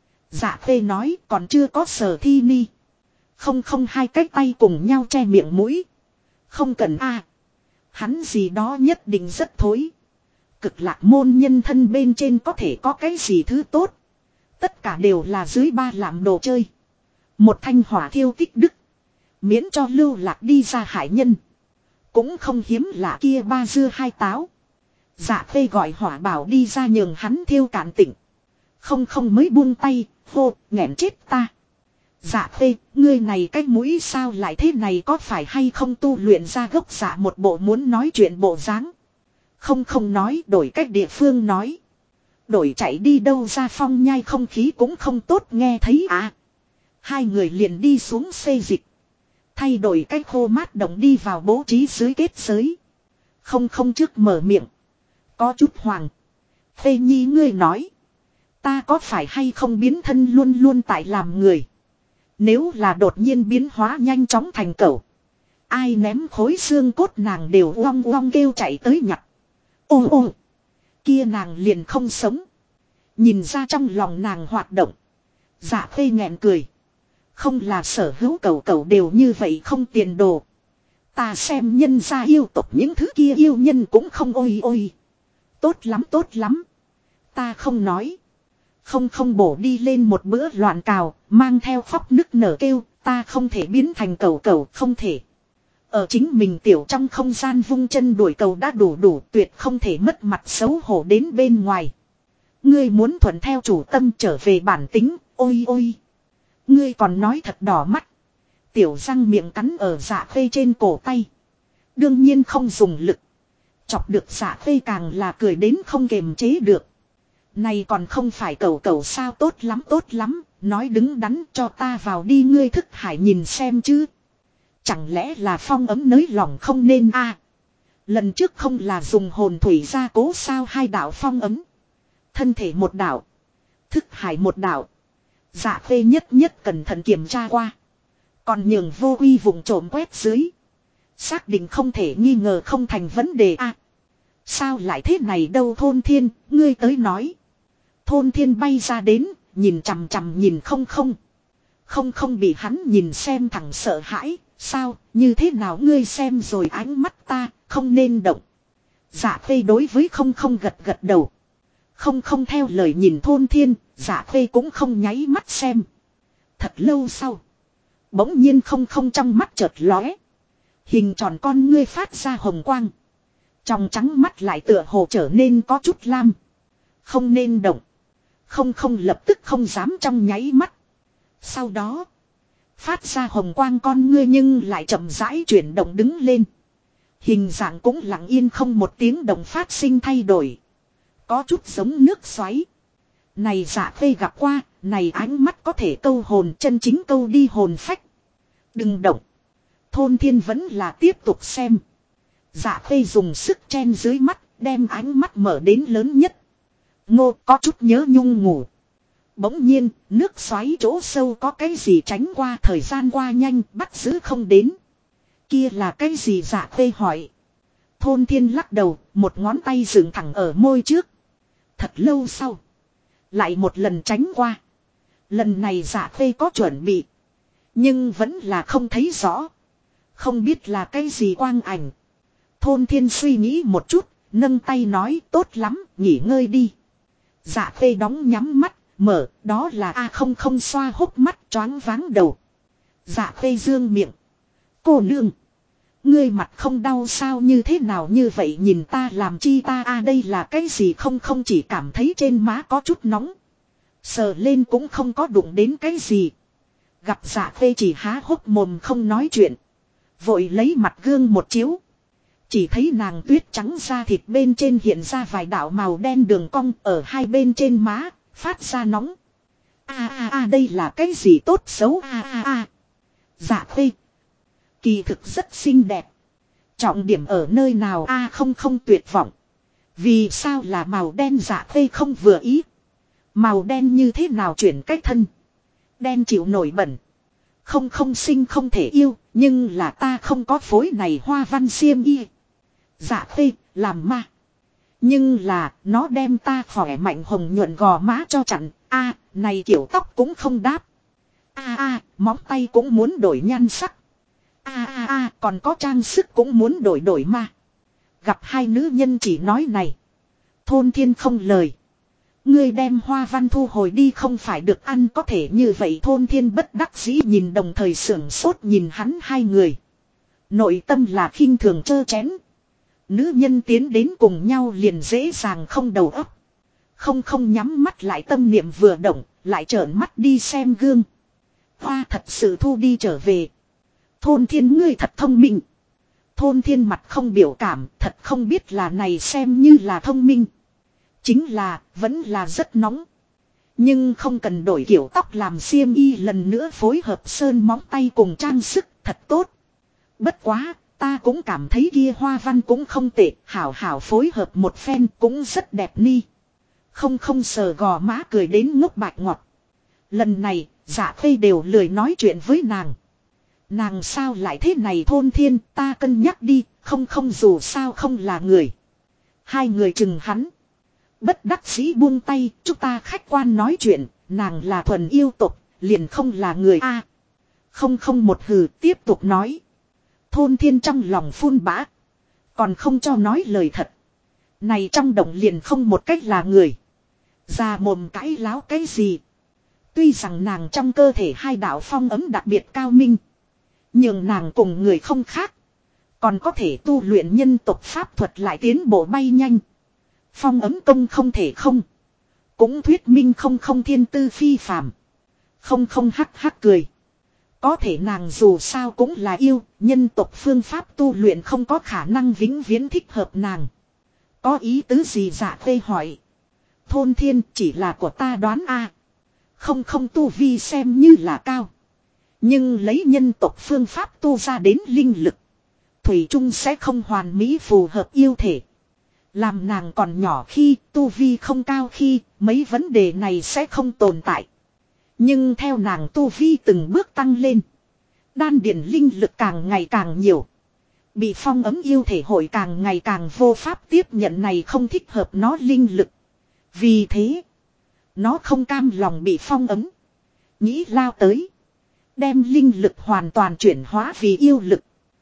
Dạ Phê nói còn chưa có sở thi ni. Không hai cái tay cùng nhau che miệng mũi. Không cần a. Hắn gì đó nhất định rất thối. Cực lạc môn nhân thân bên trên có thể có cái gì thứ tốt. Tất cả đều là dưới 3 làm đồ chơi. Một thanh hỏa thiêu tích đức. Miễn cho lưu lạc đi ra hải nhân. Cũng không hiếm lạ kia 3 dưa 2 táo. Dạ Phê gọi hỏa bảo đi ra nhường hắn thiêu cạn tỉnh. Không mới buông tay, hô, nghẹn chết ta. Dạ Phê, ngươi này cái mũi sao lại thế này có phải hay không tu luyện ra gốc dạ một bộ muốn nói chuyện bộ dáng. Không nói, đổi cách địa phương nói. Đổi chạy đi đâu ra phong nhai không khí cũng không tốt nghe thấy à. Hai người liền đi xuống xê dịch. Thay đổi cách khô mát động đi vào bố trí dưới kết giới. Không trước mở miệng. Có chút hoàng. Phê nhi ngươi nói. Ta có phải hay không biến thân luôn luôn tại làm người. Nếu là đột nhiên biến hóa nhanh chóng thành cẩu. Ai ném khối xương cốt nàng đều uong kêu chạy tới nhặt. Ô. Kia nàng liền không sống. Nhìn ra trong lòng nàng hoạt động. Dạ Phê nghẹn cười. Không là sở hữu cẩu đều như vậy không tiền đồ. Ta xem nhân gia yêu tộc những thứ kia yêu nhân cũng không ôi. Tốt lắm. Ta không nói. Không bổ đi lên một bữa loạn cào, mang theo khóc nức nở kêu, ta không thể biến thành cẩu không thể. Ở chính mình tiểu trong không gian vung chân đuổi cầu đã đủ tuyệt không thể mất mặt xấu hổ đến bên ngoài. Ngươi muốn thuận theo chủ tâm trở về bản tính, ôi. Ngươi còn nói thật đỏ mắt. Tiểu răng miệng cắn ở Dạ Phê trên cổ tay. Đương nhiên không dùng lực. Chọc được Dạ Phê càng là cười đến không kềm chế được. Này còn không phải cẩu sao tốt lắm, nói đứng đắn cho ta vào đi ngươi thức hải nhìn xem chứ. Chẳng lẽ là phong ấm nới lỏng không nên a? Lần trước không là dùng hồn thủy gia cố sao 2 đạo phong ấm. Thân thể 1 đạo. Thức hải 1 đạo. Dạ Phê nhất cẩn thận kiểm tra qua. Còn nhường vô uy vùng trộm quét dưới. Xác định không thể nghi ngờ không thành vấn đề a. Sao lại thế này đâu Thôn Thiên, ngươi tới nói. Thôn Thiên bay ra đến, nhìn chằm nhìn không bị hắn nhìn xem thẳng sợ hãi, sao, như thế nào ngươi xem rồi ánh mắt ta, không nên động. Dạ Phê đối với không gật đầu. Không theo lời nhìn Thôn Thiên, Dạ Phê cũng không nháy mắt xem. Thật lâu sau, bỗng nhiên không trong mắt chợt lóe. Hình tròn con ngươi phát ra hồng quang. Trong trắng mắt lại tựa hồ trở nên có chút lam. Không nên động. Không lập tức không dám trong nháy mắt. Sau đó, phát ra hồng quang con ngươi nhưng lại chậm rãi chuyển động đứng lên. Hình dạng cũng lặng yên không một tiếng động phát sinh thay đổi. Có chút giống nước xoáy. Này Dạ Phê gặp qua, này ánh mắt có thể câu hồn chân chính câu đi hồn phách. Đừng động. Thôn Thiên vẫn là tiếp tục xem. Dạ Phê dùng sức chen dưới mắt, đem ánh mắt mở đến lớn nhất. Ngô có chút nhớ nhung ngủ. Bỗng nhiên, nước xoáy chỗ sâu có cái gì tránh qua thời gian qua nhanh, bắt giữ không đến. Kia là cái gì Dạ Khê hỏi. Thôn Thiên lắc đầu, một ngón tay dựng thẳng ở môi trước. Thật lâu sau. Lại một lần tránh qua. Lần này Dạ Khê có chuẩn bị. Nhưng vẫn là không thấy rõ. Không biết là cái gì quang ảnh. Thôn Thiên suy nghĩ một chút, nâng tay nói tốt lắm, nghỉ ngơi đi. Dạ Khê đóng nhắm mắt, mở, đó là không xoa hốc mắt choáng váng đầu. Dạ Khê dương miệng. Cô nương. Ngươi mặt không đau sao như thế nào như vậy nhìn ta làm chi ta đây là cái gì không chỉ cảm thấy trên má có chút nóng. Sờ lên cũng không có đụng đến cái gì. Gặp Dạ Khê chỉ há hốc mồm không nói chuyện. Vội lấy mặt gương một chiếu. Chỉ thấy nàng tuyết trắng da thịt bên trên hiện ra vài đạo màu đen đường cong ở hai bên trên má, phát ra nóng. Đây là cái gì tốt xấu Dạ Khê. Kỳ thực rất xinh đẹp. Trọng điểm ở nơi nào không tuyệt vọng. Vì sao là màu đen Dạ Khê không vừa ý. Màu đen như thế nào chuyển cách thân. Đen chịu nổi bẩn. Không sinh không thể yêu, nhưng là ta không có phối này hoa văn xiêm y. Dạ Khê, làm ma. Nhưng là, nó đem ta khỏe mạnh hồng nhuận gò má cho chặn. Này kiểu tóc cũng không đáp. Móng tay cũng muốn đổi nhan sắc. Còn có trang sức cũng muốn đổi ma. Gặp hai nữ nhân chỉ nói này. Thôn Thiên không lời. Ngươi đem hoa văn thu hồi đi không phải được ăn có thể như vậy Thôn Thiên bất đắc dĩ nhìn đồng thời sưởng sốt nhìn hắn hai người. Nội tâm là khinh thường chơ chén. Nữ nhân tiến đến cùng nhau liền dễ dàng không đầu óc. Không nhắm mắt lại tâm niệm vừa động, lại trợn mắt đi xem gương. Hoa thật sự thu đi trở về. Thôn Thiên ngươi thật thông minh. Thôn Thiên mặt không biểu cảm, thật không biết là này xem như là thông minh. Chính là, vẫn là rất nóng. Nhưng không cần đổi kiểu tóc làm xiêm y lần nữa phối hợp sơn móng tay cùng trang sức, thật tốt. Bất quá, ta cũng cảm thấy kia hoa văn cũng không tệ, hảo phối hợp một phen cũng rất đẹp ni. Không sờ gò má cười đến ngốc bạch ngọt. Lần này, Dạ Khê đều lười nói chuyện với nàng. Nàng sao lại thế này Thôn Thiên ta cân nhắc đi, không dù sao không là người. Hai người chừng hắn. Bất đắc dĩ buông tay, chúng ta khách quan nói chuyện, nàng là thuần yêu tục, liền không là người Không một hừ tiếp tục nói. Thôn Thiên trong lòng phun bã. Còn không cho nói lời thật. Này trong động liền không một cách là người. Ra mồm cãi láo cái gì. Tuy rằng nàng trong cơ thể hai đạo phong ấm đặc biệt cao minh. Nhưng nàng cùng người không khác. Còn có thể tu luyện nhân tộc pháp thuật lại tiến bộ bay nhanh. Phong ấm công không thể không. Cũng thuyết minh không thiên tư phi phàm. Không hắc cười. Có thể nàng dù sao cũng là yêu, nhân tộc phương pháp tu luyện không có khả năng vĩnh viễn thích hợp nàng. Có ý tứ gì Dạ Khê hỏi. Thôn Thiên chỉ là của ta đoán Không tu vi xem như là cao. Nhưng lấy nhân tộc phương pháp tu ra đến linh lực. Thủy chung sẽ không hoàn mỹ phù hợp yêu thể. Làm nàng còn nhỏ khi tu vi không cao khi mấy vấn đề này sẽ không tồn tại. Nhưng theo nàng tu vi từng bước tăng lên. Đan điển linh lực càng ngày càng nhiều. Bị phong ấm yêu thể hội càng ngày càng vô pháp tiếp nhận này không thích hợp nó linh lực. Vì thế, nó không cam lòng bị phong ấm. Nghĩ lao tới. Đem linh lực hoàn toàn chuyển hóa vì yêu lực.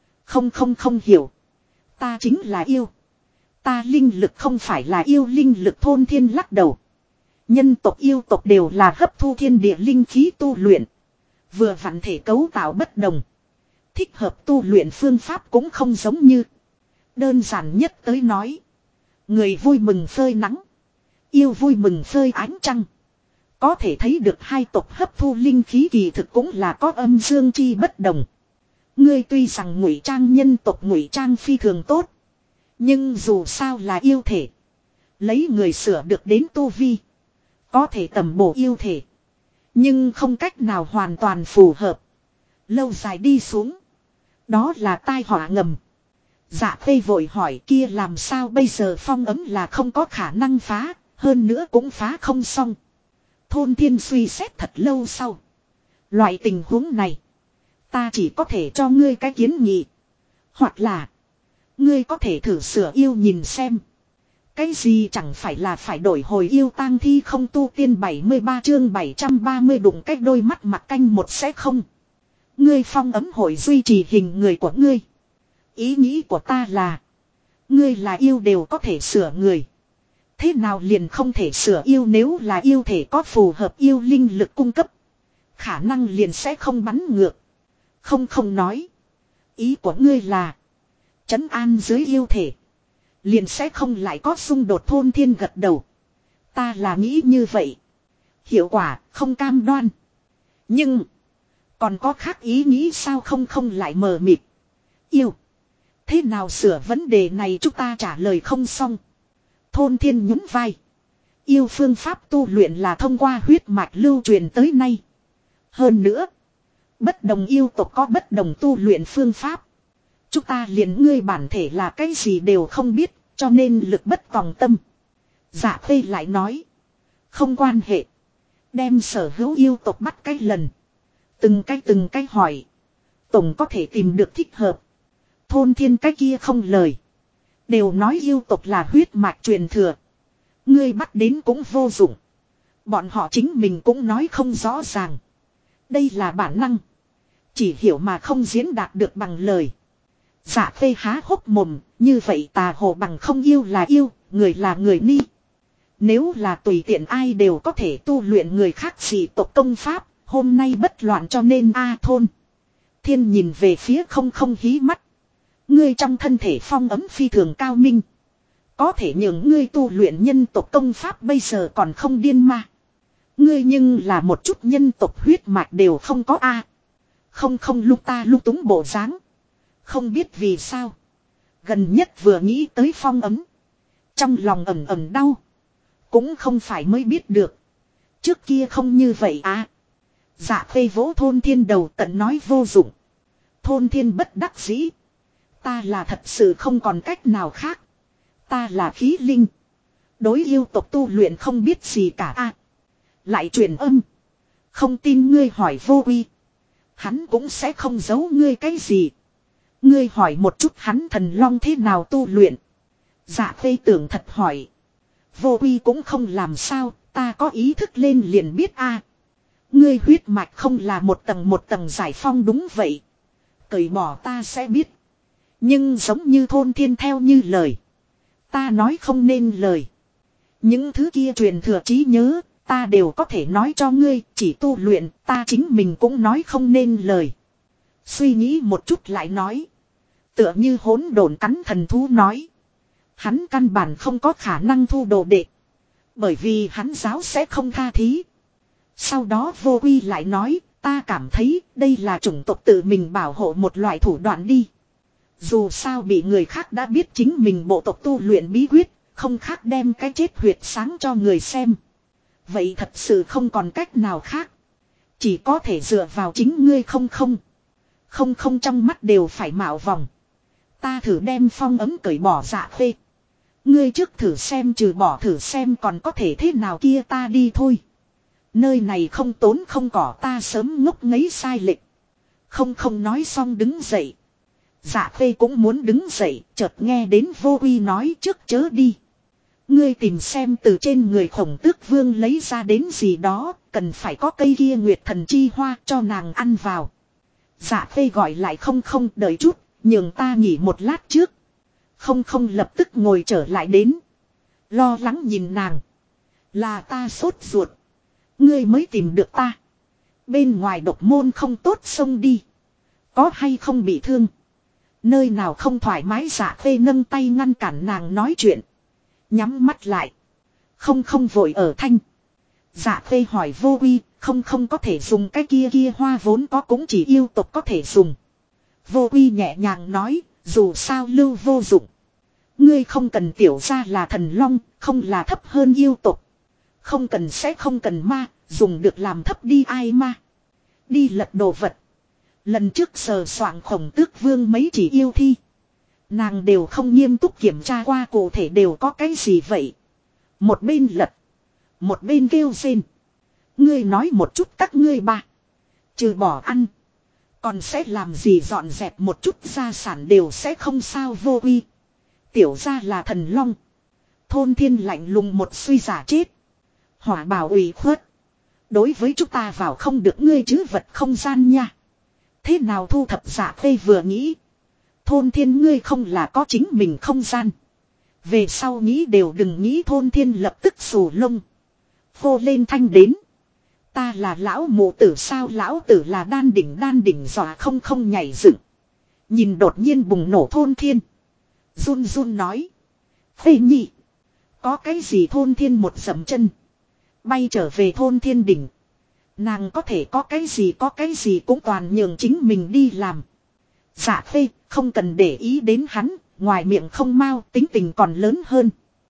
Không hiểu. Ta chính là yêu. Ta linh lực không phải là yêu linh lực Thôn Thiên lắc đầu. Nhân tộc yêu tộc đều là hấp thu thiên địa linh khí tu luyện. Vừa vặn thể cấu tạo bất đồng. Thích hợp tu luyện phương pháp cũng không giống như. Đơn giản nhất tới nói. Người vui mừng phơi nắng. Yêu vui mừng phơi ánh trăng. Có thể thấy được hai tộc hấp thu linh khí kỳ thực cũng là có âm dương chi bất đồng. Ngươi tuy rằng ngụy trang nhân tộc ngụy trang phi thường tốt. Nhưng dù sao là yêu thể. Lấy người sửa được đến tu vi. Có thể tầm bổ yêu thể. Nhưng không cách nào hoàn toàn phù hợp. Lâu dài đi xuống. Đó là tai họa ngầm. Dạ Khê vội hỏi kia làm sao bây giờ phong ấm là không có khả năng phá. Hơn nữa cũng phá không xong. Thôn Thiên suy xét thật lâu sau. Loại tình huống này. Ta chỉ có thể cho ngươi cái kiến nghị. Hoặc là. Ngươi có thể thử sửa yêu nhìn xem. Cái gì chẳng phải là phải đổi hồi yêu tang thi không tu tiên 73 chương 730 đụng cách đôi mắt mặt canh một sẽ không. Ngươi phong ấm hội duy trì hình người của ngươi. Ý nghĩ của ta là. Ngươi là yêu đều có thể sửa người. Thế nào liền không thể sửa yêu nếu là yêu thể có phù hợp yêu linh lực cung cấp. Khả năng liền sẽ không bắn ngược. Không nói. Ý của ngươi là. Trấn an dưới yêu thể. Liền sẽ không lại có xung đột thôn thiên gật đầu. Ta là nghĩ như vậy. Hiệu quả không cam đoan. Nhưng. Còn có khác ý nghĩ sao không lại mờ mịt. Yêu. Thế nào sửa vấn đề này chúng ta trả lời không xong. Thôn thiên nhún vai. Yêu phương pháp tu luyện là thông qua huyết mạch lưu truyền tới nay. Hơn nữa. Bất đồng yêu tộc có bất đồng tu luyện phương pháp. Chúng ta liền ngươi bản thể là cái gì đều không biết. Cho nên lực bất tòng tâm. Dạ Phê lại nói. Không quan hệ. Đem sở hữu yêu tộc bắt cái lần. Từng cái hỏi. Tổng có thể tìm được thích hợp. Thôn thiên cái kia không lời. Đều nói yêu tộc là huyết mạch truyền thừa. Ngươi bắt đến cũng vô dụng. Bọn họ chính mình cũng nói không rõ ràng. Đây là bản năng. Chỉ hiểu mà không diễn đạt được bằng lời. Dạ Phê há hốc mồm. Như vậy tà hồ bằng không yêu là yêu. Người là người ni. Nếu là tùy tiện ai đều có thể tu luyện người khác dị tộc công pháp. Hôm nay bất loạn cho nên thôn. Thiên nhìn về phía không hí mắt. Ngươi trong thân thể phong ấm phi thường cao minh. Có thể nhường ngươi tu luyện nhân tộc công pháp bây giờ còn không điên ma. Ngươi nhưng là một chút nhân tộc huyết mạch đều không có Không lúc ta lúc túng bộ dáng. Không biết vì sao. Gần nhất vừa nghĩ tới phong ấm. Trong lòng ẩm đau. Cũng không phải mới biết được. Trước kia không như vậy Dạ Phê vỗ thôn thiên đầu tận nói vô dụng. Thôn thiên bất đắc dĩ. Ta là thật sự không còn cách nào khác. Ta là khí linh. Đối yêu tộc tu luyện không biết gì cả Lại truyền âm. Không tin ngươi hỏi vô uy. Hắn cũng sẽ không giấu ngươi cái gì. Ngươi hỏi một chút hắn thần long thế nào tu luyện. Dạ Phê tưởng thật hỏi. Vô uy cũng không làm sao. Ta có ý thức lên liền biết Ngươi huyết mạch không là một tầng giải phong đúng vậy. Cởi bỏ ta sẽ biết. Nhưng giống như thôn thiên theo như lời. Ta nói không nên lời. Những thứ kia truyền thừa trí nhớ. Ta đều có thể nói cho ngươi. Chỉ tu luyện ta chính mình cũng nói không nên lời. Suy nghĩ một chút lại nói. Tựa như hỗn độn cắn thần thú nói. Hắn căn bản không có khả năng thu đồ đệ. Bởi vì hắn giáo sẽ không tha thí. Sau đó vô uy lại nói. Ta cảm thấy đây là chủng tộc tự mình bảo hộ một loại thủ đoạn đi. Dù sao bị người khác đã biết chính mình bộ tộc tu luyện bí quyết. Không khác đem cái chết huyệt sáng cho người xem. Vậy thật sự không còn cách nào khác. Chỉ có thể dựa vào chính ngươi không trong mắt đều phải mạo vòng. Ta thử đem phong ấm cởi bỏ Dạ Phê. Ngươi trước thử xem trừ bỏ thử xem còn có thể thế nào kia ta đi thôi. Nơi này không tốn không cỏ ta sớm ngốc nghếch sai lệch. Không nói xong đứng dậy. Dạ Phê cũng muốn đứng dậy chợt nghe đến vô uy nói trước chớ đi. Ngươi tìm xem từ trên người Khổng Tước Vương lấy ra đến gì đó. Cần phải có cây kia nguyệt thần chi hoa cho nàng ăn vào. Dạ Phê gọi lại không đợi chút. Nhường ta nghỉ một lát trước. Không lập tức ngồi trở lại đến. Lo lắng nhìn nàng. Là ta sốt ruột. Ngươi mới tìm được ta. Bên ngoài độc môn không tốt xông đi. Có hay không bị thương. Nơi nào không thoải mái Dạ Phê nâng tay ngăn cản nàng nói chuyện. Nhắm mắt lại. Không vội ở thanh. Dạ Phê hỏi vô uy. Không có thể dùng cái kia hoa vốn có cũng chỉ yêu tộc có thể dùng. Vô uy nhẹ nhàng nói. Dù sao lưu vô dụng. Ngươi không cần tiểu ra là thần long. Không là thấp hơn yêu tộc. Không cần sẽ không cần ma. Dùng được làm thấp đi ai ma. Đi lật đồ vật. Lần trước sờ soạng Khổng Tước Vương mấy chỉ yêu thi. Nàng đều không nghiêm túc kiểm tra qua cụ thể đều có cái gì vậy. Một bên lật. Một bên kêu rên. Ngươi nói một chút các ngươi ba. Trừ bỏ ăn. Còn sẽ làm gì dọn dẹp một chút gia sản đều sẽ không sao vô uy. Tiểu gia là thần long. Thôn thiên lạnh lùng một suy giả chết. Hỏa bảo ủy khuất. Đối với chúng ta vào không được ngươi chứ vật không gian nha. Thế nào thu thập giả phê vừa nghĩ. Thôn thiên ngươi không là có chính mình không gian. Về sau nghĩ đều đừng nghĩ thôn thiên lập tức xù lông. Hô lên thanh đến. Ta là lão mụ tử sao lão tử là đan đỉnh dọa không nhảy dựng. Nhìn đột nhiên bùng nổ thôn thiên. Run run nói. Phê nhị. Có cái gì thôn thiên một dậm chân. Bay trở về thôn thiên đỉnh. Nàng có thể có cái gì cũng toàn nhường chính mình đi làm. Dạ phê không cần để ý đến hắn. Ngoài miệng không mau tính tình còn lớn hơn.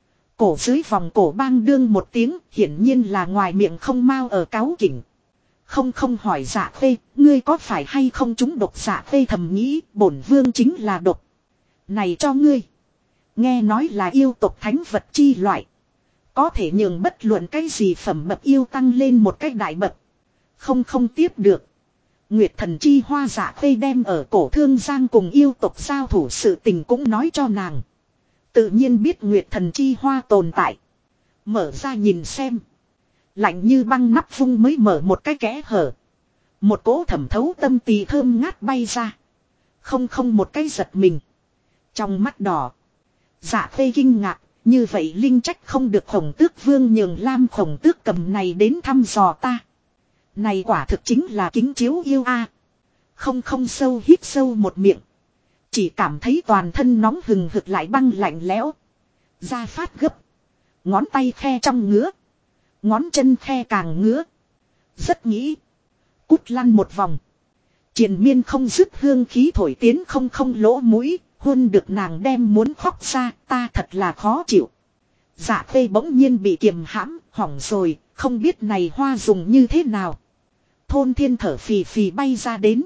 Cổ dưới vòng cổ bang đương một tiếng. Hiển nhiên là ngoài miệng không mau ở cáu kỉnh. Không hỏi dạ phê. Ngươi có phải hay không trúng độc dạ phê thầm nghĩ. Bổn vương chính là độc. Này cho ngươi. Nghe nói là yêu tộc thánh vật chi loại. Có thể nhường bất luận cái gì phẩm bậc yêu tăng lên một cách đại bậc. Không tiếp được. Nguyệt thần chi hoa dạ phê đem ở cổ thương giang cùng yêu tộc giao thủ sự tình cũng nói cho nàng. Tự nhiên biết Nguyệt thần chi hoa tồn tại. Mở ra nhìn xem. Lạnh như băng nắp vung mới mở một cái kẽ hở. Một cỗ thẩm thấu tâm tỳ thơm ngát bay ra. Không một cái giật mình. Trong mắt đỏ. Dạ phê kinh ngạc. Như vậy linh trách không được Khổng Tước Vương nhường Lam Khổng Tước cầm này đến thăm dò ta. Này quả thực chính là kính chiếu yêu a. Không sâu hít sâu một miệng. Chỉ cảm thấy toàn thân nóng hừng hực lại băng lạnh lẽo. Da phát gấp. Ngón tay khe trong ngứa. Ngón chân khe càng ngứa. Rất nghĩ. Cút lăn một vòng. Triền miên không dứt hương khí thổi tiến không lỗ mũi. Hôn được nàng đem muốn khóc ra, ta thật là khó chịu. Dạ phê bỗng nhiên bị kiềm hãm, hỏng rồi, không biết này hoa dùng như thế nào. Thôn thiên thở phì phì bay ra đến.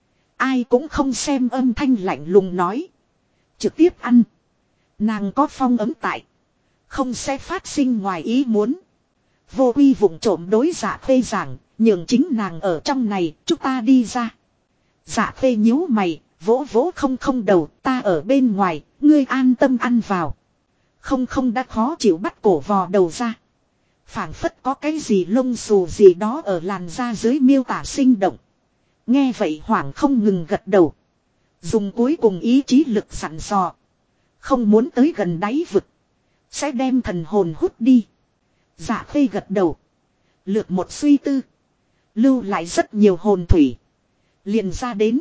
Ai cũng không xem âm thanh lạnh lùng nói. Trực tiếp ăn. Nàng có phong ấm tại. Không sẽ phát sinh ngoài ý muốn. Vô uy vụng trộm đối dạ phê giảng, nhường chính nàng ở trong này, chúng ta đi ra. Dạ phê nhíu mày. Vỗ không đầu ta ở bên ngoài, ngươi an tâm ăn vào. Không đã khó chịu bắt cổ vò đầu ra. Phảng phất có cái gì lông xù gì đó ở làn da dưới miêu tả sinh động. Nghe vậy hoảng không ngừng gật đầu. Dùng cuối cùng ý chí lực sẵn dò. Không muốn tới gần đáy vực. Sẽ đem thần hồn hút đi. Dạ phê gật đầu. Lược một suy tư. Lưu lại rất nhiều hồn thủy. Liền ra đến.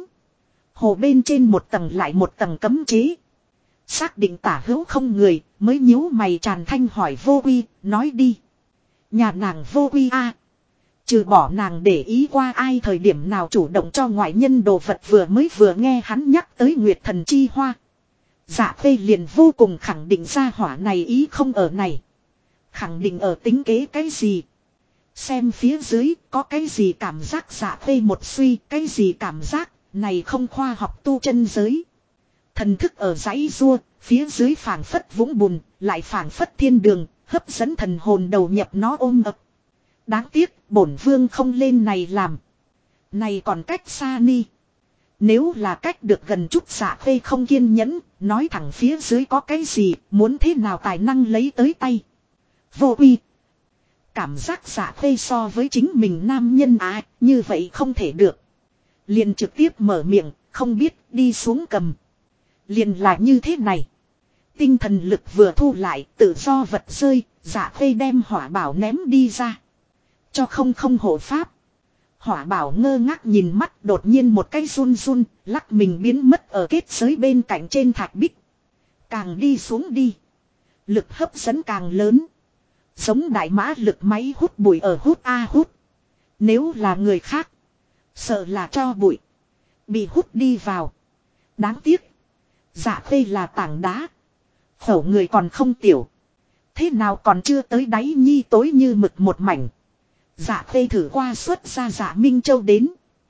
Hồ bên trên một tầng lại một tầng cấm chế. Xác định tả hữu không người, mới nhíu mày tràn thanh hỏi vô uy, nói đi. Nhà nàng vô uy a. Trừ bỏ nàng để ý qua ai thời điểm nào chủ động cho ngoại nhân đồ vật vừa nghe hắn nhắc tới Nguyệt thần chi hoa. Dạ phê liền vô cùng khẳng định ra hỏa này ý không ở này. Khẳng định ở tính kế cái gì. Xem phía dưới có cái gì cảm giác dạ phê một suy, cái gì cảm giác. Này không khoa học tu chân giới. Thần thức ở dãy rua, phía dưới phảng phất vũng bùn, lại phảng phất thiên đường, hấp dẫn thần hồn đầu nhập nó ôm ập. Đáng tiếc, bổn vương không lên này làm. Này còn cách xa ni. Nếu là cách được gần chút dạ phê không kiên nhẫn, nói thẳng phía dưới có cái gì, muốn thế nào tài năng lấy tới tay. Vô uy. Cảm giác dạ phê so với chính mình nam nhân như vậy không thể được. Liền trực tiếp mở miệng, không biết đi xuống cầm. Liền là như thế này. Tinh thần lực vừa thu lại, tự do vật rơi, dạ phê đem hỏa bảo ném đi ra. Cho không hộ pháp. Hỏa bảo ngơ ngác nhìn mắt đột nhiên một cái run, lắc mình biến mất ở kết giới bên cạnh trên thạch bích. Càng đi xuống đi. Lực hấp dẫn càng lớn. Giống đại mã lực máy hút bụi ở hút hút. Nếu là người khác. Sợ là cho bụi. Bị hút đi vào. Đáng tiếc. Dạ phê là tảng đá. Khẩu người còn không tiểu. Thế nào còn chưa tới đáy nhi tối như mực một mảnh. Dạ phê thử qua xuất ra dạ Minh Châu đến.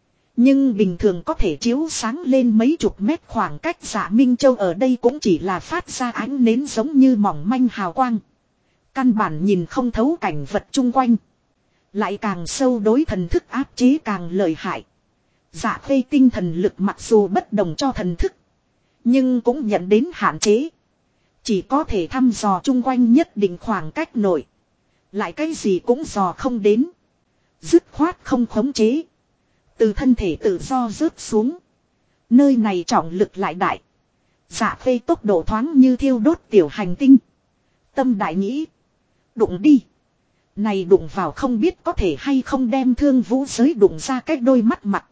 Nhưng bình thường có thể chiếu sáng lên mấy chục mét khoảng cách dạ Minh Châu ở đây cũng chỉ là phát ra ánh nến giống như mỏng manh hào quang. Căn bản nhìn không thấu cảnh vật chung quanh. Lại càng sâu đối thần thức áp chế càng lợi hại. Dạ phê tinh thần lực mặc dù bất đồng cho thần thức. Nhưng cũng nhận đến hạn chế. Chỉ có thể thăm dò chung quanh nhất định khoảng cách nội. Lại cái gì cũng dò không đến. Dứt khoát không khống chế. Từ thân thể tự do rớt xuống. Nơi này trọng lực lại đại. Dạ phê tốc độ thoáng như thiêu đốt tiểu hành tinh. Tâm đại nghĩ. Đụng đi. Này đụng vào không biết có thể hay không đem Thương Vũ giới đụng ra cái đôi mắt mặt.